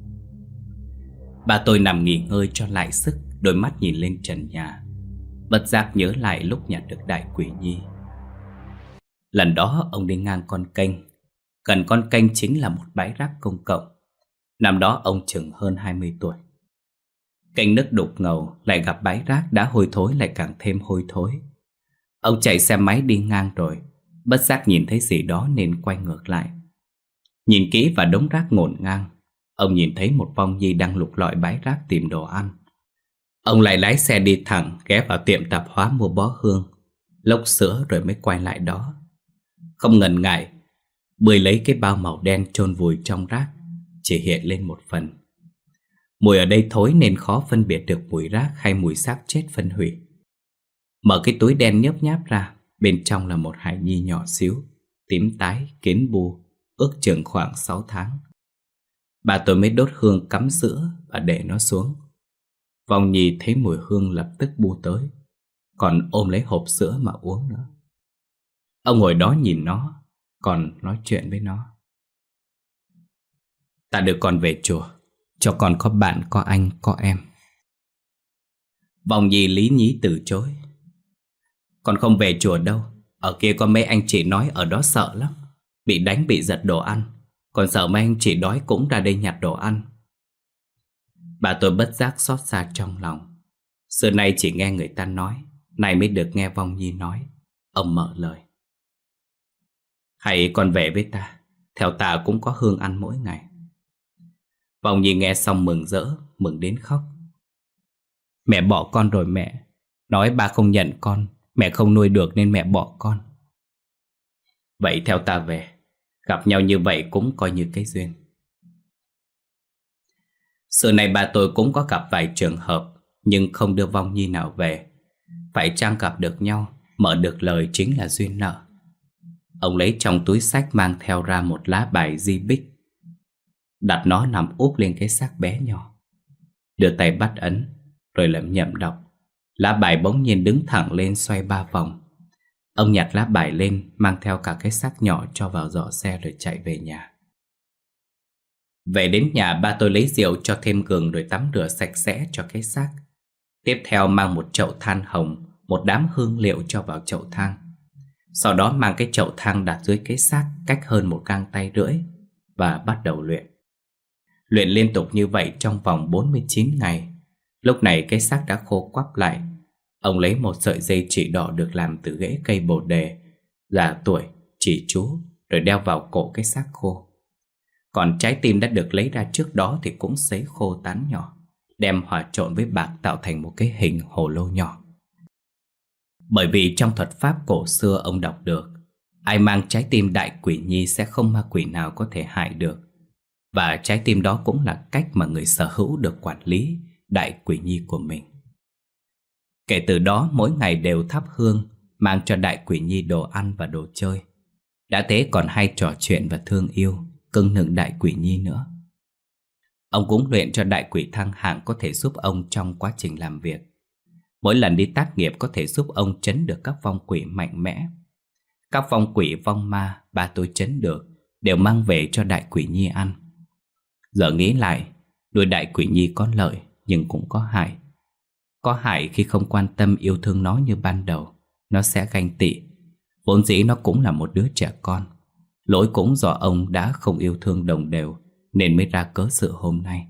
Bà tôi nằm nghỉ ngơi cho lại sức, đôi mắt nhìn lên trần nhà, bất giác nhớ lại lúc nhặt được đại quỷ nhi. Lần đó ông đi ngang con kênh. Gần con kênh chính là một bãi rác công cộng. Năm đó ông chừng hơn 20 tuổi. Kênh nước đục ngầu, lại gặp bãi rác đã hôi thối lại càng thêm hôi thối. Ông chạy xe máy đi ngang rồi, bất giác nhìn thấy gì đó nên quay ngược lại. Nhìn kỹ vào đống rác ngổn ngang, ông nhìn thấy một vong nhi đang lục lọi bãi rác tìm đồ ăn. Ông lại lái xe đi thẳng, ghé vào tiệm tạp hóa mua bó hương, lốc sữa, rồi mới quay lại đó. Không ngần ngại, bươi lấy cái bao màu đen chôn vùi trong rác, chỉ hiện lên một phần. Mùi ở đây thối nên khó phân biệt được mùi rác hay mùi xác chết phân hủy. Mở cái túi đen nhớp nháp ra, bên trong là một hài nhi nhỏ xíu, tím tái, kiến bu, ước chừng khoảng 6 tháng. Bà tôi mới đốt hương cắm sữa và để nó xuống. Vong nhi thấy mùi hương lập tức bu tới, còn ôm lấy hộp sữa mà uống nữa. Ông ngồi đó nhìn nó, còn nói chuyện với nó. Ta đưa con về chùa, cho con có bạn, có anh, có em. Vong nhi lý nhí từ chối. Con không về chùa đâu. Ở kia có mấy anh chị nói ở đó sợ lắm, bị đánh bị giật đồ ăn. Còn sợ mấy anh chị đói cũng ra đây nhặt đồ ăn. Bà tôi bất giác xót xa trong lòng. Xưa nay chỉ nghe người ta nói, nay mới được nghe Vong Nhi nói. Ông mở lời: hay con về với ta, theo ta cũng có hương ăn mỗi ngày. Vong Nhi nghe xong mừng rỡ, mừng đến khóc. Mẹ bỏ con rồi mẹ. Nói ba không nhận con, mẹ không nuôi được nên mẹ bỏ con. Vậy theo ta về, gặp nhau như vậy cũng coi như cái duyên. Xưa này ba tôi cũng có gặp vài trường hợp, nhưng không đưa Vong Nhi nào về. Phải chăng gặp được nhau, mở được lời chính là duyên nợ. Ông lấy trong túi xách mang theo ra một lá bài di bích, đặt nó nằm úp lên cái xác bé nhỏ. Đưa tay bắt ấn, rồi lẩm nhẩm đọc. Lá bài bỗng nhiên đứng thẳng lên xoay 3 vòng. Ông nhặt lá bài lên, mang theo cả cái xác nhỏ cho vào giỏ xe rồi chạy về nhà. Về đến nhà, ba tôi lấy rượu cho thêm gừng rồi tắm rửa sạch sẽ cho cái xác. Tiếp theo mang một chậu than hồng, một đám hương liệu cho vào chậu than. Sau đó mang cái chậu than đặt dưới cái xác cách hơn 1 gang tay rưỡi và bắt đầu luyện. Luyện liên tục như vậy trong vòng 49 ngày. Lúc này cái xác đã khô quắp lại. Ông lấy một sợi dây chỉ đỏ được làm từ rễ cây bồ đề, già tuổi, chỉ chú, rồi đeo vào cổ cái xác khô. Còn trái tim đã được lấy ra trước đó thì cũng sấy khô tán nhỏ, đem hòa trộn với bạc tạo thành một cái hình hồ lô nhỏ. Bởi vì trong thuật pháp cổ xưa ông đọc được, ai mang trái tim đại quỷ nhi sẽ không ma quỷ nào có thể hại được. Và trái tim đó cũng là cách mà người sở hữu được quản lý đại quỷ nhi của mình. Kể từ đó mỗi ngày đều thắp hương, mang cho đại quỷ nhi đồ ăn và đồ chơi. Đã thế còn hay trò chuyện và thương yêu, cưng nựng đại quỷ nhi nữa. Ông cũng luyện cho đại quỷ thăng hạng có thể giúp ông trong quá trình làm việc. Mỗi lần đi tác nghiệp có thể giúp ông trấn được các vong quỷ mạnh mẽ. Các vong quỷ vong ma ba tôi trấn được đều mang về cho đại quỷ nhi ăn. Giờ nghĩ lại, nuôi đại quỷ nhi có lợi nhưng cũng có hại. Có hại khi không quan tâm yêu thương nó như ban đầu. Nó sẽ ganh tị. Vốn dĩ nó cũng là một đứa trẻ con. Lỗi cũng do ông đã không yêu thương đồng đều nên mới ra cớ sự hôm nay.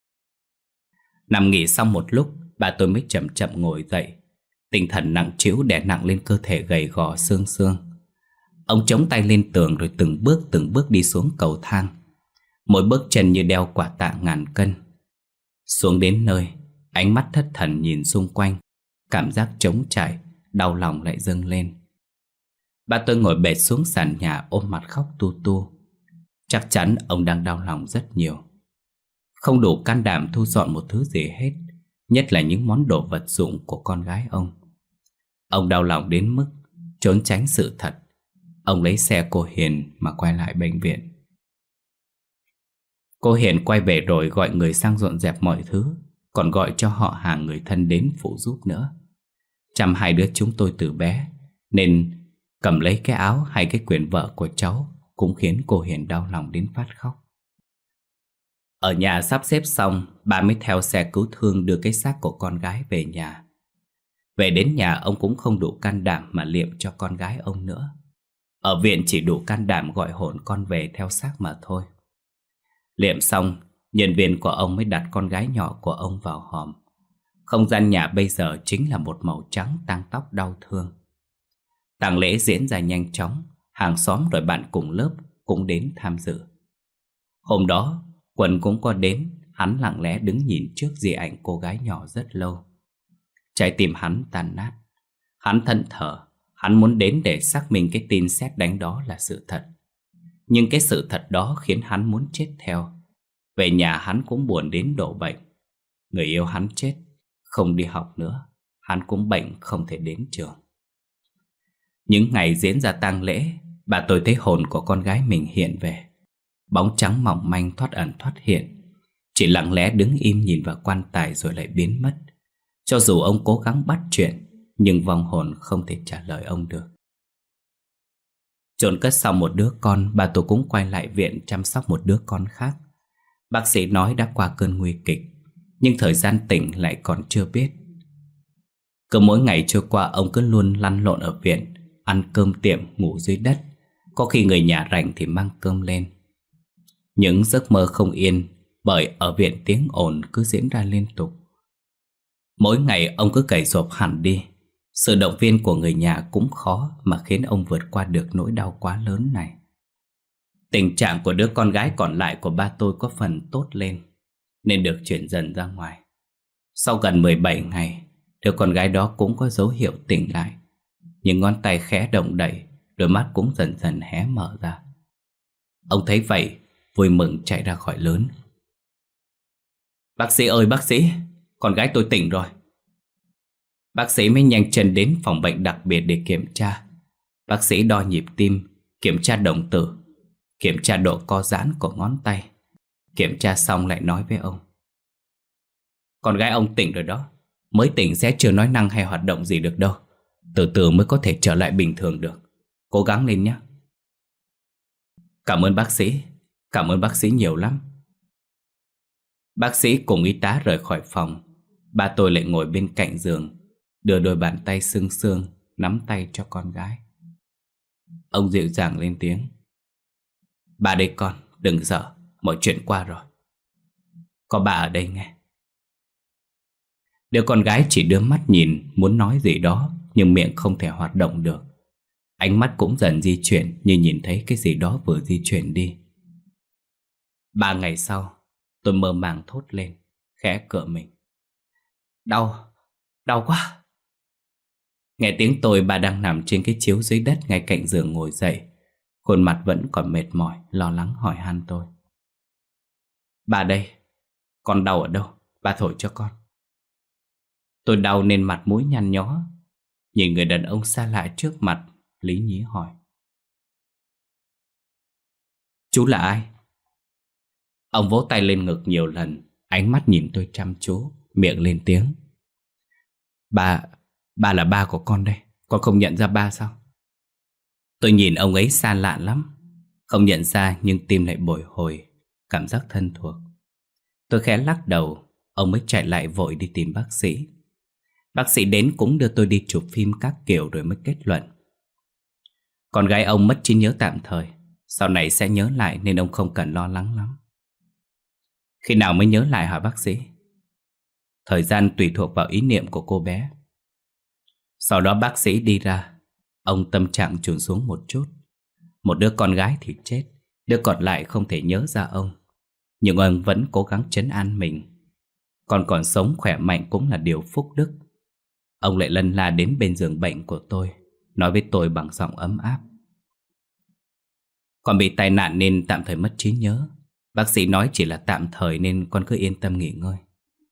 Nằm nghỉ xong một lúc, bà tôi mới chậm chậm ngồi dậy. Tinh thần nặng trĩu đè nặng lên cơ thể gầy gò xương xương. Ông chống tay lên tường rồi từng bước đi xuống cầu thang. Mỗi bước chân như đeo quả tạ ngàn cân. Xuống đến nơi, ánh mắt thất thần nhìn xung quanh. Cảm giác trống trải, đau lòng lại dâng lên. Bà tôi ngồi bệt xuống sàn nhà ôm mặt khóc tu tu. Chắc chắn ông đang đau lòng rất nhiều. Không đủ can đảm thu dọn một thứ gì hết, nhất là những món đồ vật dụng của con gái ông. Ông đau lòng đến mức trốn tránh sự thật. Ông lấy xe cô Hiền mà quay lại bệnh viện. Cô Hiền quay về rồi gọi người sang dọn dẹp mọi thứ, còn gọi cho họ hàng người thân đến phụ giúp nữa. Chăm hai đứa chúng tôi từ bé, nên cầm lấy cái áo hay cái quyển vở của cháu cũng khiến cô Hiền đau lòng đến phát khóc. Ở nhà sắp xếp xong, bà mới theo xe cứu thương đưa cái xác của con gái về nhà. Về đến nhà ông cũng không đủ can đảm mà liệm cho con gái ông nữa. Ở viện chỉ đủ can đảm gọi hồn con về theo xác mà thôi. Liệm xong, nhân viên của ông mới đặt con gái nhỏ của ông vào hòm. Không gian nhà bây giờ chính là một màu trắng tang tóc đau thương. Tang lễ diễn ra nhanh chóng, hàng xóm rồi bạn cùng lớp cũng đến tham dự. Hôm đó, Quân cũng có đến, hắn lặng lẽ đứng nhìn trước di ảnh cô gái nhỏ rất lâu. Trái tim hắn tan nát. Hắn thẫn thờ, hắn muốn đến để xác minh cái tin sét đánh đó là sự thật. Nhưng cái sự thật đó khiến hắn muốn chết theo. Về nhà hắn cũng buồn đến đổ bệnh. Người yêu hắn chết, không đi học nữa. Hắn cũng bệnh không thể đến trường. Những ngày diễn ra tang lễ, bà tôi thấy hồn của con gái mình hiện về. Bóng trắng mỏng manh thoát ẩn thoát hiện, chỉ lặng lẽ đứng im nhìn vào quan tài rồi lại biến mất. Cho dù ông cố gắng bắt chuyện, nhưng vong hồn không thể trả lời ông được. Chôn cất xong một đứa con, bà tôi cũng quay lại viện chăm sóc một đứa con khác. Bác sĩ nói đã qua cơn nguy kịch, nhưng thời gian tỉnh lại còn chưa biết. Cứ mỗi ngày trôi qua ông cứ luôn lăn lộn ở viện, ăn cơm tiệm, ngủ dưới đất. Có khi người nhà rảnh thì mang cơm lên. Những giấc mơ không yên bởi ở viện tiếng ồn cứ diễn ra liên tục. Mỗi ngày ông cứ cày rộp hẳn đi. Sự động viên của người nhà cũng khó mà khiến ông vượt qua được nỗi đau quá lớn này. Tình trạng của đứa con gái còn lại của ba tôi có phần tốt lên, nên được chuyển dần ra ngoài. Sau gần 17 ngày, đứa con gái đó cũng có dấu hiệu tỉnh lại. Những ngón tay khẽ động đậy, đôi mắt cũng dần dần hé mở ra. Ông thấy vậy, vui mừng chạy ra khỏi lớn. Bác sĩ ơi bác sĩ, con gái tôi tỉnh rồi. Bác sĩ mới nhanh chân đến phòng bệnh đặc biệt để kiểm tra. Bác sĩ đo nhịp tim, kiểm tra đồng tử, kiểm tra độ co giãn của ngón tay. Kiểm tra xong lại nói với ông: con gái ông tỉnh rồi đó. Mới tỉnh sẽ chưa nói năng hay hoạt động gì được đâu. Từ từ mới có thể trở lại bình thường được. Cố gắng lên nhé. Cảm ơn bác sĩ. Cảm ơn bác sĩ nhiều lắm. Bác sĩ cùng y tá rời khỏi phòng. Ba tôi lại ngồi bên cạnh giường, đưa đôi bàn tay sưng sương nắm tay cho con gái. Ông dịu dàng lên tiếng: bà đây con, đừng sợ, mọi chuyện qua rồi. Có bà ở đây nghe. Đứa con gái chỉ đưa mắt nhìn, muốn nói gì đó, nhưng miệng không thể hoạt động được. Ánh mắt cũng dần di chuyển, như nhìn thấy cái gì đó vừa di chuyển đi. 3 ngày sau, tôi mơ màng thốt lên, khẽ cựa mình: đau, đau quá. Nghe tiếng tôi, bà đang nằm trên cái chiếu dưới đất ngay cạnh giường ngồi dậy. Khuôn mặt vẫn còn mệt mỏi, lo lắng hỏi han tôi: bà đây, con đau ở đâu? Bà thổi cho con. Tôi đau nên mặt mũi nhăn nhó, nhìn người đàn ông xa lạ trước mặt, lý nhí hỏi: chú là ai? Ông vỗ tay lên ngực nhiều lần, ánh mắt nhìn tôi chăm chú, miệng lên tiếng: Ba là ba của con đây. Con không nhận ra ba sao? Tôi nhìn ông ấy xa lạ lắm. Không nhận ra nhưng tim lại bồi hồi, cảm giác thân thuộc. Tôi khẽ lắc đầu. Ông mới chạy lại vội đi tìm bác sĩ. Bác sĩ đến cũng đưa tôi đi chụp phim các kiểu rồi mới kết luận: con gái ông mất trí nhớ tạm thời, sau này sẽ nhớ lại nên ông không cần lo lắng lắm. Khi nào mới nhớ lại hả bác sĩ? Thời gian tùy thuộc vào ý niệm của cô bé. Sau đó bác sĩ đi ra. Ông tâm trạng chìm xuống một chút. Một đứa con gái thì chết, đứa còn lại không thể nhớ ra ông. Nhưng ông vẫn cố gắng trấn an mình. Con còn sống khỏe mạnh cũng là điều phúc đức. Ông lại lân la đến bên giường bệnh của tôi, nói với tôi bằng giọng ấm áp: con bị tai nạn nên tạm thời mất trí nhớ. Bác sĩ nói chỉ là tạm thời nên con cứ yên tâm nghỉ ngơi.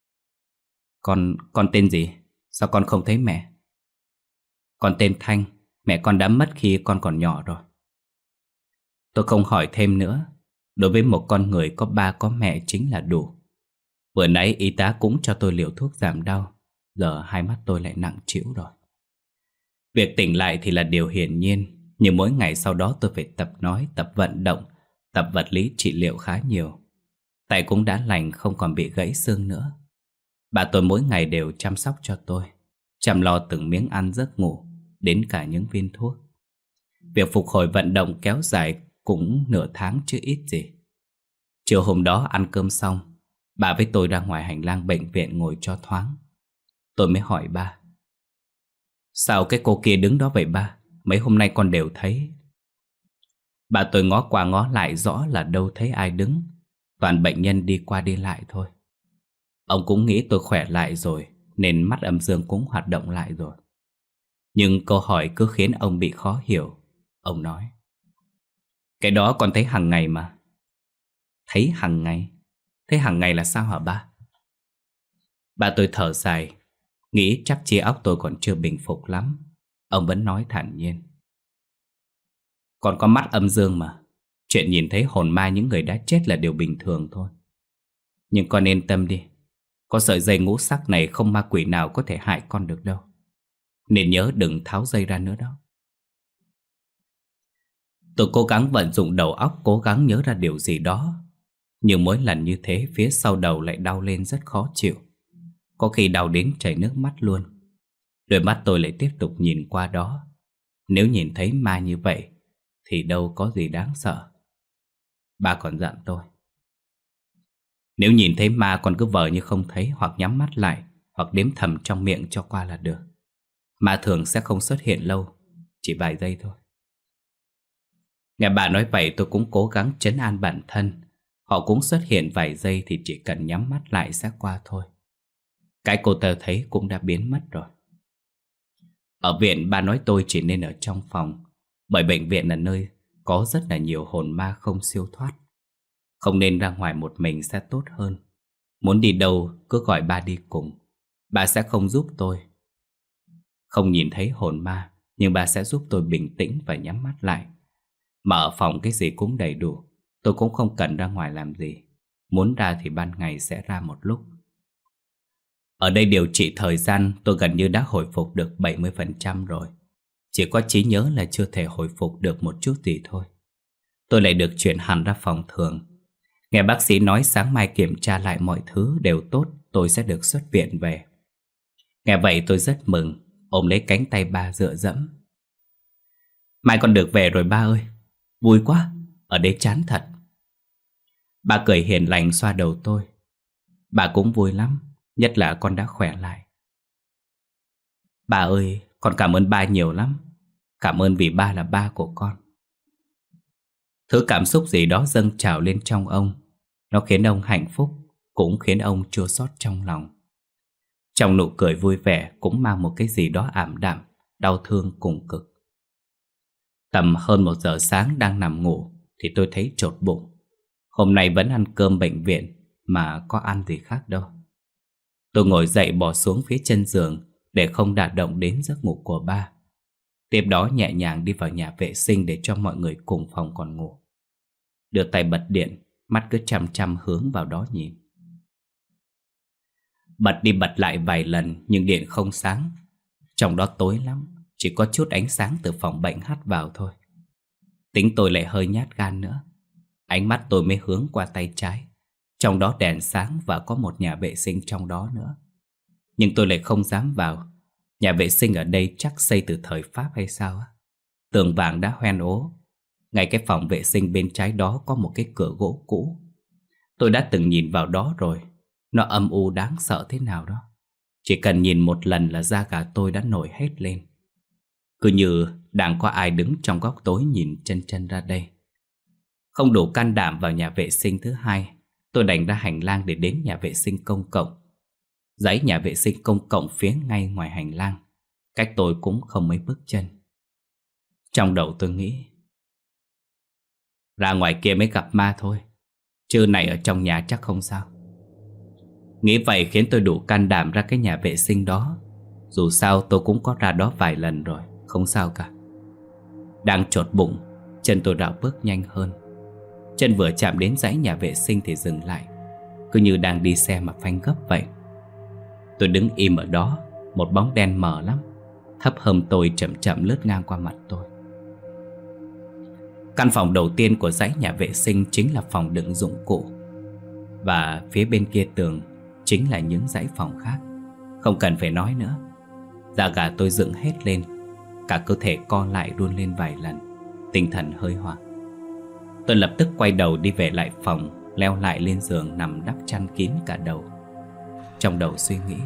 Con tên gì? Sao con không thấy mẹ? Con tên Thanh. Mẹ con đã mất khi con còn nhỏ rồi. Tôi không hỏi thêm nữa. Đối với một con người có ba có mẹ chính là đủ. Vừa nãy y tá cũng cho tôi liều thuốc giảm đau. Giờ hai mắt tôi lại nặng trĩu rồi. Việc tỉnh lại thì là điều hiển nhiên, nhưng mỗi ngày sau đó tôi phải tập nói, tập vận động, tập vật lý trị liệu khá nhiều. Tay cũng đã lành, không còn bị gãy xương nữa. Bà tôi mỗi ngày đều chăm sóc cho tôi, chăm lo từng miếng ăn giấc ngủ, đến cả những viên thuốc. Việc phục hồi vận động kéo dài cũng nửa tháng chứ ít gì. Chiều hôm đó ăn cơm xong, bà với tôi ra ngoài hành lang bệnh viện ngồi cho thoáng. Tôi mới hỏi ba: sao cái cô kia đứng đó vậy ba? Mấy hôm nay con đều thấy. Bà tôi ngó qua ngó lại rõ là đâu thấy ai đứng, toàn bệnh nhân đi qua đi lại thôi. Ông cũng nghĩ tôi khỏe lại rồi nên mắt âm dương cũng hoạt động lại rồi. Nhưng câu hỏi cứ khiến ông bị khó hiểu. Ông nói: cái đó con thấy hàng ngày mà. Thấy hàng ngày? Thế hàng ngày là sao hả ba? Bà tôi thở dài, nghĩ chắc trí óc tôi còn chưa bình phục lắm. Ông vẫn nói thản nhiên: con có mắt âm dương mà. Chuyện nhìn thấy hồn ma những người đã chết là điều bình thường thôi. Nhưng con yên tâm đi, có sợi dây ngũ sắc này không ma quỷ nào có thể hại con được đâu. Nên nhớ đừng tháo dây ra nữa đó. Tôi cố gắng vận dụng đầu óc, cố gắng nhớ ra điều gì đó. Nhưng mỗi lần như thế, phía sau đầu lại đau lên rất khó chịu. Có khi đau đến chảy nước mắt luôn. Đôi mắt tôi lại tiếp tục nhìn qua đó. Nếu nhìn thấy ma như vậy thì đâu có gì đáng sợ. Ba còn dặn tôi: Nếu nhìn thấy ma con cứ vờ như không thấy, hoặc nhắm mắt lại, hoặc đếm thầm trong miệng cho qua là được. Ma thường sẽ không xuất hiện lâu, chỉ vài giây thôi. Nghe bà nói vậy tôi cũng cố gắng trấn an bản thân. Họ cũng xuất hiện vài giây thì chỉ cần nhắm mắt lại sẽ qua thôi. Cái cô tớ thấy cũng đã biến mất rồi. Ở viện bà nói tôi chỉ nên ở trong phòng, bởi bệnh viện là nơi có rất là nhiều hồn ma không siêu thoát. Không nên ra ngoài một mình sẽ tốt hơn. Muốn đi đâu cứ gọi ba đi cùng. Bà sẽ không giúp tôi. Không nhìn thấy hồn ma, nhưng bà sẽ giúp tôi bình tĩnh và nhắm mắt lại. Mà ở phòng cái gì cũng đầy đủ, tôi cũng không cần ra ngoài làm gì. Muốn ra thì ban ngày sẽ ra một lúc. Ở đây điều trị thời gian tôi gần như đã hồi phục được 70% rồi. Chỉ có trí nhớ là chưa thể hồi phục được một chút gì thôi. Tôi lại được chuyển hẳn ra phòng thường. Nghe bác sĩ nói sáng mai kiểm tra lại mọi thứ đều tốt, tôi sẽ được xuất viện về. Nghe vậy tôi rất mừng, ôm lấy cánh tay ba dựa dẫm. Mai con được về rồi ba ơi. Vui quá, ở đây chán thật. Ba cười hiền lành xoa đầu tôi. Bà cũng vui lắm, nhất là con đã khỏe lại. Bà ơi, con cảm ơn ba nhiều lắm. Cảm ơn vì ba là ba của con. Thứ cảm xúc gì đó dâng trào lên trong ông. Nó khiến ông hạnh phúc, cũng khiến ông chua xót trong lòng. Trong nụ cười vui vẻ cũng mang một cái gì đó ảm đạm, đau thương cùng cực. Tầm hơn 1 giờ sáng đang nằm ngủ thì tôi thấy chột bụng. Hôm nay vẫn ăn cơm bệnh viện mà có ăn gì khác đâu. Tôi ngồi dậy bò xuống phía chân giường để không đả động đến giấc ngủ của ba. Tiếp đó nhẹ nhàng đi vào nhà vệ sinh để cho mọi người cùng phòng còn ngủ. Đưa tay bật điện, mắt cứ chăm chăm hướng vào đó nhìn. Bật đi bật lại vài lần nhưng điện không sáng. Trong đó tối lắm, chỉ có chút ánh sáng từ phòng bệnh hắt vào thôi. Tính tôi lại hơi nhát gan nữa. Ánh mắt tôi mới hướng qua tay trái. Trong đó đèn sáng và có một nhà vệ sinh trong đó nữa. Nhưng tôi lại không dám vào. Nhà vệ sinh ở đây chắc xây từ thời Pháp hay sao á. Tường vàng đã hoen ố. Ngay cái phòng vệ sinh bên trái đó có một cái cửa gỗ cũ. Tôi đã từng nhìn vào đó rồi. Nó âm u đáng sợ thế nào đó. Chỉ cần nhìn một lần là da gà tôi đã nổi hết lên. Cứ như đang có ai đứng trong góc tối nhìn chân chân ra đây. Không đủ can đảm vào nhà vệ sinh thứ hai, tôi đành ra hành lang để đến nhà vệ sinh công cộng. Dãy nhà vệ sinh công cộng phía ngay ngoài hành lang, cách tôi cũng không mấy bước chân. Trong đầu tôi nghĩ, ra ngoài kia mới gặp ma thôi, chứ này ở trong nhà chắc không sao. Nghĩ vậy khiến tôi đủ can đảm ra cái nhà vệ sinh đó. Dù sao tôi cũng có ra đó vài lần rồi, không sao cả. Đang chột bụng, chân tôi rảo bước nhanh hơn. Chân vừa chạm đến dãy nhà vệ sinh thì dừng lại, cứ như đang đi xe mà phanh gấp vậy. Tôi đứng im ở đó, một bóng đen mờ lắm, thấp hơn tôi chậm chậm lướt ngang qua mặt tôi. Căn phòng đầu tiên của dãy nhà vệ sinh chính là phòng đựng dụng cụ. Và phía bên kia tường chính là những dãy phòng khác. Không cần phải nói nữa. Da gà tôi dựng hết lên, cả cơ thể co lại run lên vài lần, tinh thần hơi hoảng. Tôi lập tức quay đầu đi về lại phòng, leo lại lên giường nằm đắp chăn kín cả đầu. Trong đầu suy nghĩ,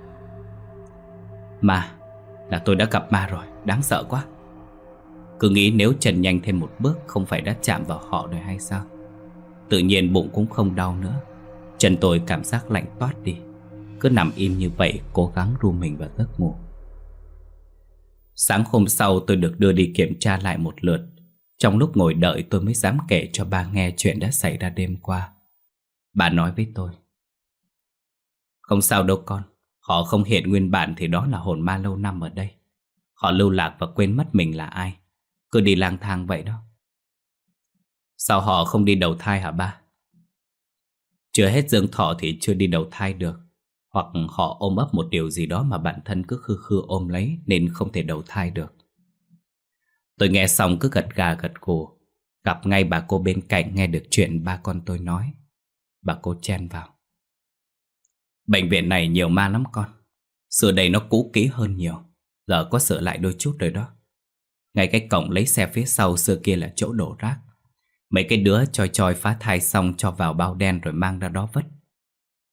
ma, là tôi đã gặp ma rồi, đáng sợ quá. Cứ nghĩ nếu trần nhanh thêm một bước không phải đã chạm vào họ rồi hay sao. Tự nhiên bụng cũng không đau nữa. Chân tôi cảm giác lạnh toát đi. Cứ nằm im như vậy, cố gắng ru mình vào giấc ngủ. Sáng hôm sau tôi được đưa đi kiểm tra lại một lượt. Trong lúc ngồi đợi tôi mới dám kể cho ba nghe chuyện đã xảy ra đêm qua. Bà nói với tôi, không sao đâu con. Họ không hiện nguyên bản thì đó là hồn ma lâu năm ở đây. Họ lưu lạc và quên mất mình là ai, cứ đi lang thang vậy đó. Sao họ không đi đầu thai hả ba? Chưa hết dương thọ thì chưa đi đầu thai được. Hoặc họ ôm ấp một điều gì đó mà bản thân cứ khư khư ôm lấy nên không thể đầu thai được. Tôi nghe xong cứ gật gà gật gù. Gặp ngay bà cô bên cạnh nghe được chuyện ba con tôi nói. Bà cô chen vào, bệnh viện này nhiều ma lắm con. Xưa đây nó cũ kỹ hơn nhiều, giờ có sửa lại đôi chút rồi đó. Ngay cái cổng lấy xe phía sau xưa kia là chỗ đổ rác. Mấy cái đứa choi choi phá thai xong cho vào bao đen rồi mang ra đó vứt.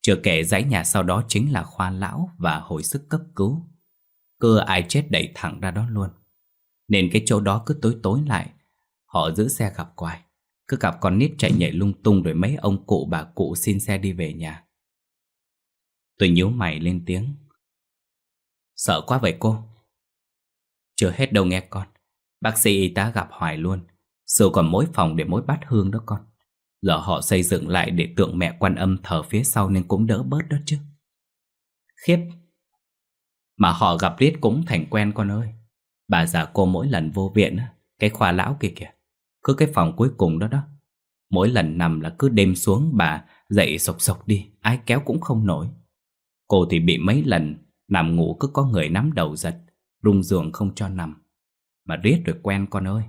Chưa kể dãy nhà sau đó chính là khoa lão và hồi sức cấp cứu. Cứ ai chết đẩy thẳng ra đó luôn. Nên cái chỗ đó cứ tối tối lại. Họ giữ xe gặp quài. Cứ gặp con nít chạy nhảy lung tung, rồi mấy ông cụ bà cụ xin xe đi về nhà. Tôi nhíu mày lên tiếng. Sợ quá vậy cô? Chưa hết đâu nghe con. Bác sĩ y tá gặp hoài luôn. Xưa còn mỗi phòng để mỗi bát hương đó con. Giờ họ xây dựng lại để tượng mẹ Quan Âm thờ phía sau nên cũng đỡ bớt đó chứ. Khiếp. Mà họ gặp riết cũng thành quen con ơi. Bà già cô mỗi lần vô viện, cái khoa lão kia kìa, cứ cái phòng cuối cùng đó đó, mỗi lần nằm là cứ đêm xuống bà dậy sộc sộc đi, ai kéo cũng không nổi. Cô thì bị mấy lần nằm ngủ cứ có người nắm đầu giật, rung giường không cho nằm. Mà riết rồi quen con ơi.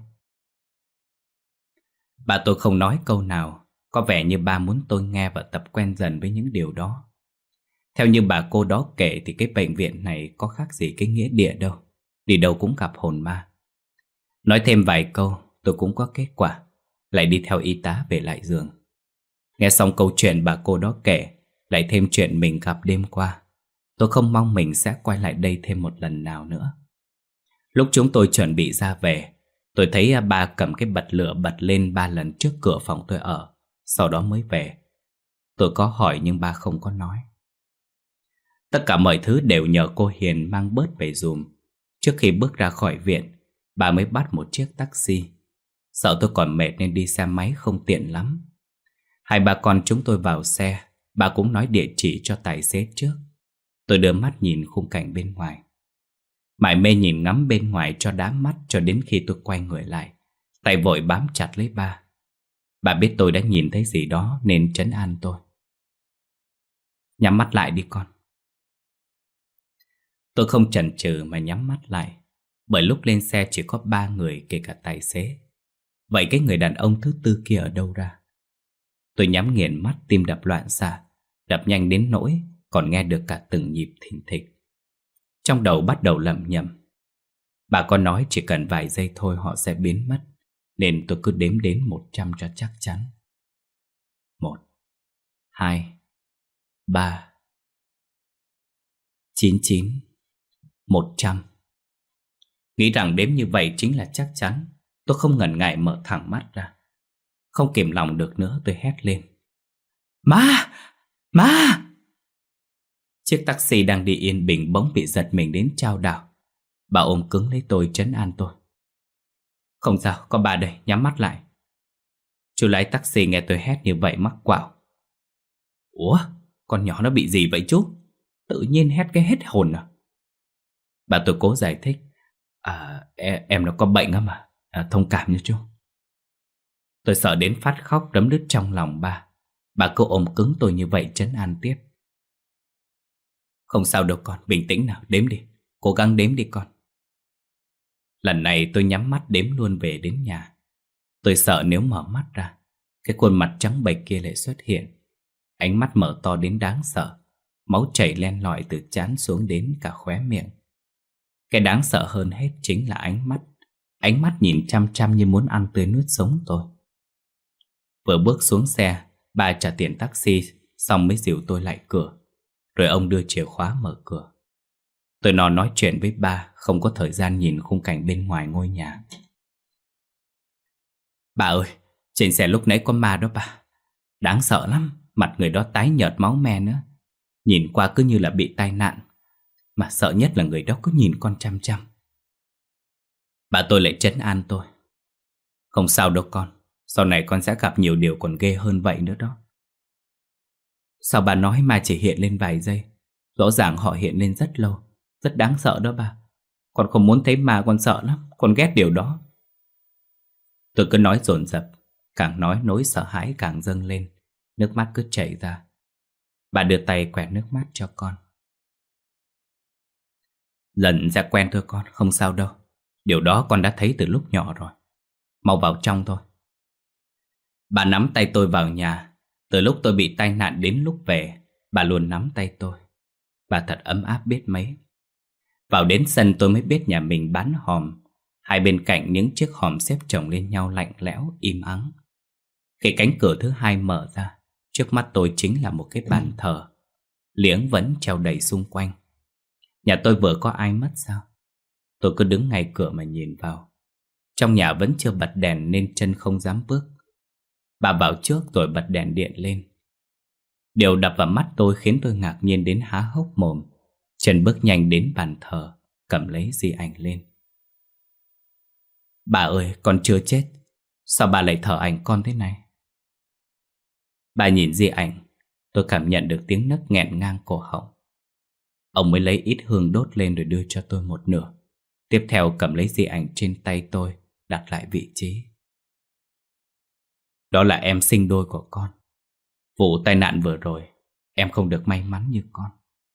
Bà tôi không nói câu nào, có vẻ như bà muốn tôi nghe và tập quen dần với những điều đó. Theo như bà cô đó kể thì cái bệnh viện này có khác gì cái nghĩa địa đâu. Đi đâu cũng gặp hồn ma. Nói thêm vài câu, tôi cũng có kết quả. Lại đi theo y tá về lại giường. Nghe xong câu chuyện bà cô đó kể, lại thêm chuyện mình gặp đêm qua, tôi không mong mình sẽ quay lại đây thêm một lần nào nữa. Lúc chúng tôi chuẩn bị ra về, tôi thấy ba cầm cái bật lửa bật lên 3 lần trước cửa phòng tôi ở, sau đó mới về. Tôi có hỏi nhưng ba không có nói. Tất cả mọi thứ đều nhờ cô Hiền mang bớt về dùm. Trước khi bước ra khỏi viện, bà mới bắt một chiếc taxi. Sợ tôi còn mệt nên đi xe máy không tiện lắm. Hai ba con chúng tôi vào xe, bà cũng nói địa chỉ cho tài xế trước. Tôi đưa mắt nhìn khung cảnh bên ngoài. Mải mê nhìn ngắm bên ngoài cho đá mắt, cho đến khi tôi quay người lại, tay vội bám chặt lấy ba. Bà biết tôi đã nhìn thấy gì đó nên trấn an tôi. Nhắm mắt lại đi con. Tôi không chần chừ mà nhắm mắt lại. Bởi lúc lên xe chỉ có 3 người kể cả tài xế. Vậy cái người đàn ông thứ tư kia ở đâu ra? Tôi nhắm nghiền mắt, tim đập loạn xạ, đập nhanh đến nỗi còn nghe được cả từng nhịp thình thịch. Trong đầu bắt đầu lẩm nhẩm. Bà có nói chỉ cần vài giây thôi họ sẽ biến mất, nên tôi cứ đếm đến 100 cho chắc chắn. 1, 2, 3, 99, 100. Nghĩ rằng đếm như vậy chính là chắc chắn, tôi không ngần ngại mở thẳng mắt ra. Không kìm lòng được nữa, tôi hét lên. Ma! Ma! Chiếc taxi đang đi yên bình bỗng bị giật mình đến chao đảo. Bà ôm cứng lấy tôi trấn an tôi. Không sao, có bà đây, nhắm mắt lại. Chú lái taxi nghe tôi hét như vậy mắc quạo. Ủa, con nhỏ nó bị gì vậy chú? Tự nhiên hét cái hết hồn à? Bà tôi cố giải thích. Em nó có bệnh á mà, thông cảm nha chú. Tôi sợ đến phát khóc đấm đứt trong lòng bà. Bà cứ ôm cứng tôi như vậy trấn an tiếp. Không sao đâu con, bình tĩnh nào, đếm đi. Cố gắng đếm đi con. Lần này tôi nhắm mắt đếm luôn về đến nhà. Tôi sợ nếu mở mắt ra, cái khuôn mặt trắng bệch kia lại xuất hiện. Ánh mắt mở to đến đáng sợ. Máu chảy len lỏi từ trán xuống đến cả khóe miệng. Cái đáng sợ hơn hết chính là ánh mắt. Ánh mắt nhìn chăm chăm như muốn ăn tươi nuốt sống tôi. Vừa bước xuống xe, bà trả tiền taxi xong mới dìu tôi lại cửa. Rồi ông đưa chìa khóa mở cửa. Tôi nói chuyện với ba, không có thời gian nhìn khung cảnh bên ngoài ngôi nhà. Bà ơi, trên xe lúc nãy có ma đó bà. Đáng sợ lắm, mặt người đó tái nhợt máu me nữa. Nhìn qua cứ như là bị tai nạn. Mà sợ nhất là người đó cứ nhìn con chăm chăm. Bà tôi lại trấn an tôi. Không sao đâu con, sau này con sẽ gặp nhiều điều còn ghê hơn vậy nữa đó. Sao bà nói ma chỉ hiện lên vài giây? Rõ ràng họ hiện lên rất lâu. Rất đáng sợ đó bà. Con không muốn thấy ma, con sợ lắm. Con ghét điều đó. Tôi cứ nói dồn dập. Càng nói nỗi sợ hãi càng dâng lên. Nước mắt cứ chảy ra. Bà đưa tay quẹt nước mắt cho con. Dần sẽ quen thôi con, không sao đâu. Điều đó con đã thấy từ lúc nhỏ rồi. Mau vào trong thôi. Bà nắm tay tôi vào nhà. Từ lúc tôi bị tai nạn đến lúc về, bà luôn nắm tay tôi. Bà thật ấm áp biết mấy. Vào đến sân tôi mới biết nhà mình bán hòm. Hai bên cạnh những chiếc hòm xếp chồng lên nhau lạnh lẽo, im ắng. Khi cánh cửa thứ hai mở ra, trước mắt tôi chính là một cái bàn thờ. Liếng vẫn treo đầy xung quanh. Nhà tôi vừa có ai mất sao? Tôi cứ đứng ngay cửa mà nhìn vào. Trong nhà vẫn chưa bật đèn nên chân không dám bước. Bà vào trước rồi bật đèn điện lên. Điều đập vào mắt tôi khiến tôi ngạc nhiên đến há hốc mồm. Trần bước nhanh đến bàn thờ, cầm lấy di ảnh lên. Bà ơi, con chưa chết. Sao bà lại thờ ảnh con thế này? Bà nhìn di ảnh, tôi cảm nhận được tiếng nấc nghẹn ngang cổ họng. Ông mới lấy ít hương đốt lên rồi đưa cho tôi một nửa. Tiếp theo cầm lấy di ảnh trên tay tôi, đặt lại vị trí. Đó là em sinh đôi của con. Vụ tai nạn vừa rồi, em không được may mắn như con.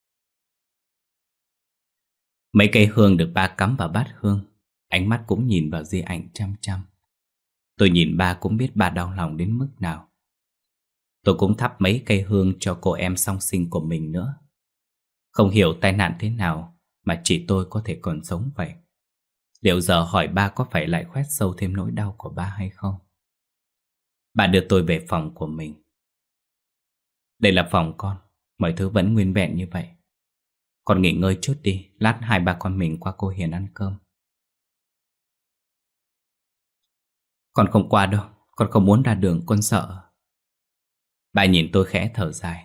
Mấy cây hương được ba cắm vào bát hương. Ánh mắt cũng nhìn vào di ảnh chăm chăm. Tôi nhìn ba cũng biết ba đau lòng đến mức nào. Tôi cũng thắp mấy cây hương cho cô em song sinh của mình nữa. Không hiểu tai nạn thế nào mà chị tôi có thể còn sống vậy. Liệu giờ hỏi ba có phải lại khoét sâu thêm nỗi đau của ba hay không? Bà đưa tôi về phòng của mình. Đây là phòng con, mọi thứ vẫn nguyên vẹn như vậy. Con nghỉ ngơi chút đi, lát hai ba con mình qua cô Hiền ăn cơm. Con không qua đâu, con không muốn ra đường, con sợ. Bà nhìn tôi khẽ thở dài.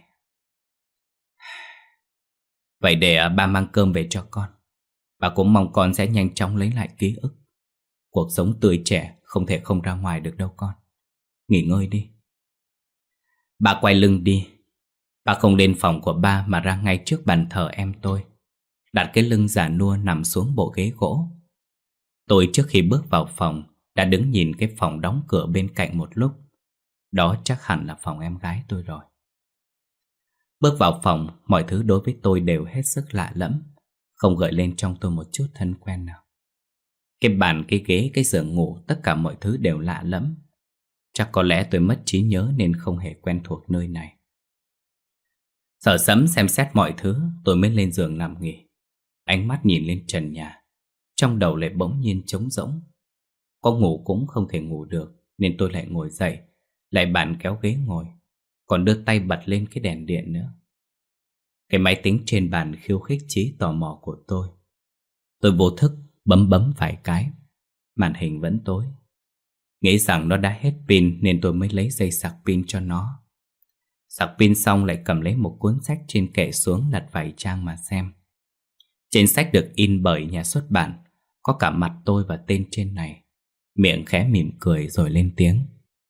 Vậy để ba mang cơm về cho con. Bà cũng mong con sẽ nhanh chóng lấy lại ký ức. Cuộc sống tươi trẻ không thể không ra ngoài được đâu con. Nghỉ ngơi đi. Bà quay lưng đi. Bà không lên phòng của ba mà ra ngay trước bàn thờ em tôi, đặt cái lưng già nua nằm xuống bộ ghế gỗ. Tôi trước khi bước vào phòng đã đứng nhìn cái phòng đóng cửa bên cạnh một lúc. Đó chắc hẳn là phòng em gái tôi rồi. Bước vào phòng, mọi thứ đối với tôi đều hết sức lạ lẫm, không gợi lên trong tôi một chút thân quen nào. Cái bàn, cái ghế, cái giường ngủ, tất cả mọi thứ đều lạ lẫm. Chắc có lẽ tôi mất trí nhớ nên không hề quen thuộc nơi này. Sợ sẫm xem xét mọi thứ, tôi mới lên giường nằm nghỉ. Ánh mắt nhìn lên trần nhà, trong đầu lại bỗng nhiên trống rỗng. Có ngủ cũng không thể ngủ được, nên tôi lại ngồi dậy, lại bàn kéo ghế ngồi, còn đưa tay bật lên cái đèn điện nữa. Cái máy tính trên bàn khiêu khích trí tò mò của tôi. Tôi vô thức bấm vài cái. Màn hình vẫn tối. Nghĩ rằng nó đã hết pin nên tôi mới lấy dây sạc pin cho nó. Sạc pin xong lại cầm lấy một cuốn sách trên kệ xuống lật vài trang mà xem. Trên sách được in bởi nhà xuất bản, có cả mặt tôi và tên trên này. Miệng khẽ mỉm cười rồi lên tiếng.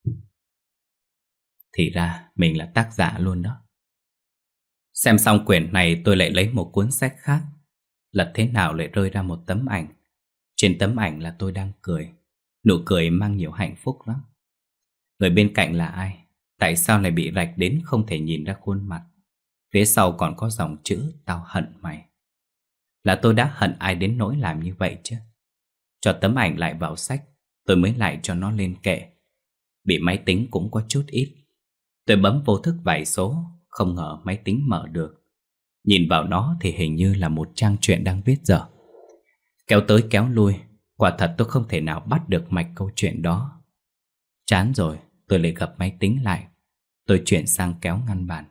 Thì ra mình là tác giả luôn đó. Xem xong quyển này tôi lại lấy một cuốn sách khác. Lật thế nào lại rơi ra một tấm ảnh. Trên tấm ảnh là tôi đang cười. Nụ cười mang nhiều hạnh phúc lắm. Người bên cạnh là ai? Tại sao lại bị rạch đến không thể nhìn ra khuôn mặt? Phía sau còn có dòng chữ tao hận mày. Là tôi đã hận ai đến nỗi làm như vậy chứ? Cho tấm ảnh lại vào sách, tôi mới lại cho nó lên kệ. Bị máy tính cũng có chút ít. Tôi bấm vô thức vài số, không ngờ máy tính mở được. Nhìn vào nó thì hình như là một trang truyện đang viết dở. Kéo tới kéo lui, quả thật tôi không thể nào bắt được mạch câu chuyện đó. Chán rồi, tôi lại gập máy tính lại. Tôi chuyển sang kéo ngăn bàn.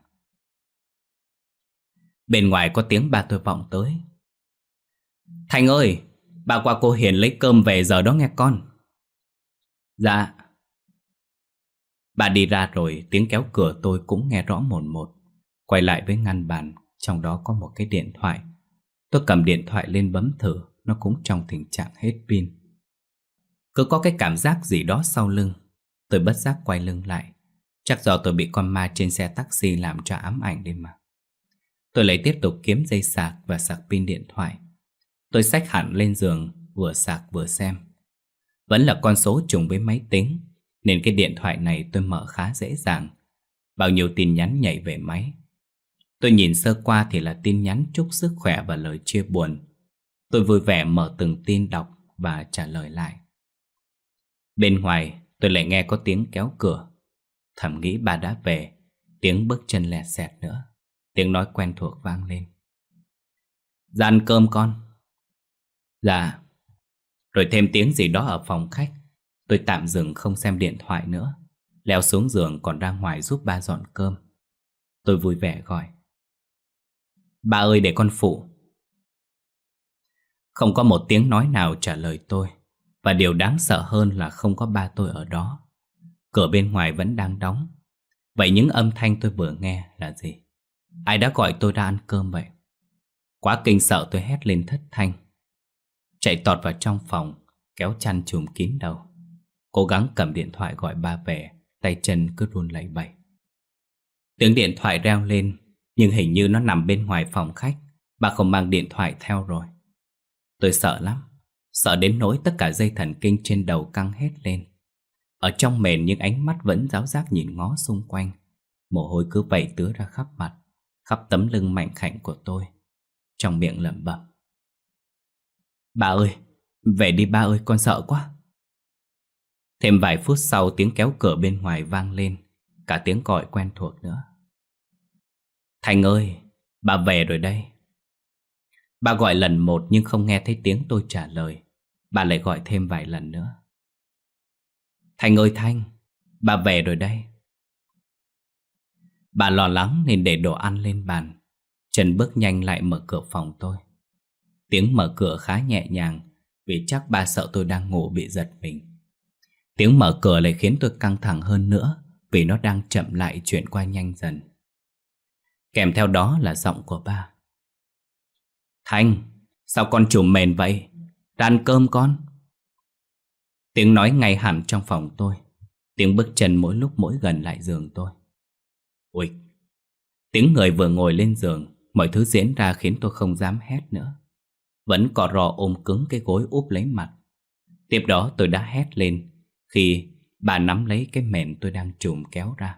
Bên ngoài có tiếng ba tôi vọng tới. Thành ơi, bà qua cô Hiền lấy cơm về giờ đó nghe con. Dạ. Bà đi ra rồi, tiếng kéo cửa tôi cũng nghe rõ mồn một. Quay lại với ngăn bàn, trong đó có một cái điện thoại. Tôi cầm điện thoại lên bấm thử, nó cũng trong tình trạng hết pin. Cứ có cái cảm giác gì đó sau lưng. Tôi bất giác quay lưng lại. Chắc do tôi bị con ma trên xe taxi làm cho ám ảnh đi mà. Tôi lại tiếp tục kiếm dây sạc và sạc pin điện thoại. Tôi xách hẳn lên giường, vừa sạc vừa xem. Vẫn là con số trùng với máy tính, nên cái điện thoại này tôi mở khá dễ dàng. Bao nhiêu tin nhắn nhảy về máy. Tôi nhìn sơ qua thì là tin nhắn chúc sức khỏe và lời chia buồn. Tôi vui vẻ mở từng tin đọc và trả lời lại. Bên ngoài tôi lại nghe có tiếng kéo cửa. Thầm nghĩ bà đã về. Tiếng bước chân lẹt xẹt nữa. Tiếng nói quen thuộc vang lên. Ra ăn cơm con. Dạ. Rồi thêm tiếng gì đó ở phòng khách. Tôi tạm dừng không xem điện thoại nữa, leo xuống giường còn ra ngoài giúp ba dọn cơm. Tôi vui vẻ gọi. Ba ơi để con phụ. Không có một tiếng nói nào trả lời tôi. Và điều đáng sợ hơn là không có ba tôi ở đó. Cửa bên ngoài vẫn đang đóng. Vậy những âm thanh tôi vừa nghe là gì? Ai đã gọi tôi ra ăn cơm vậy? Quá kinh sợ tôi hét lên thất thanh. Chạy tọt vào trong phòng, kéo chăn trùm kín đầu. Cố gắng cầm điện thoại gọi ba về, tay chân cứ run lẩy bẩy. Tiếng điện thoại reo lên, nhưng hình như nó nằm bên ngoài phòng khách. Bà không mang điện thoại theo rồi. Tôi sợ lắm, sợ đến nỗi tất cả dây thần kinh trên đầu căng hết lên. Ở trong mền nhưng ánh mắt vẫn ráo rác nhìn ngó xung quanh. Mồ hôi cứ vẩy tứa ra khắp mặt, khắp tấm lưng mảnh khảnh của tôi. Trong miệng lẩm bẩm: Ba ơi, về đi ba ơi, con sợ quá. Thêm vài phút sau tiếng kéo cửa bên ngoài vang lên. Cả tiếng gọi quen thuộc nữa. Thành ơi, bà về rồi đây. Bà gọi lần một nhưng không nghe thấy tiếng tôi trả lời. Bà lại gọi thêm vài lần nữa. Thành ơi Thanh, bà về rồi đây. Bà lo lắng nên để đồ ăn lên bàn. Trần bước nhanh lại mở cửa phòng tôi. Tiếng mở cửa khá nhẹ nhàng, vì chắc bà sợ tôi đang ngủ bị giật mình. Tiếng mở cửa lại khiến tôi căng thẳng hơn nữa, vì nó đang chậm lại chuyển qua nhanh dần. Kèm theo đó là giọng của ba. Thanh, sao con trùm mền vậy? Ra ăn cơm con. Tiếng nói ngay hẳn trong phòng tôi. Tiếng bước chân mỗi lúc mỗi gần lại giường tôi. Ui! Tiếng người vừa ngồi lên giường. Mọi thứ diễn ra khiến tôi không dám hét nữa. Vẫn cò rò ôm cứng cái gối úp lấy mặt. Tiếp đó tôi đã hét lên khi bà nắm lấy cái mền tôi đang trùm kéo ra.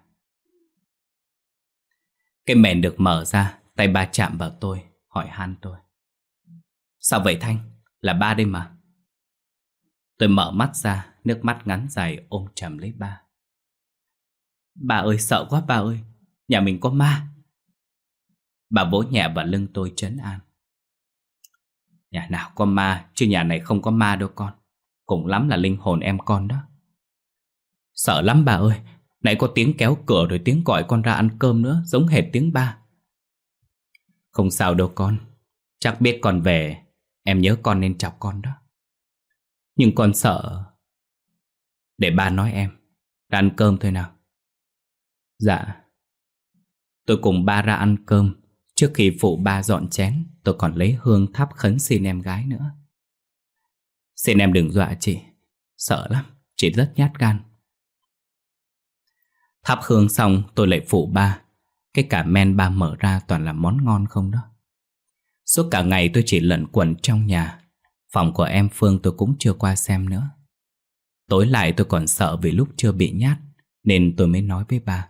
Cái mền được mở ra, tay ba chạm vào tôi, hỏi han tôi. Sao vậy Thanh? Là ba đây mà. Tôi mở mắt ra, nước mắt ngắn dài ôm chầm lấy ba. Bà ơi sợ quá ba ơi, nhà mình có ma. Bà vỗ nhẹ vào lưng tôi trấn an. Nhà nào có ma, chứ nhà này không có ma đâu con. Cùng lắm là linh hồn em con đó. Sợ lắm bà ơi. Nãy có tiếng kéo cửa rồi tiếng gọi con ra ăn cơm nữa, giống hệt tiếng ba. Không sao đâu con. Chắc biết con về, em nhớ con nên chọc con đó. Nhưng con sợ. Để ba nói em. Ra ăn cơm thôi nào. Dạ. Tôi cùng ba ra ăn cơm. Trước khi phụ ba dọn chén, tôi còn lấy hương thắp khấn xin em gái nữa. Xin em đừng dọa chị. Sợ lắm, chị rất nhát gan. Thắp hương xong tôi lại phụ ba. Cái cả men ba mở ra toàn là món ngon không đó. Suốt cả ngày tôi chỉ lẩn quẩn trong nhà. Phòng của em Phương tôi cũng chưa qua xem nữa. Tối lại tôi còn sợ vì lúc chưa bị nhát, nên tôi mới nói với ba.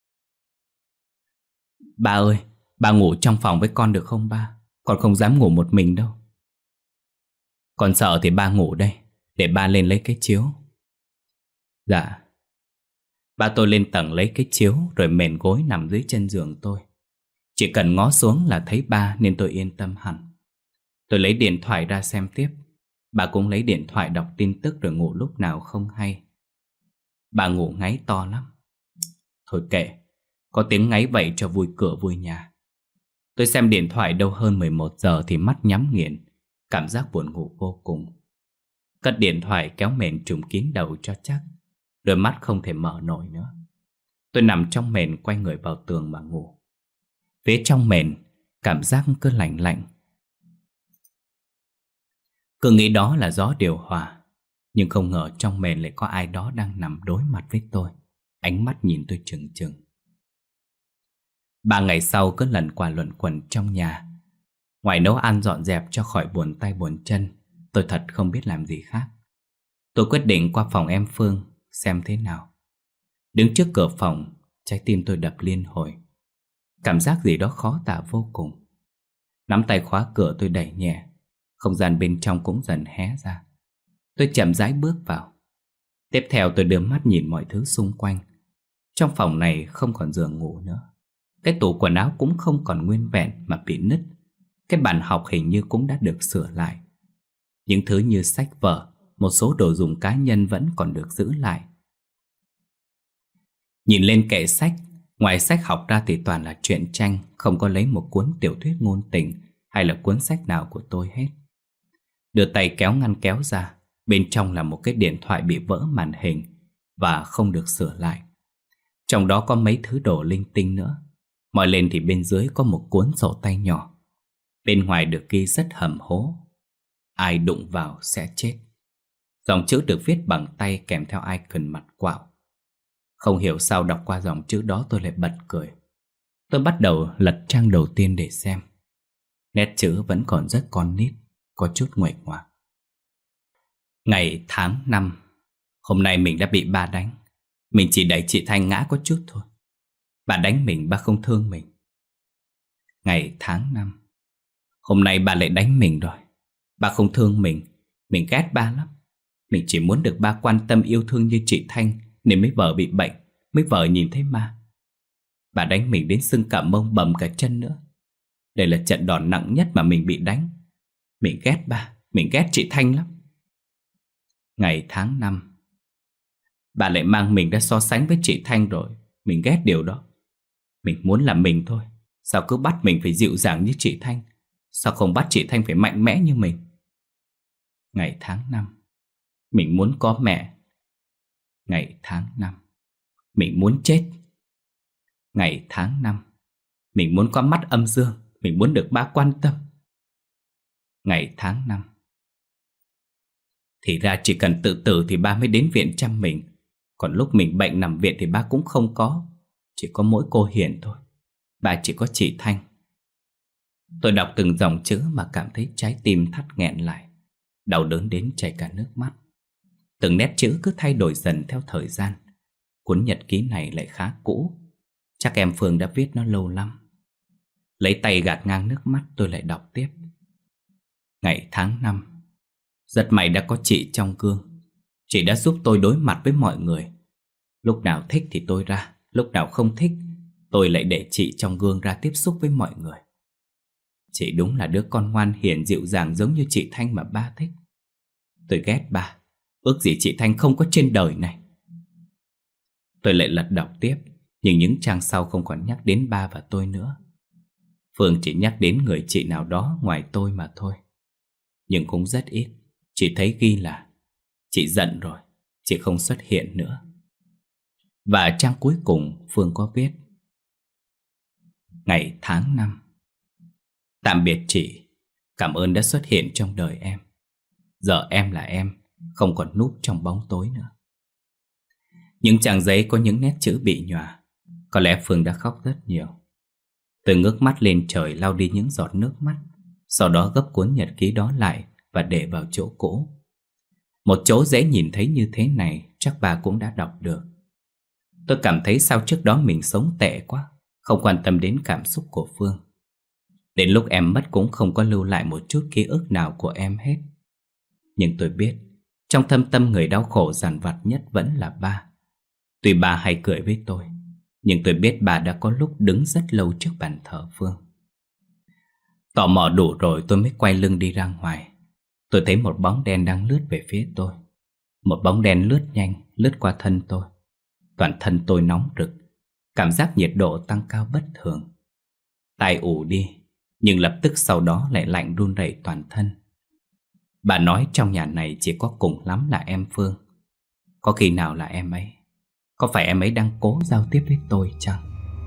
Ba ơi, ba ngủ trong phòng với con được không ba? Con không dám ngủ một mình đâu. Con sợ thì ba ngủ đây, để ba lên lấy cái chiếu. Dạ. Ba tôi lên tầng lấy cái chiếu rồi mền gối nằm dưới chân giường tôi. Chỉ cần ngó xuống là thấy ba nên tôi yên tâm hẳn. Tôi lấy điện thoại ra xem tiếp. Bà cũng lấy điện thoại đọc tin tức rồi ngủ lúc nào không hay. Bà ngủ ngáy to lắm. Thôi kệ, có tiếng ngáy vậy cho vui cửa vui nhà. Tôi xem điện thoại đâu hơn 11 giờ thì mắt nhắm nghiền. Cảm giác buồn ngủ vô cùng. Cất điện thoại kéo mền trùm kín đầu cho chắc. Đôi mắt không thể mở nổi nữa. Tôi nằm trong mền quay người vào tường mà ngủ. Phía trong mền, cảm giác cứ lạnh lạnh. Cứ nghĩ đó là gió điều hòa. Nhưng không ngờ trong mền lại có ai đó đang nằm đối mặt với tôi. Ánh mắt nhìn tôi trừng trừng. 3 ngày sau cứ lần qua luẩn quẩn trong nhà. Ngoài nấu ăn dọn dẹp cho khỏi buồn tay buồn chân, tôi thật không biết làm gì khác. Tôi quyết định qua phòng em Phương xem thế nào. Đứng trước cửa phòng, trái tim tôi đập liên hồi. Cảm giác gì đó khó tả vô cùng. Nắm tay khóa cửa tôi đẩy nhẹ. Không gian bên trong cũng dần hé ra. Tôi chậm rãi bước vào. Tiếp theo tôi đưa mắt nhìn mọi thứ xung quanh. Trong phòng này không còn giường ngủ nữa. Cái tủ quần áo cũng không còn nguyên vẹn mà bị nứt. Cái bàn học hình như cũng đã được sửa lại. Những thứ như sách vở, một số đồ dùng cá nhân vẫn còn được giữ lại. Nhìn lên kệ sách, Ngoài sách học ra thì toàn là truyện tranh, không có lấy một cuốn tiểu thuyết ngôn tình hay là cuốn sách nào của tôi hết. Đưa tay kéo ngăn kéo ra, bên trong là một cái điện thoại bị vỡ màn hình và không được sửa lại. Trong đó có mấy thứ đồ linh tinh nữa. Mọi lên thì bên dưới có một cuốn sổ tay nhỏ. Bên ngoài được ghi rất hầm hố: ai đụng vào sẽ chết. Dòng chữ được viết bằng tay kèm theo icon mặt quạo. Không hiểu sao đọc qua dòng chữ đó tôi lại bật cười. Tôi bắt đầu lật trang đầu tiên để xem. Nét chữ vẫn còn rất con nít, có chút nguệch ngoạc. Ngày tháng năm. Hôm nay mình đã bị ba đánh. Mình chỉ đẩy chị Thanh ngã có chút thôi. Bà đánh mình, ba không thương mình. Ngày tháng năm. Hôm nay bà lại đánh mình rồi. Ba không thương mình ghét ba lắm. Mình chỉ muốn được ba quan tâm yêu thương như chị Thanh, nên mấy vợ bị bệnh, mấy vợ nhìn thấy ma. Bà đánh mình đến sưng cả mông, bầm cả chân nữa. Đây là trận đòn nặng nhất mà mình bị đánh. Mình ghét ba, mình ghét chị Thanh lắm. Ngày tháng năm. Bà lại mang mình ra so sánh với chị Thanh rồi. Mình ghét điều đó. Mình muốn là mình thôi. Sao cứ bắt mình phải dịu dàng như chị Thanh? Sao không bắt chị Thanh phải mạnh mẽ như mình? Ngày tháng năm. Mình muốn có mẹ. Ngày tháng năm. Mình muốn chết. Ngày tháng năm. Mình muốn có mắt âm dương. Mình muốn được ba quan tâm. Ngày tháng năm. Thì ra chỉ cần tự tử thì ba mới đến viện chăm mình. Còn lúc mình bệnh nằm viện thì ba cũng không có. Chỉ có mỗi cô Hiền thôi. Ba chỉ có chị Thanh. Tôi đọc từng dòng chữ mà cảm thấy trái tim thắt nghẹn lại. Đau đớn đến chảy cả nước mắt. Từng nét chữ cứ thay đổi dần theo thời gian. Cuốn nhật ký này lại khá cũ. Chắc em Phương đã viết nó lâu lắm. Lấy tay gạt ngang nước mắt, tôi lại đọc tiếp. Ngày tháng năm. Rất may đã có chị trong gương. Chị đã giúp tôi đối mặt với mọi người. Lúc nào thích thì tôi ra, lúc nào không thích tôi lại để chị trong gương ra tiếp xúc với mọi người. Chị đúng là đứa con ngoan hiền dịu dàng giống như chị Thanh mà ba thích. Tôi ghét ba. Ước gì chị Thanh không có trên đời này. Tôi lại lật đọc tiếp. Nhưng những trang sau không còn nhắc đến ba và tôi nữa. Phương chỉ nhắc đến người chị nào đó ngoài tôi mà thôi. Nhưng cũng rất ít. Chỉ thấy ghi là chị giận rồi, chị không xuất hiện nữa. Và trang cuối cùng Phương có viết: ngày tháng năm. Tạm biệt chị. Cảm ơn đã xuất hiện trong đời em. Giờ em là em, không còn núp trong bóng tối nữa. Những trang giấy có những nét chữ bị nhòa. Có lẽ Phương đã khóc rất nhiều. Tôi ngước mắt lên trời lau đi những giọt nước mắt. Sau đó gấp cuốn nhật ký đó lại và để vào chỗ cũ. Một chỗ dễ nhìn thấy như thế này chắc bà cũng đã đọc được. Tôi cảm thấy sao trước đó mình sống tệ quá, không quan tâm đến cảm xúc của Phương. Đến lúc em mất cũng không có lưu lại một chút ký ức nào của em hết. Nhưng tôi biết trong thâm tâm người đau khổ dằn vặt nhất vẫn là ba. Tuy ba hay cười với tôi, nhưng tôi biết bà đã có lúc đứng rất lâu trước bàn thờ Phương. Tò mò đủ rồi tôi mới quay lưng đi ra ngoài. Tôi thấy một bóng đen đang lướt về phía tôi. Một bóng đen lướt nhanh, lướt qua thân tôi. Toàn thân tôi nóng rực. Cảm giác nhiệt độ tăng cao bất thường. Tai ù đi, nhưng lập tức sau đó lại lạnh run rẩy toàn thân. Bà nói trong nhà này chỉ có cùng lắm là em Phương. Có khi nào là em ấy? Có phải em ấy đang cố giao tiếp với tôi chăng?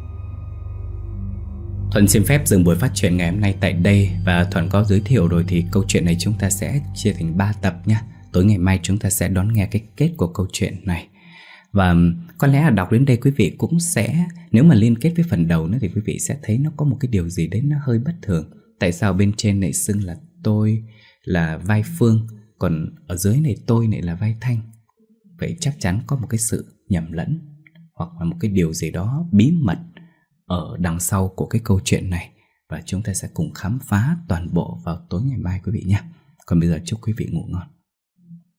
Thuận xin phép dừng buổi phát truyện ngày hôm nay tại đây. Và Thuận có giới thiệu rồi thì câu chuyện này chúng ta sẽ chia thành 3 tập nhé. Tối ngày mai chúng ta sẽ đón nghe cái kết của câu chuyện này. Và có lẽ là đọc đến đây quý vị cũng sẽ, nếu mà liên kết với phần đầu nữa thì quý vị sẽ thấy nó có một cái điều gì đấy nó hơi bất thường. Tại sao bên trên này xưng là tôi là vai Phương, còn ở dưới này tôi này là vai Thanh? Vậy chắc chắn có một cái sự nhầm lẫn, hoặc là một cái điều gì đó bí mật ở đằng sau của cái câu chuyện này. Và chúng ta sẽ cùng khám phá toàn bộ vào tối ngày mai quý vị nhé. Còn bây giờ chúc quý vị ngủ ngon.